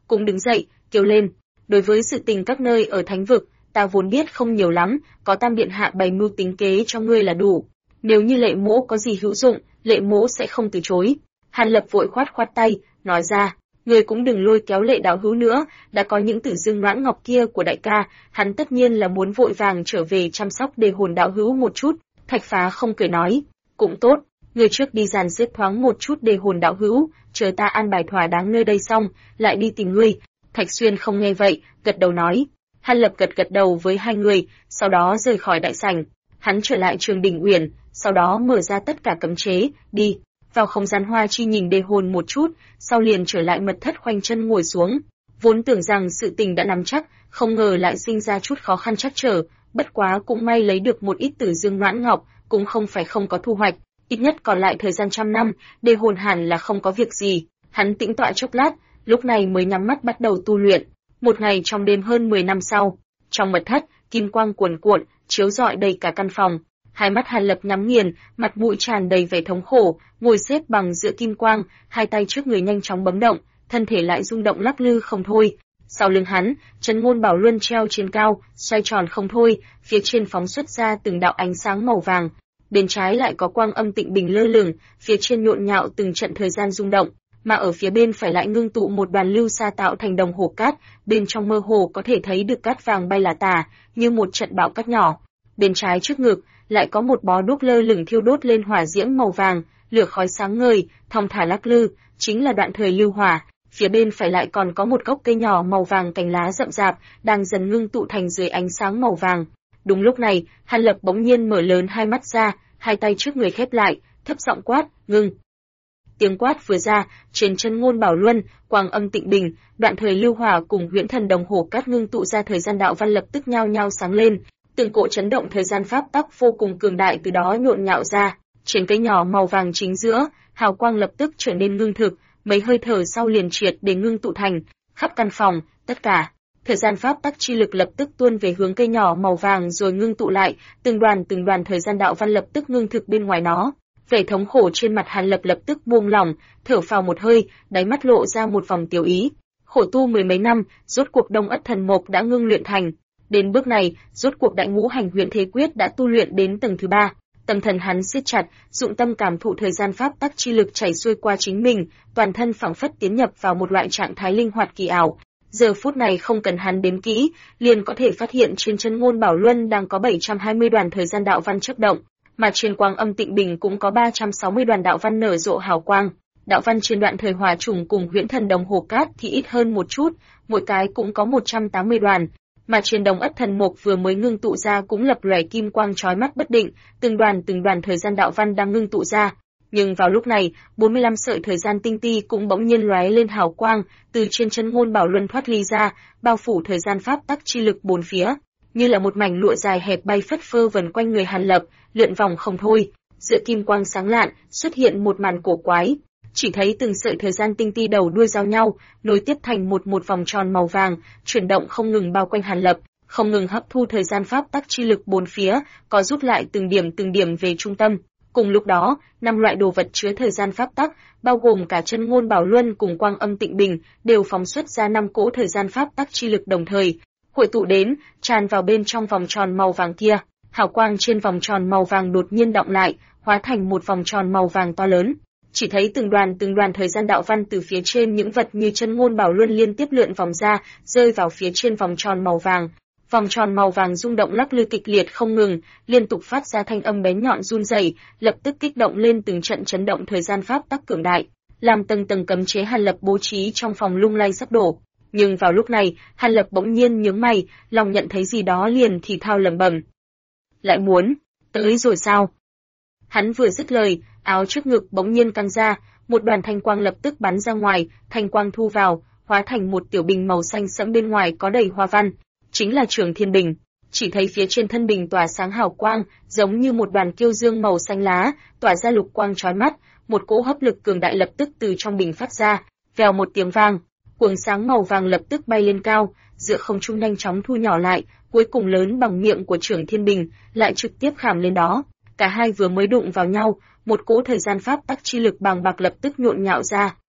cũng đứng dậy, kêu lên, đối với sự tình các nơi ở thánh vực, ta vốn biết không nhiều lắm, có Tam điện hạ bày mưu tính kế cho ngươi là đủ. Nếu như Lệ Mỗ có gì hữu dụng, Lệ Mỗ sẽ không từ chối. Hàn Lập vội khoát khoát tay, nói ra, ngươi cũng đừng lôi kéo Lệ đạo hữu nữa, đã có những tử dương noãn ngọc kia của đại ca, hắn tất nhiên là muốn vội vàng trở về chăm sóc đề hồn đạo hữu một chút. Thạch Phá không cười nói, cũng tốt, ngươi trước đi dàn xếp thoáng một chút đề hồn đạo hữu, chờ ta an bài thỏa đáng nơi đây xong, lại đi tìm ngươi. Thạch Xuyên không nghe vậy, gật đầu nói. Hàn Lập gật đầu với hai người, sau đó rời khỏi đại sảnh. Hắn trở lại Trường Đỉnh Uyển, sau đó mở ra tất cả cấm chế, đi vào không gian hoa chi nhìn đề hồn một chút, sau liền trở lại mật thất khoanh chân ngồi xuống. Vốn tưởng rằng sự tình đã nắm chắc, không ngờ lại sinh ra chút khó khăn trắc trở, bất quá cũng may lấy được một ít tử dương noãn ngọc, cũng không phải không có thu hoạch, ít nhất còn lại thời gian 100 năm, đề hồn hẳn là không có việc gì. Hắn tĩnh tọa chốc lát, lúc này mới nhắm mắt bắt đầu tu luyện. Một ngày trong đêm hơn 10 năm sau, trong mật thất, kim quang cuồn cuộn, chiếu rọi đầy cả căn phòng. Hai mắt Hàn Lập nhắm nghiền, mặt mũi tràn đầy vẻ thống khổ, ngồi xếp bằng giữa kim quang, hai tay trước người nhanh chóng bấm động, thân thể lại rung động lắc lư không thôi. Sau lưng hắn, Chân Ngôn Bảo Luân treo trên cao, xoay tròn không thôi, phía trên phóng xuất ra từng đạo ánh sáng màu vàng. Bên trái lại có quang âm tịnh bình lơ lửng, phía trên nhộn nhạo từng trận thời gian rung động, mà ở phía bên phải lại ngưng tụ một đoàn lưu sa tạo thành đồng hồ cát, bên trong mơ hồ có thể thấy được cát vàng bay là tả, như một trận bão cát nhỏ. Bên trái trước ngực lại có một bó đuốc lơ lửng thiêu đốt lên hỏa diễm màu vàng, lửa khói sáng ngời, thong thả lắc lư, chính là đoạn thời lưu hỏa. Phía bên phải lại còn có một gốc cây nhỏ màu vàng cành lá rậm rạp, đang dần ngưng tụ thành dưới ánh sáng màu vàng. Đúng lúc này, Hàn Lập bỗng nhiên mở lớn hai mắt ra, hai tay trước người khép lại, thấp giọng quát, ngưng. Tiếng quát vừa ra, trên Chân Ngôn Bảo Luân, quang âm tịnh bình, đoạn thời lưu hỏa cùng huyễn thần đồng hồ cát ngưng tụ ra thời gian đạo văn lập tức nhao nhao sáng lên, từng cỗ chấn động thời gian pháp tắc vô cùng cường đại từ đó nhộn nhạo ra. Trên cây nhỏ màu vàng chính giữa, hào quang lập tức trở nên ngưng thực, mấy hơi thở sau liền triệt để ngưng tụ thành khắp căn phòng, tất cả thời gian pháp tắc chi lực lập tức tuôn về hướng cây nhỏ màu vàng rồi ngưng tụ lại, từng đoàn thời gian đạo văn lập tức ngưng thực bên ngoài nó. Vẻ thống khổ trên mặt Hàn Lập lập tức buông lỏng, thở phào một hơi, đáy mắt lộ ra một vòng tiêu ý. Khổ tu mười mấy năm, rốt cuộc Đông Ất Thần Mộc đã ngưng luyện thành. Đến bước này, rốt cuộc Đại Ngũ Hành Huyền Thế Quyết đã tu luyện đến tầng thứ 3. Tâm thần hắn siết chặt, dụng tâm cảm thụ thời gian pháp tắc chi lực chảy xuôi qua chính mình, toàn thân phảng phất tiến nhập vào một loại trạng thái linh hoạt kỳ ảo. Giờ phút này không cần hắn đếm kỹ, liền có thể phát hiện trên Chân Ngôn Bảo Luân đang có 720 đoàn thời gian đạo văn chớp động, mà trên quang âm tịnh bình cũng có 360 đoàn đạo văn nở rộ hào quang. Đạo văn trên đoạn thời hỏa trùng cùng huyễn thần đồng hồ cát thì ít hơn một chút, mỗi cái cũng có 180 đoàn, mà trên Đông Ất Thần Mộc vừa mới ngưng tụ ra cũng lập lòe kim quang chói mắt bất định, từng đoàn thời gian đạo văn đang ngưng tụ ra. Nhưng vào lúc này, 45 sợi thời gian tinh ti cũng bỗng nhiên lóe lên hào quang, từ trên Chân Ngôn Bảo Luân thoát ly ra, bao phủ thời gian pháp tắc chi lực bốn phía, như là một mảnh lụa dài hẹp bay phất phơ vần quanh người Hàn Lập, lượn vòng không thôi. Giữa kim quang sáng lạn, xuất hiện một màn cổ quái, chỉ thấy từng sợi thời gian tinh ti đầu đuôi giao nhau, nối tiếp thành một vòng tròn màu vàng, chuyển động không ngừng bao quanh Hàn Lập, không ngừng hấp thu thời gian pháp tắc chi lực bốn phía, có rút lại từng điểm về trung tâm. Cùng lúc đó, 5 loại đồ vật chứa thời gian pháp tắc, bao gồm cả Chân Ngôn Bảo Luân cùng quang âm tịnh bình, đều phóng xuất ra 5 cỗ thời gian pháp tắc chi lực đồng thời, hội tụ đến, tràn vào bên trong vòng tròn màu vàng kia. Hào quang trên vòng tròn màu vàng đột nhiên động lại, hóa thành một vòng tròn màu vàng to lớn. Chỉ thấy từng đoàn thời gian đạo văn từ phía trên những vật như Chân Ngôn Bảo Luân liên tiếp lượn vòng ra, rơi vào phía trên vòng tròn màu vàng. Vòng tròn màu vàng rung động lắc lư kịch liệt không ngừng, liên tục phát ra thanh âm bén nhọn run rẩy, lập tức kích động lên từng trận chấn động thời gian pháp tắc cường đại, làm tầng cấm chế Hàn Lập bố trí trong phòng lung lay sắp đổ. Nhưng vào lúc này, Hàn Lập bỗng nhiên nhướng mày, lòng nhận thấy gì đó liền thì thào lẩm bẩm. Lại muốn, tới rồi sao? Hắn vừa dứt lời, áo trước ngực bỗng nhiên căng ra, một đoàn thanh quang lập tức bắn ra ngoài, thanh quang thu vào, hóa thành một tiểu bình màu xanh sẫm bên ngoài có đầy hoa văn, chính là Trường Thiên Bình. Chỉ thấy phía trên thân bình tỏa sáng hào quang, giống như một đoàn kiêu dương màu xanh lá, tỏa ra lục quang chói mắt, một cỗ hấp lực cường đại lập tức từ trong bình phát ra, vèo một tiếng vang, cuồng sáng màu vàng lập tức bay lên cao, giữa không trung nhanh chóng thu nhỏ lại, cuối cùng lớn bằng miệng của Trường Thiên Bình, lại trực tiếp khảm lên đó. Cả hai vừa mới đụng vào nhau, một cỗ thời gian pháp tắc chi lực bàng bạc lập tức nhộn nhạo ra,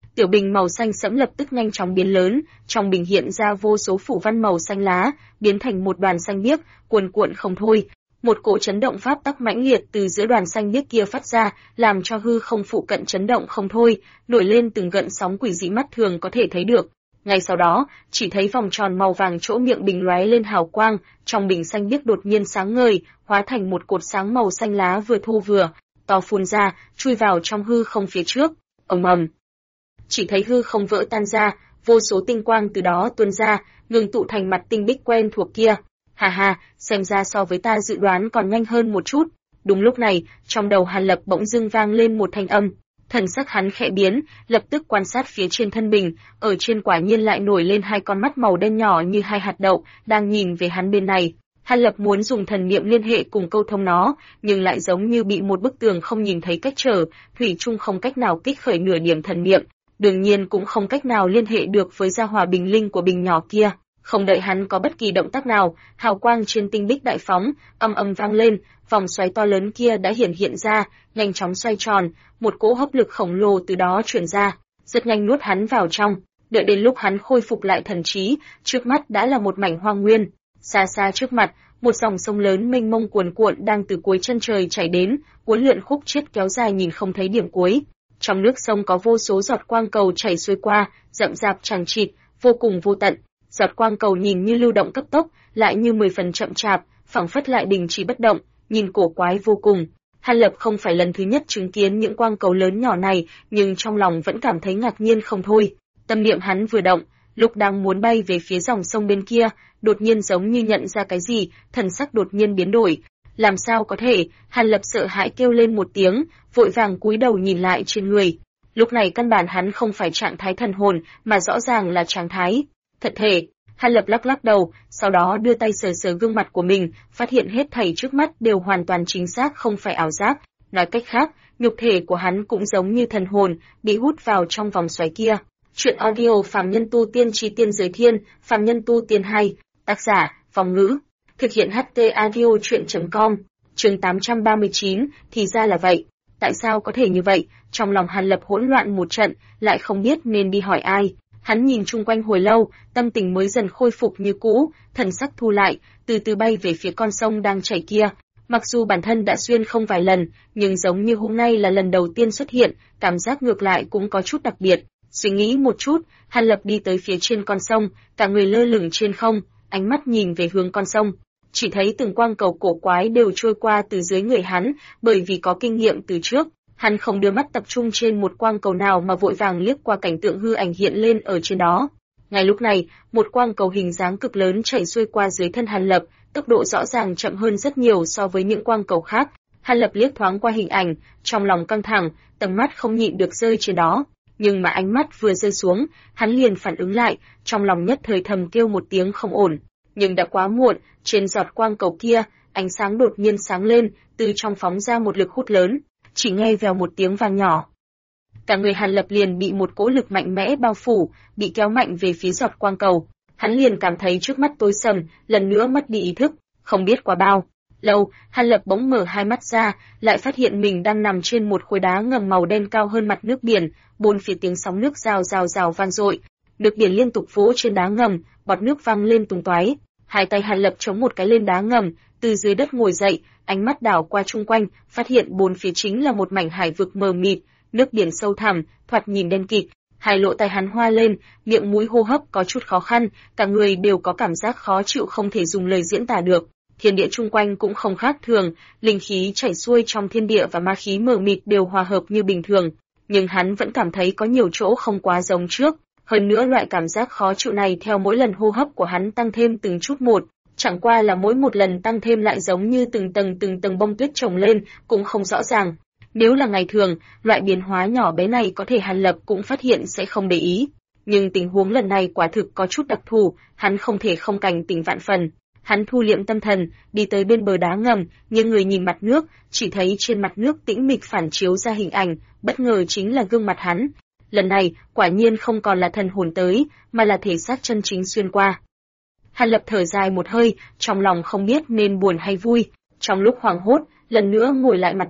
Tiểu bình màu xanh sẫm lập tức nhanh chóng biến lớn, trong bình hiện ra vô số phủ văn màu xanh lá, biến thành một đoàn xanh biếc, cuồn cuộn không thôi. Một cỗ chấn động pháp tắc mãnh liệt từ giữa đoàn xanh biếc kia phát ra, làm cho hư không phụ cận chấn động không thôi, nổi lên từng gợn sóng quỷ dị mắt thường có thể thấy được. Ngay sau đó, chỉ thấy vòng tròn màu vàng chỗ miệng bình lóe lên hào quang, trong bình xanh biếc đột nhiên sáng ngời, hóa thành một cột sáng màu xanh lá vừa thô vừa to phun ra, chui vào trong hư không phía trước. Ầm ầm. Chỉ thấy hư không vỡ tan ra, vô số tinh quang từ đó tuôn ra, ngừng tụ thành mặt tinh bích quen thuộc kia. Hà hà, xem ra so với ta dự đoán còn nhanh hơn một chút. Đúng lúc này, trong đầu Hàn Lập bỗng dưng vang lên một thanh âm. Thần sắc hắn khẽ biến, lập tức quan sát phía trên thân bình, ở trên quả nhiên lại nổi lên hai con mắt màu đen nhỏ như hai hạt đậu, đang nhìn về hắn bên này. Hàn Lập muốn dùng thần niệm liên hệ cùng câu thông nó, nhưng lại giống như bị một bức tường không nhìn thấy cách trở, thủy chung không cách nào kích khởi nửa điểm thần niệm, đương nhiên cũng không cách nào liên hệ được với gia hỏa bình linh của bình nhỏ kia. Không đợi hắn có bất kỳ động tác nào, hào quang trên tinh bích đại phóng, âm âm vang lên, vòng xoáy to lớn kia đã hiện ra, nhanh chóng xoay tròn, một cỗ hấp lực khổng lồ từ đó truyền ra, rất nhanh nuốt hắn vào trong. Đợi đến lúc hắn khôi phục lại thần trí, trước mắt đã là một mảnh hoang nguyên. Xa xa trước mặt, một dòng sông lớn mênh mông cuồn cuộn đang từ cuối chân trời chảy đến, uốn lượn khúc chiết kéo dài nhìn không thấy điểm cuối. Trong nước sông có vô số giọt quang cầu chảy xuôi qua, rậm rạp chằng chịt, vô cùng vô tận. Giọt quang cầu nhìn như lưu động cấp tốc, lại như 10 phần chậm chạp, phảng phất lại đình chỉ bất động, nhìn cổ quái vô cùng. Hàn Lập không phải lần thứ nhất chứng kiến những quang cầu lớn nhỏ này, nhưng trong lòng vẫn cảm thấy ngạc nhiên không thôi. Tâm niệm hắn vừa động, lúc đang muốn bay về phía dòng sông bên kia, đột nhiên giống như nhận ra cái gì, thần sắc đột nhiên biến đổi. Làm sao có thể? Hàn Lập sợ hãi kêu lên một tiếng, vội vàng cúi đầu nhìn lại trên người. Lúc này căn bản hắn không phải trạng thái thần hồn, mà rõ ràng là trạng thái thật thể. Hàn Lập lắc lắc đầu, sau đó đưa tay sờ sờ gương mặt của mình, phát hiện hết thảy trước mắt đều hoàn toàn chính xác, không phải ảo giác. Nói cách khác, nhục thể của hắn cũng giống như thần hồn, bị hút vào trong vòng xoáy kia. Chuyện audio Phàm Nhân Tu Tiên Chi Tiên Giới Thiên, Phàm Nhân Tu Tiên 2, tác giả, Phong Ngữ. Thực hiện HT Audio Chuyện.com. Chương 839, thì ra là vậy. Tại sao có thể như vậy? Trong lòng Hàn Lập hỗn loạn một trận, lại không biết nên đi hỏi ai. Hắn nhìn chung quanh hồi lâu, tâm tình mới dần khôi phục như cũ, thần sắc thu lại, từ từ bay về phía con sông đang chảy kia. Mặc dù bản thân đã xuyên không vài lần, nhưng giống như hôm nay là lần đầu tiên xuất hiện, cảm giác ngược lại cũng có chút đặc biệt. Suy nghĩ một chút, Hàn Lập đi tới phía trên con sông, cả người lơ lửng trên không, ánh mắt nhìn về hướng con sông. Chỉ thấy từng quang cầu cổ quái đều trôi qua từ dưới người hắn, bởi vì có kinh nghiệm từ trước. Hắn không đưa mắt tập trung trên một quang cầu nào mà vội vàng liếc qua cảnh tượng hư ảnh hiện lên ở trên đó. Ngay lúc này, một quang cầu hình dáng cực lớn chảy xuôi qua dưới thân Hàn Lập, tốc độ rõ ràng chậm hơn rất nhiều so với những quang cầu khác. Hàn Lập liếc thoáng qua hình ảnh, trong lòng căng thẳng, tầm mắt không nhịn được rơi trên đó. Nhưng mà ánh mắt vừa rơi xuống, hắn liền phản ứng lại, trong lòng nhất thời thầm kêu một tiếng không ổn. Nhưng đã quá muộn, trên giọt quang cầu kia, ánh sáng đột nhiên sáng lên, từ trong phóng ra một lực hút lớn. Chỉ nghe vèo một tiếng vang nhỏ. Cả người Hàn Lập liền bị một cỗ lực mạnh mẽ bao phủ, bị kéo mạnh về phía giọt quang cầu. Hắn liền cảm thấy trước mắt tối sầm, lần nữa mất đi ý thức. Không biết qua bao lâu, Hàn Lập bỗng mở hai mắt ra, lại phát hiện mình đang nằm trên một khối đá ngầm màu đen cao hơn mặt nước biển, bốn phía tiếng sóng nước rào rào rào vang dội. Nước biển liên tục vỗ trên đá ngầm, bọt nước văng lên tung tóe. Hai tay Hàn Lập chống một cái lên đá ngầm, từ dưới đất ngồi dậy, ánh mắt đảo qua chung quanh, phát hiện bốn phía chính là một mảnh hải vực mờ mịt, nước biển sâu thẳm, thoạt nhìn đen kịt. Hai lỗ tai hắn hoa lên, miệng mũi hô hấp có chút khó khăn, cả người đều có cảm giác khó chịu không thể dùng lời diễn tả được. Thiên địa chung quanh cũng không khác thường, linh khí chảy xuôi trong thiên địa và ma khí mờ mịt đều hòa hợp như bình thường, nhưng hắn vẫn cảm thấy có nhiều chỗ không quá giống trước. Hơn nữa loại cảm giác khó chịu này theo mỗi lần hô hấp của hắn tăng thêm từng chút một, chẳng qua là mỗi một lần tăng thêm lại giống như từng tầng bông tuyết chồng lên, cũng không rõ ràng. Nếu là ngày thường, loại biến hóa nhỏ bé này có thể Hàn Lập cũng phát hiện sẽ không để ý. Nhưng tình huống lần này quả thực có chút đặc thù, hắn không thể không cảnh tỉnh vạn phần. Hắn thu liệm tâm thần, đi tới bên bờ đá ngầm, nghiêng người nhìn mặt nước, chỉ thấy trên mặt nước tĩnh mịch phản chiếu ra hình ảnh, bất ngờ chính là gương mặt hắn. Lần này, quả nhiên không còn là thần hồn tới, mà là thể xác chân chính xuyên qua. Hàn Lập thở dài một hơi, trong lòng không biết nên buồn hay vui. Trong lúc hoảng hốt, lần nữa ngồi lại mặt đất,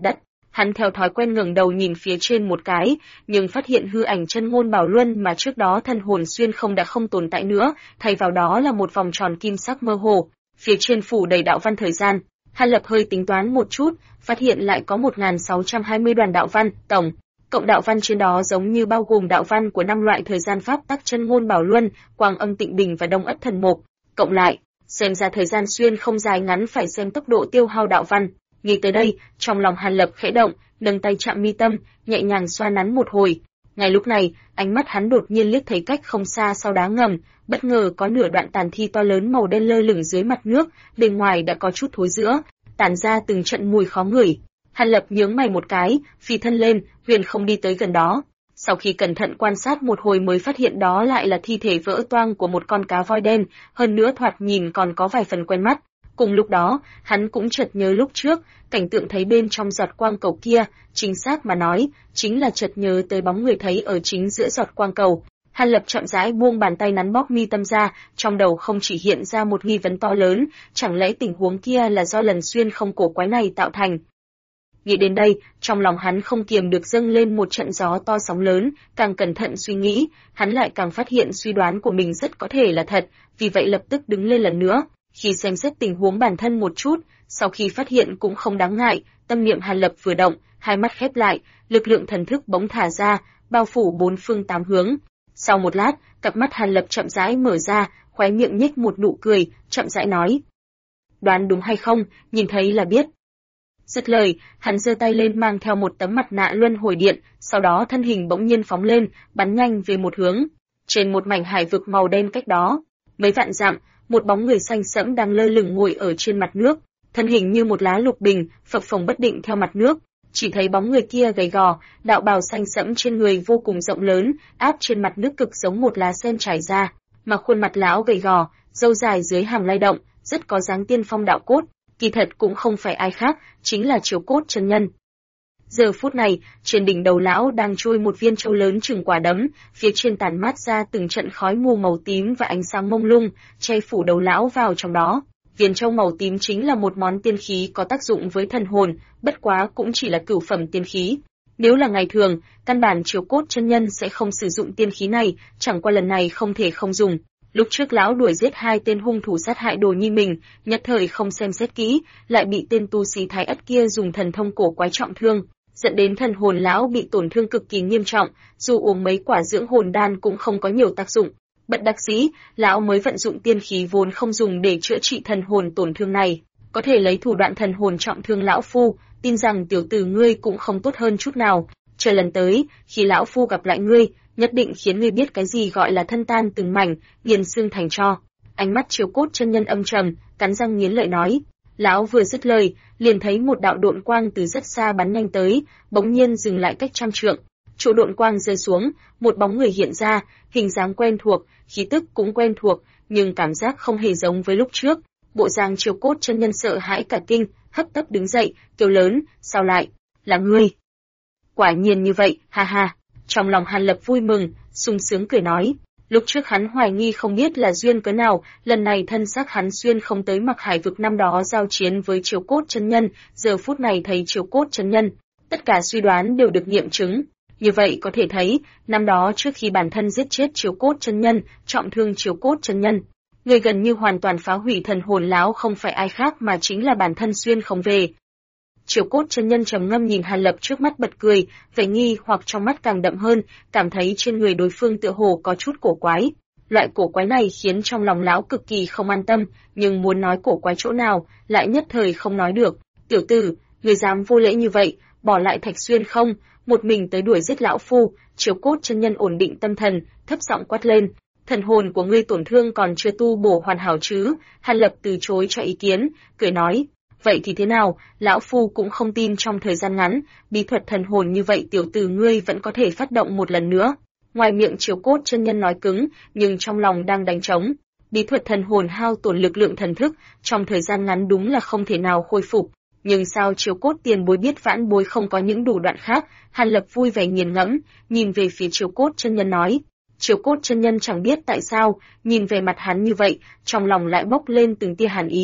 Hắn theo thói quen ngẩng đầu nhìn phía trên một cái, nhưng phát hiện hư ảnh Chân Ngôn Bảo Luân mà trước đó thân hồn xuyên không đã không tồn tại nữa, thay vào đó là một vòng tròn kim sắc mơ hồ, phía trên phủ đầy đạo văn thời gian. Hàn Lập hơi tính toán một chút, phát hiện lại có 1620 đoàn đạo văn, tổng cộng đạo văn trên đó giống như bao gồm đạo văn của 5 loại thời gian pháp tắc Chân Ngôn Bảo Luân, Quang Âm Tịnh Bình và Đông Ất Thần Mục, cộng lại, xem ra thời gian xuyên không dài ngắn phải xem tốc độ tiêu hao đạo văn. Nghĩ tới đây, trong lòng Hàn Lập khẽ động, nâng tay chạm mi tâm, nhẹ nhàng xoa nắn một hồi. Ngay lúc này, ánh mắt hắn đột nhiên liếc thấy cách không xa sau đá ngầm, bất ngờ có nửa đoạn tàn thi to lớn màu đen lơ lửng dưới mặt nước, bên ngoài đã có chút thối rữa, tản ra từng trận mùi khó ngửi. Hàn Lập nhướng mày một cái, phi thân lên, huyền không đi tới gần đó. Sau khi cẩn thận quan sát một hồi mới phát hiện đó lại là thi thể vỡ toang của một con cá voi đen, hơn nữa thoạt nhìn còn có vài phần quen mắt. Cùng lúc đó, hắn cũng chợt nhớ lúc trước, cảnh tượng thấy bên trong giọt quang cầu kia, chính xác mà nói, chính là chợt nhớ tới bóng người thấy ở chính giữa giọt quang cầu. Hàn Lập chậm rãi buông bàn tay nắn bóp mi tâm ra, trong đầu không chỉ hiện ra một nghi vấn to lớn, chẳng lẽ tình huống kia là do lần xuyên không cổ quái này tạo thành. Nghĩ đến đây, trong lòng hắn không kiềm được dâng lên một trận gió to sóng lớn, càng cẩn thận suy nghĩ, hắn lại càng phát hiện suy đoán của mình rất có thể là thật, vì vậy lập tức đứng lên lần nữa. Khi xem xét tình huống bản thân một chút, sau khi phát hiện cũng không đáng ngại, tâm niệm Hàn Lập vừa động, hai mắt khép lại, lực lượng thần thức bỗng thả ra, bao phủ bốn phương tám hướng. Sau một lát, cặp mắt Hàn Lập chậm rãi mở ra, khóe miệng nhếch một nụ cười, chậm rãi nói: "Đoán đúng hay không, nhìn thấy là biết." Dứt lời, hắn giơ tay lên mang theo một tấm mặt nạ luân hồi điện, sau đó thân hình bỗng nhiên phóng lên, bắn nhanh về một hướng. Trên một mảnh hải vực màu đen cách đó, mấy vạn dặm, một bóng người xanh sẫm đang lơ lửng ngồi ở trên mặt nước, thân hình như một lá lục bình, phập phồng bất định theo mặt nước. Chỉ thấy bóng người kia gầy gò, đạo bào xanh sẫm trên người vô cùng rộng lớn, áp trên mặt nước cực giống một lá sen trải ra, mà khuôn mặt lão gầy gò, râu dài dưới hàm lay động, rất có dáng tiên phong đạo cốt. Kỳ thật cũng không phải ai khác, chính là Chiếu Cốt chân nhân. Giờ phút này, trên đỉnh đầu lão đang trôi một viên châu lớn chừng quả đấm, phía trên tản mát ra từng trận khói mù màu tím và ánh sáng mông lung, che phủ đầu lão vào trong đó. Viên châu màu tím chính là một món tiên khí có tác dụng với thần hồn, bất quá cũng chỉ là cửu phẩm tiên khí. Nếu là ngày thường, căn bản Chiếu Cốt chân nhân sẽ không sử dụng tiên khí này, chẳng qua lần này không thể không dùng. Lúc trước lão đuổi giết hai tên hung thủ sát hại Đồ Nhi mình, nhất thời không xem xét kỹ, lại bị tên tu sĩ Thái Ất kia dùng thần thông cổ quái trọng thương, dẫn đến thần hồn lão bị tổn thương cực kỳ nghiêm trọng, dù uống mấy quả dưỡng hồn đan cũng không có nhiều tác dụng. Bất đắc dĩ, lão mới vận dụng tiên khí vốn không dùng để chữa trị thần hồn tổn thương này, có thể lấy thủ đoạn thần hồn trọng thương lão phu, tin rằng tiểu tử ngươi cũng không tốt hơn chút nào. Chờ lần tới, khi lão phu gặp lại ngươi, nhất định khiến ngươi biết cái gì gọi là thân tan từng mảnh, nghiền xương thành tro. Ánh mắt Chiếu Cốt chân nhân âm trầm, cắn răng nghiến lợi nói. Lão vừa dứt lời, liền thấy một đạo độn quang từ rất xa bắn nhanh tới, bỗng nhiên dừng lại cách trăm trượng. Chỗ độn quang rơi xuống, một bóng người hiện ra, hình dáng quen thuộc, khí tức cũng quen thuộc, nhưng cảm giác không hề giống với lúc trước. Bộ dạng Chiếu Cốt chân nhân sợ hãi cả kinh, hấp tấp đứng dậy, kêu lớn, sao lại, là ngươi? Quả nhiên như vậy, ha ha. Trong lòng Hàn Lập vui mừng, sung sướng cười nói. Lúc trước hắn hoài nghi không biết là duyên cớ nào, lần này thân xác hắn xuyên không tới Mặc Hải vực năm đó giao chiến với Chiếu Cốt chân nhân, giờ phút này thấy Chiếu Cốt chân nhân, tất cả suy đoán đều được nghiệm chứng. Như vậy có thể thấy, năm đó trước khi bản thân giết chết Chiếu Cốt chân nhân, trọng thương Chiếu Cốt chân nhân, người gần như hoàn toàn phá hủy thần hồn lão không phải ai khác mà chính là bản thân xuyên không về. Chiếu Cốt chân nhân trầm ngâm nhìn Hàn Lập trước mắt bật cười, vẻ nghi hoặc trong mắt càng đậm hơn, cảm thấy trên người đối phương tựa hồ có chút cổ quái. Loại cổ quái này khiến trong lòng lão cực kỳ không an tâm, nhưng muốn nói cổ quái chỗ nào, lại nhất thời không nói được. Tiểu tử, người dám vô lễ như vậy, bỏ lại Thạch Xuyên không, một mình tới đuổi giết lão phu. Chiếu Cốt chân nhân ổn định tâm thần, thấp giọng quát lên. Thần hồn của ngươi tổn thương còn chưa tu bổ hoàn hảo chứ? Hàn Lập từ chối cho ý kiến, cười nói. Vậy thì thế nào, lão phu cũng không tin trong thời gian ngắn, bí thuật thần hồn như vậy tiểu tử ngươi vẫn có thể phát động một lần nữa. Ngoài miệng Chiếu Cốt chân nhân nói cứng, nhưng trong lòng đang đánh trống. Bí thuật thần hồn hao tổn lực lượng thần thức, trong thời gian ngắn đúng là không thể nào khôi phục. Nhưng sao Chiếu Cốt tiền bối biết vãn bối không có những thủ đoạn khác? Hàn Lập vui vẻ nghiền ngẫm, nhìn về phía Chiếu Cốt chân nhân nói. Chiếu Cốt chân nhân chẳng biết tại sao, nhìn về mặt hắn như vậy, trong lòng lại bốc lên từng tia hàn ý.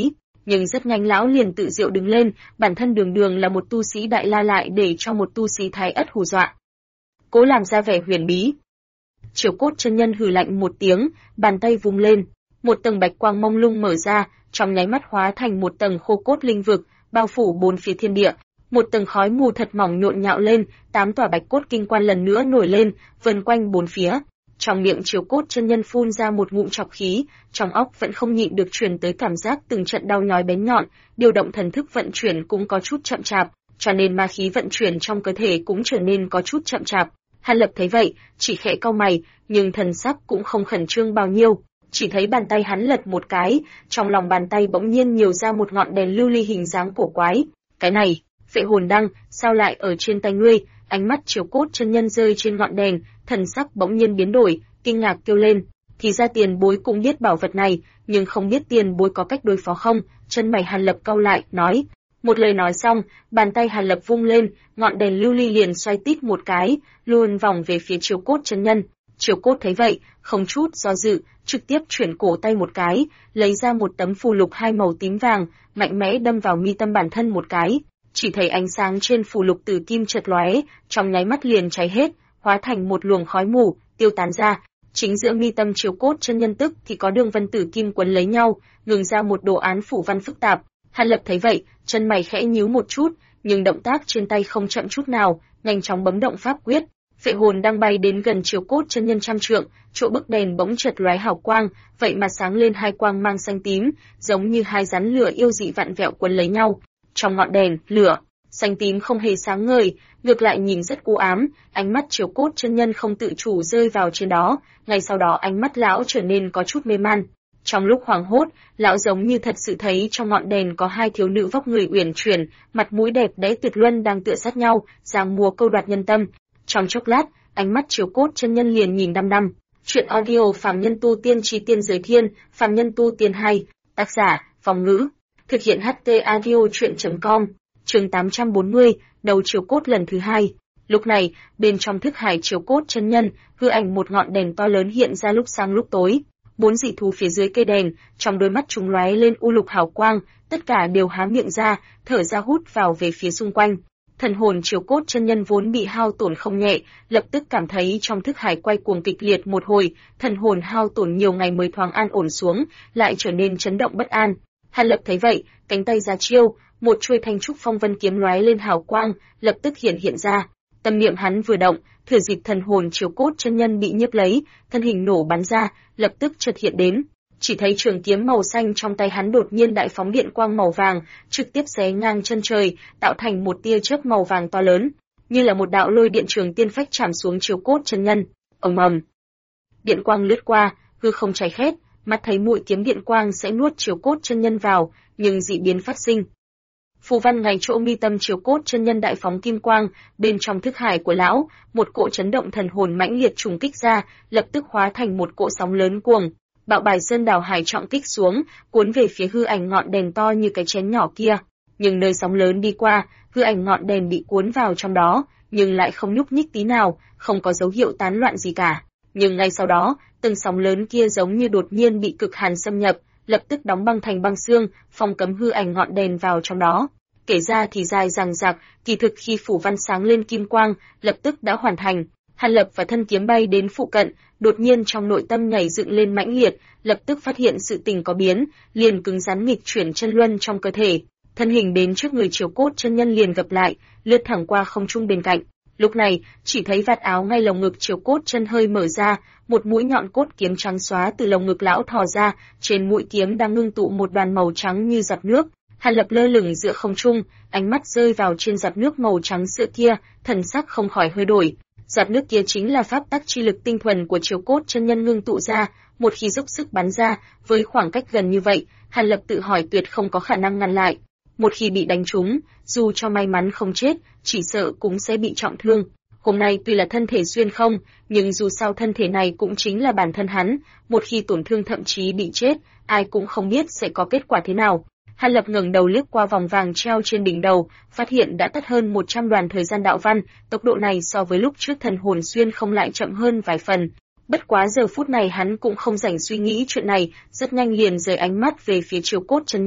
nhưng rất nhanh lão liền tự diệu đứng lên, bản thân đường đường là một tu sĩ đại la lại để cho một tu sĩ thái ất hù dọa. Cố làm ra vẻ huyền bí. Chiếu Cốt chân nhân hừ lạnh một tiếng, bàn tay vung lên, một tầng bạch quang mông lung mở ra, trong nháy mắt hóa thành một tầng khô cốt linh vực, bao phủ bốn phía thiên địa. Một tầng khói mù thật mỏng nhộn nhạo lên, 8 tòa bạch cốt kinh quan lần nữa nổi lên, vần quanh bốn phía. Trong miệng Chiếu Cốt chân nhân phun ra một ngụm trọc khí, trong óc vẫn không nhịn được truyền tới cảm giác từng trận đau nhói bén nhọn, điều động thần thức vận chuyển cũng có chút chậm chạp, cho nên ma khí vận chuyển trong cơ thể cũng trở nên có chút chậm chạp. Hàn Lập thấy vậy, chỉ khẽ cau mày, nhưng thần sắc cũng không khẩn trương bao nhiêu, chỉ thấy bàn tay hắn lật một cái, trong lòng bàn tay bỗng nhiên nhiều ra một ngọn đèn lưu ly hình dáng cổ quái. Cái này, Phệ Hồn Đăng, sao lại ở trên tay ngươi? Ánh mắt Chiếu Cốt chân nhân rơi trên ngọn đèn, thần sắc bỗng nhiên biến đổi, kinh ngạc kêu lên, thì ra tiền bối cũng biết bảo vật này, nhưng không biết tiền bối có cách đối phó không? Chân mày Hàn Lập cau lại, nói. Một lời nói xong, bàn tay Hàn Lập vung lên, ngọn đèn lưu ly liền xoay tít một cái, luôn vòng về phía Chiếu Cốt chân nhân. Chiếu Cốt thấy vậy, không chút do dự, trực tiếp chuyển cổ tay một cái, lấy ra một tấm phù lục hai màu tím vàng, mạnh mẽ đâm vào mi tâm bản thân một cái. Chỉ thấy ánh sáng trên phù lục tử kim chợt lóe, trong nháy mắt liền cháy hết, hóa thành một luồng khói mù, tiêu tán ra. Chính giữa mi tâm Chiếu Cốt chân nhân tức thì có đường vân tử kim quấn lấy nhau, ngừng ra một đồ án phủ văn phức tạp. Hàn Lập thấy vậy, chân mày khẽ nhíu một chút, nhưng động tác trên tay không chậm chút nào, nhanh chóng bấm động pháp quyết. Phệ hồn đang bay đến gần Chiếu Cốt chân nhân trăm trượng, chỗ bức đèn bỗng chợt lóe hào quang, vậy mà sáng lên hai quang mang xanh tím, giống như hai rắn lửa yêu dị vặn vẹo quấn lấy nhau. Trong ngọn đèn, lửa xanh tím không hề sáng ngời, ngược lại nhìn rất u ám, ánh mắt Chiếu Cốt chân nhân không tự chủ rơi vào trên đó, ngay sau đó ánh mắt lão trở nên có chút mê man. Trong lúc hoảng hốt, lão giống như thật sự thấy trong ngọn đèn có hai thiếu nữ vóc người uyển chuyển, mặt mũi đẹp đẽ tuyệt luân đang tựa sát nhau, giang múa câu đoạt nhân tâm. Trong chốc lát, ánh mắt Chiếu Cốt chân nhân liền nhìn đăm đăm. Chuyện audio Phàm Nhân Tu Tiên Chí Tiên Giới Thiên, Phàm Nhân Tu Tiên 2, tác giả, Phong Ngữ. Thực hiện HT Audio Chuyện.com, chương 840, đầu Chiếu Cốt lần thứ hai. Lúc này, bên trong thức hải Chiếu Cốt chân nhân, hư ảnh một ngọn đèn to lớn hiện ra lúc sáng lúc tối. 4 dị thú phía dưới cây đèn, trong đôi mắt chúng lóe lên u lục hào quang, tất cả đều há miệng ra, thở ra hút vào về phía xung quanh. Thần hồn Chiếu Cốt chân nhân vốn bị hao tổn không nhẹ, lập tức cảm thấy trong thức hải quay cuồng kịch liệt một hồi, thần hồn hao tổn nhiều ngày mới thoáng an ổn xuống, lại trở nên chấn động bất an. Hàn Lập thấy vậy, cánh tay ra chiêu, một chuôi thanh trúc phong vân kiếm lóe lên hào quang, lập tức hiện ra. Tâm niệm hắn vừa động, thừa dịp thần hồn Chiếu Cốt chân nhân bị nhiếp lấy, thân hình nổ bắn ra, lập tức chợt hiện đến. Chỉ thấy trường kiếm màu xanh trong tay hắn đột nhiên đại phóng điện quang màu vàng, trực tiếp xé ngang chân trời, tạo thành một tia chớp màu vàng to lớn, như là một đạo lôi điện trường tiên phách chạm xuống Chiếu Cốt chân nhân. Ầm ầm. Điện quang lướt qua, hư không cháy khét, mắt thấy mũi kiếm điện quang sẽ nuốt Chiếu Cốt chân nhân vào, nhưng dị biến phát sinh. Phù văn ngay chỗ mi tâm Chiếu Cốt chân nhân đại phóng kim quang, bên trong thức hải của lão, một cỗ chấn động thần hồn mãnh liệt trùng kích ra, lập tức hóa thành một cỗ sóng lớn cuồng, bạo bài sơn đảo hải trọng kích xuống, cuốn về phía hư ảnh ngọn đèn to như cái chén nhỏ kia. Nhưng nơi sóng lớn đi qua, hư ảnh ngọn đèn bị cuốn vào trong đó, nhưng lại không nhúc nhích tí nào, không có dấu hiệu tán loạn gì cả. Nhưng ngay sau đó, từng sóng lớn kia giống như đột nhiên bị cực hàn xâm nhập, lập tức đóng băng thành băng xương, phong cấm hư ảnh ngọn đèn vào trong đó. Kể ra thì dài dằng dặc, kỳ thực khi phủ văn sáng lên kim quang, lập tức đã hoàn thành. Hàn Lập và thân kiếm bay đến phụ cận, đột nhiên trong nội tâm nhảy dựng lên mãnh liệt, lập tức phát hiện sự tình có biến, liền cứng rắn nghịch chuyển chân luân trong cơ thể. Thân hình đến trước người Chiếu Cốt chân nhân liền gập lại, lướt thẳng qua không trung bên cạnh. Lúc này, chỉ thấy vạt áo ngay lồng ngực Chiếu Cốt chân hơi mở ra, một mũi nhọn cốt kiếm trắng xóa từ lồng ngực lão thò ra, trên mũi kiếm đang ngưng tụ một đoàn màu trắng như giọt nước. Hàn Lập lơ lửng giữa không trung, ánh mắt rơi vào trên giọt nước màu trắng sữa kia, thần sắc không khỏi hơi đổi. Giọt nước kia chính là pháp tắc chi lực tinh thuần của Chiếu Cốt chân nhân ngưng tụ ra, một khi dốc sức bắn ra, với khoảng cách gần như vậy, Hàn Lập tự hỏi tuyệt không có khả năng ngăn lại. Một khi bị đánh trúng, dù cho may mắn không chết, chỉ sợ cũng sẽ bị trọng thương. Hôm nay tuy là thân thể xuyên không, nhưng dù sao thân thể này cũng chính là bản thân hắn, một khi tổn thương thậm chí bị chết, ai cũng không biết sẽ có kết quả thế nào. Hàn Lập ngẩng đầu liếc qua vòng vàng treo trên đỉnh đầu, phát hiện đã tắt hơn 100 đoàn thời gian đạo văn, tốc độ này so với lúc trước thần hồn xuyên không lại chậm hơn vài phần. Bất quá giờ phút này hắn cũng không rảnh suy nghĩ chuyện này, rất nhanh liền rời ánh mắt về phía Chiếu Cốt chân nhân.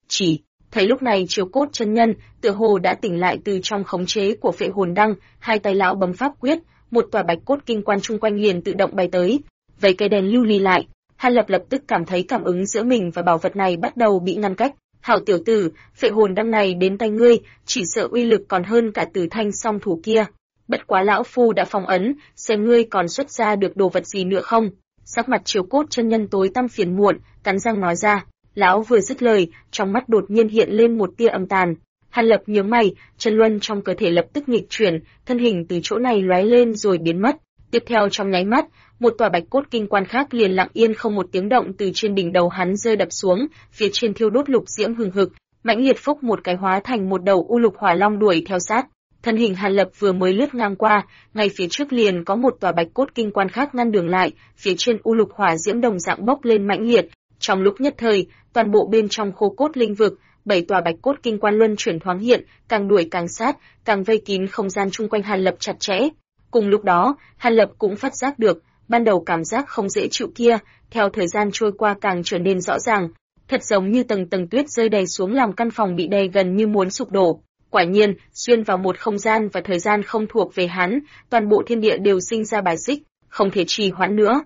Chỉ thấy lúc này Chiếu Cốt chân nhân tựa hồ đã tỉnh lại từ trong khống chế của Phệ Hồn Đăng, hai tay lão bấm pháp quyết, một tòa bạch cốt kinh quan chung quanh liền tự động bay tới, vây cây đèn lưu ly lại. Hàn Lập lập tức cảm thấy cảm ứng giữa mình và bảo vật này bắt đầu bị ngăn cách. Hảo tiểu tử, Phệ Hồn Đăng này đến tay ngươi, chỉ sợ uy lực còn hơn cả Tử Thanh song thủ kia. Bất quá lão phu đã phong ấn, xem ngươi còn xuất ra được đồ vật gì nữa không. Sắc mặt Chiếu Cốt chân nhân tối tăm phiền muộn, cắn răng nói ra. Lão vừa dứt lời, trong mắt đột nhiên hiện lên một tia âm tàn. Hàn Lập nhướng mày, chân luân trong cơ thể lập tức nghịch chuyển, thân hình từ chỗ này lóe lên rồi biến mất. Tiếp theo trong nháy mắt, một tòa bạch cốt kinh quan khác liền lặng yên không một tiếng động từ trên đỉnh đầu hắn rơi đập xuống, phía trên thiêu đốt lục diễm hừng hực, mãnh liệt phốc một cái hóa thành một đầu u lục hỏa long đuổi theo sát. Thân hình Hàn Lập vừa mới lướt ngang qua, ngay phía trước liền có một tòa bạch cốt kinh quan khác ngăn đường lại, phía trên u lục hỏa diễm đồng dạng bốc lên mãnh liệt. Trong lúc nhất thời, toàn bộ bên trong khô cốt linh vực, 7 tòa bạch cốt kinh quan luân chuyển thoáng hiện, càng đuổi càng sát, càng vây kín không gian chung quanh Hàn Lập chặt chẽ. Cùng lúc đó, Hàn Lập cũng phát giác được, ban đầu cảm giác không dễ chịu kia, theo thời gian trôi qua càng trở nên rõ ràng, thật giống như tầng tầng tuyết rơi đầy xuống làm căn phòng bị đầy gần như muốn sụp đổ. Quả nhiên, xuyên vào một không gian và thời gian không thuộc về hắn, toàn bộ thiên địa đều sinh ra bài xích, không thể trì hoãn nữa.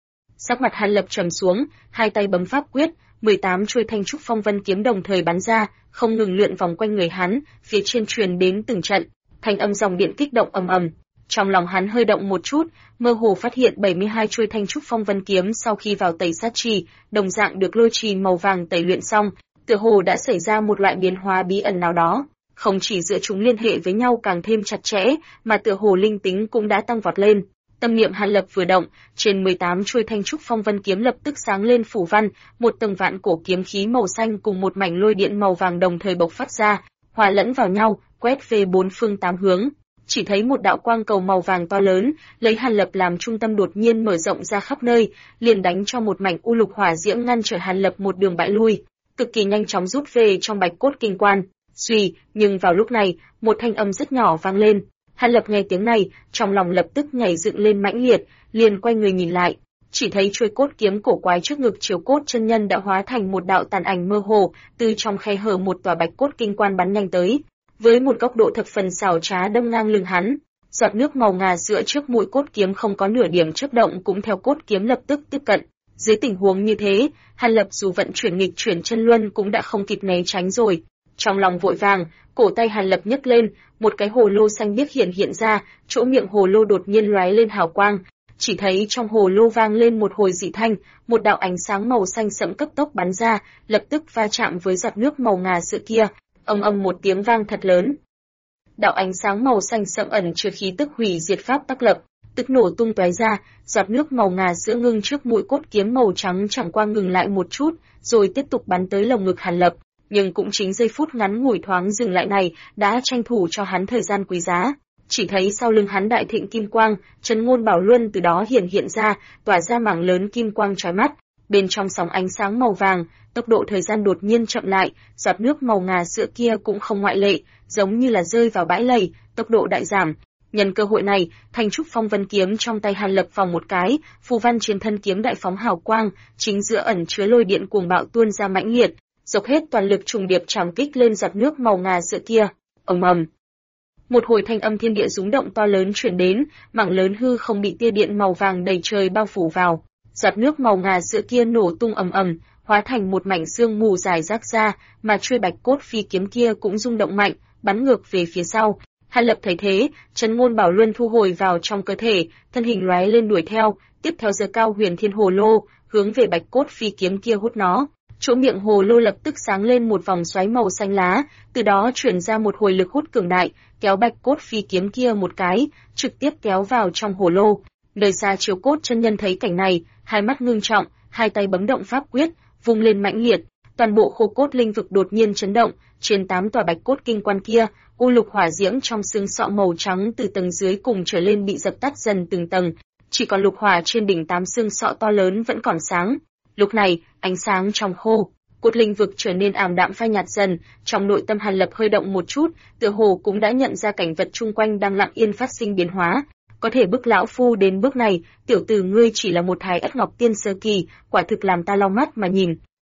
Sắc mặt Hàn Lập trầm xuống, hai tay bấm pháp quyết, 18 chuôi thanh trúc phong vân kiếm đồng thời bắn ra, không ngừng lượn vòng quanh người hắn, phía trên truyền đến từng trận thanh âm dòng điện kích động ầm ầm. Trong lòng hắn hơi động một chút, mơ hồ phát hiện 72 chuôi thanh trúc phong vân kiếm sau khi vào tẩy sát trì, đồng dạng được lôi trì màu vàng tẩy luyện xong, tựa hồ đã xảy ra một loại biến hóa bí ẩn nào đó, không chỉ giữa chúng liên hệ với nhau càng thêm chặt chẽ, mà tựa hồ linh tính cũng đã tăng vọt lên. Tâm niệm Hàn Lập vừa động, trên 18 chuôi thanh trúc phong vân kiếm lập tức sáng lên phủ văn, một tầng vạn cổ kiếm khí màu xanh cùng một mảnh lôi điện màu vàng đồng thời bộc phát ra, hòa lẫn vào nhau, quét về bốn phương tám hướng. Chỉ thấy một đạo quang cầu màu vàng to lớn, lấy Hàn Lập làm trung tâm đột nhiên mở rộng ra khắp nơi, liền đánh cho một mảnh u lục hỏa diễm ngăn trở Hàn Lập một đường bại lui, cực kỳ nhanh chóng rút về trong bạch cốt kinh quan. Suy, nhưng vào lúc này, một thanh âm rất nhỏ vang lên. Hàn Lập nghe tiếng này, trong lòng lập tức nhảy dựng lên mãnh liệt, liền quay người nhìn lại, chỉ thấy chuôi cốt kiếm cổ quái trước ngực Chiếu Cốt chân nhân đã hóa thành một đạo tàn ảnh mơ hồ, từ trong khe hở một tòa bạch cốt kinh quan bắn nhanh tới, với một góc độ thập phần xảo trá đâm ngang lưng hắn. Giọt nước màu ngà sữa trước mũi cốt kiếm không có nửa điểm chớp động cũng theo cốt kiếm lập tức tiếp cận. Dưới tình huống như thế, Hàn Lập dù vận chuyển nghịch chuyển chân luân cũng đã không kịp né tránh rồi. Trong lòng vội vàng, cổ tay Hàn Lập nhấc lên, một cái hồ lô xanh biếc hiện ra, chỗ miệng hồ lô đột nhiên lóe lên hào quang, chỉ thấy trong hồ lô vang lên một hồi dị thanh, một đạo ánh sáng màu xanh sẫm cấp tốc bắn ra, lập tức va chạm với giọt nước màu ngà sữa kia, ầm ầm một tiếng vang thật lớn. Đạo ánh sáng màu xanh sẫm ẩn chứa khí tức hủy diệt pháp tác lập, tức nổ tung tóe ra, giọt nước màu ngà sữa ngưng trước mũi cốt kiếm màu trắng chẳng qua ngừng lại một chút, rồi tiếp tục bắn tới lồng ngực Hàn Lập. Nhưng cũng chính giây phút ngắn ngủi thoáng dừng lại này đã tranh thủ cho hắn thời gian quý giá. Chỉ thấy sau lưng hắn đại thịnh kim quang, Trấn Ngôn Bảo Luân từ đó hiện ra, tỏa ra mảng lớn kim quang chói mắt. Bên trong sóng ánh sáng màu vàng, tốc độ thời gian đột nhiên chậm lại, giọt nước màu ngà sữa kia cũng không ngoại lệ, giống như là rơi vào bãi lầy, tốc độ đại giảm. Nhân cơ hội này, thanh trúc phong vân kiếm trong tay Hàn Lập vòng một cái, phù văn trên thân kiếm đại phóng hào quang, chính giữa ẩn chứa lôi điện cuồng bạo tuôn ra mãnh liệt, dốc hết toàn lực trùng điệp trảm kích lên giọt nước màu ngà sữa kia. Ầm ầm. Một hồi thanh âm thiên địa rúng động to lớn truyền đến, mảng lớn hư không bị tia điện màu vàng đầy trời bao phủ vào. Giọt nước màu ngà sữa kia nổ tung ầm ầm, hóa thành một mảnh sương mù dài rác ra, mà chuôi bạch cốt phi kiếm kia cũng rung động mạnh, bắn ngược về phía sau. Hàn Lập thấy thế, Trấn Ngôn Bảo Luân thu hồi vào trong cơ thể, thân hình lóe lên đuổi theo, tiếp theo giơ cao huyền thiên hồ lô, hướng về bạch cốt phi kiếm kia hút nó. Chỗ miệng hồ lô lập tức sáng lên một vòng xoáy màu xanh lá, từ đó chuyển ra một hồi lực hút cường đại, kéo bạch cốt phi kiếm kia một cái, trực tiếp kéo vào trong hồ lô. Nơi xa Chiếu Cốt chân nhân thấy cảnh này, hai mắt ngưng trọng, hai tay bấm động pháp quyết, vung lên mãnh liệt, toàn bộ khô cốt linh vực đột nhiên chấn động, trên 8 tòa bạch cốt kinh quan kia, u lục hỏa diễm trong xương sọ màu trắng từ tầng dưới cùng trở lên bị dập tắt dần từng tầng, chỉ còn lục hỏa trên đỉnh 8 xương sọ to lớn vẫn còn sáng. Lúc này, ánh sáng trong khô cốt linh vực trở nên ảm đạm phai nhạt dần, trong nội tâm Hàn Lập hơi động một chút, tựa hồ cũng đã nhận ra cảnh vật chung quanh đang lặng yên phát sinh biến hóa. Có thể bức lão phu đến bước này, tiểu tử ngươi chỉ là một thái ất ngọc tiên sơ kỳ, quả thực làm ta lau mắt mà nhìn.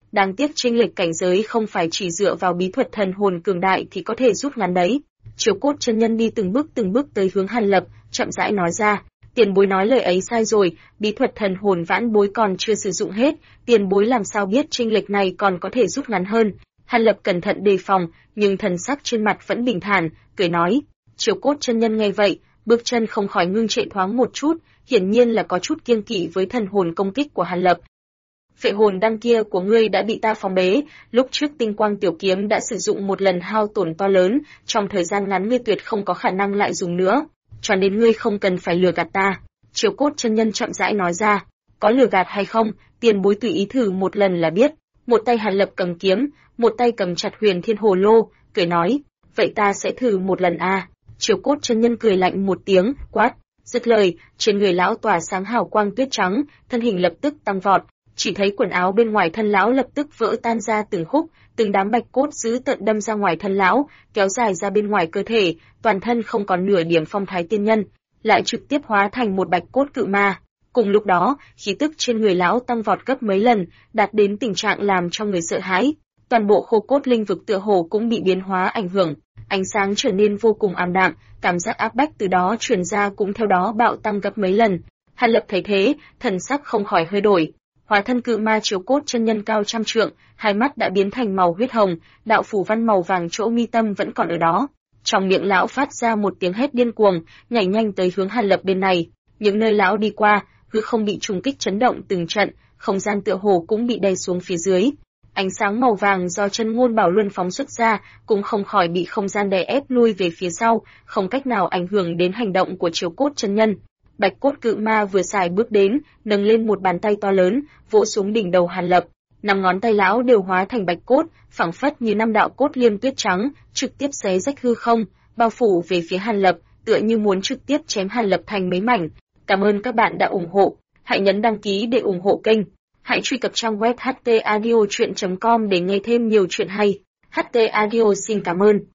Đáng tiếc chênh lệch cảnh giới không phải chỉ dựa vào bí thuật thần hồn cường đại thì có thể rút ngắn đấy. Chiếu Cốt chân nhân đi từng bước tới hướng Hàn Lập, chậm rãi nói ra, tiền bối nói lời ấy sai rồi, bí thuật thần hồn vãn bối còn chưa sử dụng hết, tiền bối làm sao biết chênh lệch này còn có thể rút ngắn hơn. Hàn Lập cẩn thận đề phòng, nhưng thần sắc trên mặt vẫn bình thản, cười nói. Chiếu Cốt chân nhân nghe vậy, bước chân không khỏi ngưng trệ thoáng một chút, hiển nhiên là có chút kiêng kỵ với thần hồn công kích của Hàn Lập. Phệ hồn đăng kia của ngươi đã bị ta phóng bế, lúc trước tinh quang tiểu kiếm đã sử dụng một lần hao tổn to lớn, trong thời gian ngắn ngươi tuyệt không có khả năng lại dùng nữa, cho nên ngươi không cần phải lừa gạt ta. Chiếu Cốt chân nhân chậm rãi nói ra, có lừa gạt hay không, tiền bối tùy ý thử một lần là biết. Một tay Hàn Lập cầm kiếm, một tay cầm chặt Huyền Thiên Hồ Lô, cười nói, vậy ta sẽ thử một lần a. Chiếu Cốt chân nhân cười lạnh một tiếng, quát, dứt lời, trên người lão tỏa sáng hào quang tuyết trắng, thân hình lập tức tăng vọt, chỉ thấy quần áo bên ngoài thân lão lập tức vỡ tan ra từng khúc, từng đám bạch cốt dữ tợn đâm ra ngoài thân lão, kéo dài ra bên ngoài cơ thể, toàn thân không còn nửa điểm phong thái tiên nhân, lại trực tiếp hóa thành một bạch cốt cự ma. Cùng lúc đó, khí tức trên người lão tăng vọt gấp mấy lần, đạt đến tình trạng làm cho người sợ hãi. Toàn bộ khô cốt linh vực tựa hồ cũng bị biến hóa ảnh hưởng, ánh sáng trở nên vô cùng ảm đạm, cảm giác áp bách từ đó truyền ra cũng theo đó bạo tăng gấp mấy lần. Hàn Lập thấy thế, thần sắc không khỏi hơi đổi. Hóa thân cự ma Chiếu Cốt chân nhân cao trăm trượng, hai mắt đã biến thành màu huyết hồng, đạo phủ văn màu vàng chỗ mi tâm vẫn còn ở đó. Trong miệng lão phát ra một tiếng hét điên cuồng, nhảy nhanh tới hướng Hàn Lập bên này. Những nơi lão đi qua, hư không bị trùng kích chấn động từng trận, không gian tựa hồ cũng bị đè xuống phía dưới. Ánh sáng màu vàng do chân ngôn bảo luân phóng xuất ra, cũng không khỏi bị không gian đè ép lui về phía sau, không cách nào ảnh hưởng đến hành động của Chiếu Cốt chân nhân. Bạch cốt cự ma vừa xài bước đến, nâng lên một bàn tay to lớn, vỗ xuống đỉnh đầu Hàn Lập. 5 ngón tay lão đều hóa thành bạch cốt, phảng phất như 5 đạo cốt liêm tuyết trắng, trực tiếp xé rách hư không, bao phủ về phía Hàn Lập, tựa như muốn trực tiếp chém Hàn Lập thành mấy mảnh. Cảm ơn các bạn đã ủng hộ, hãy nhấn đăng ký để ủng hộ kênh. Hãy truy cập trang web htaudio.com để nghe thêm nhiều chuyện hay. HT Audio xin cảm ơn.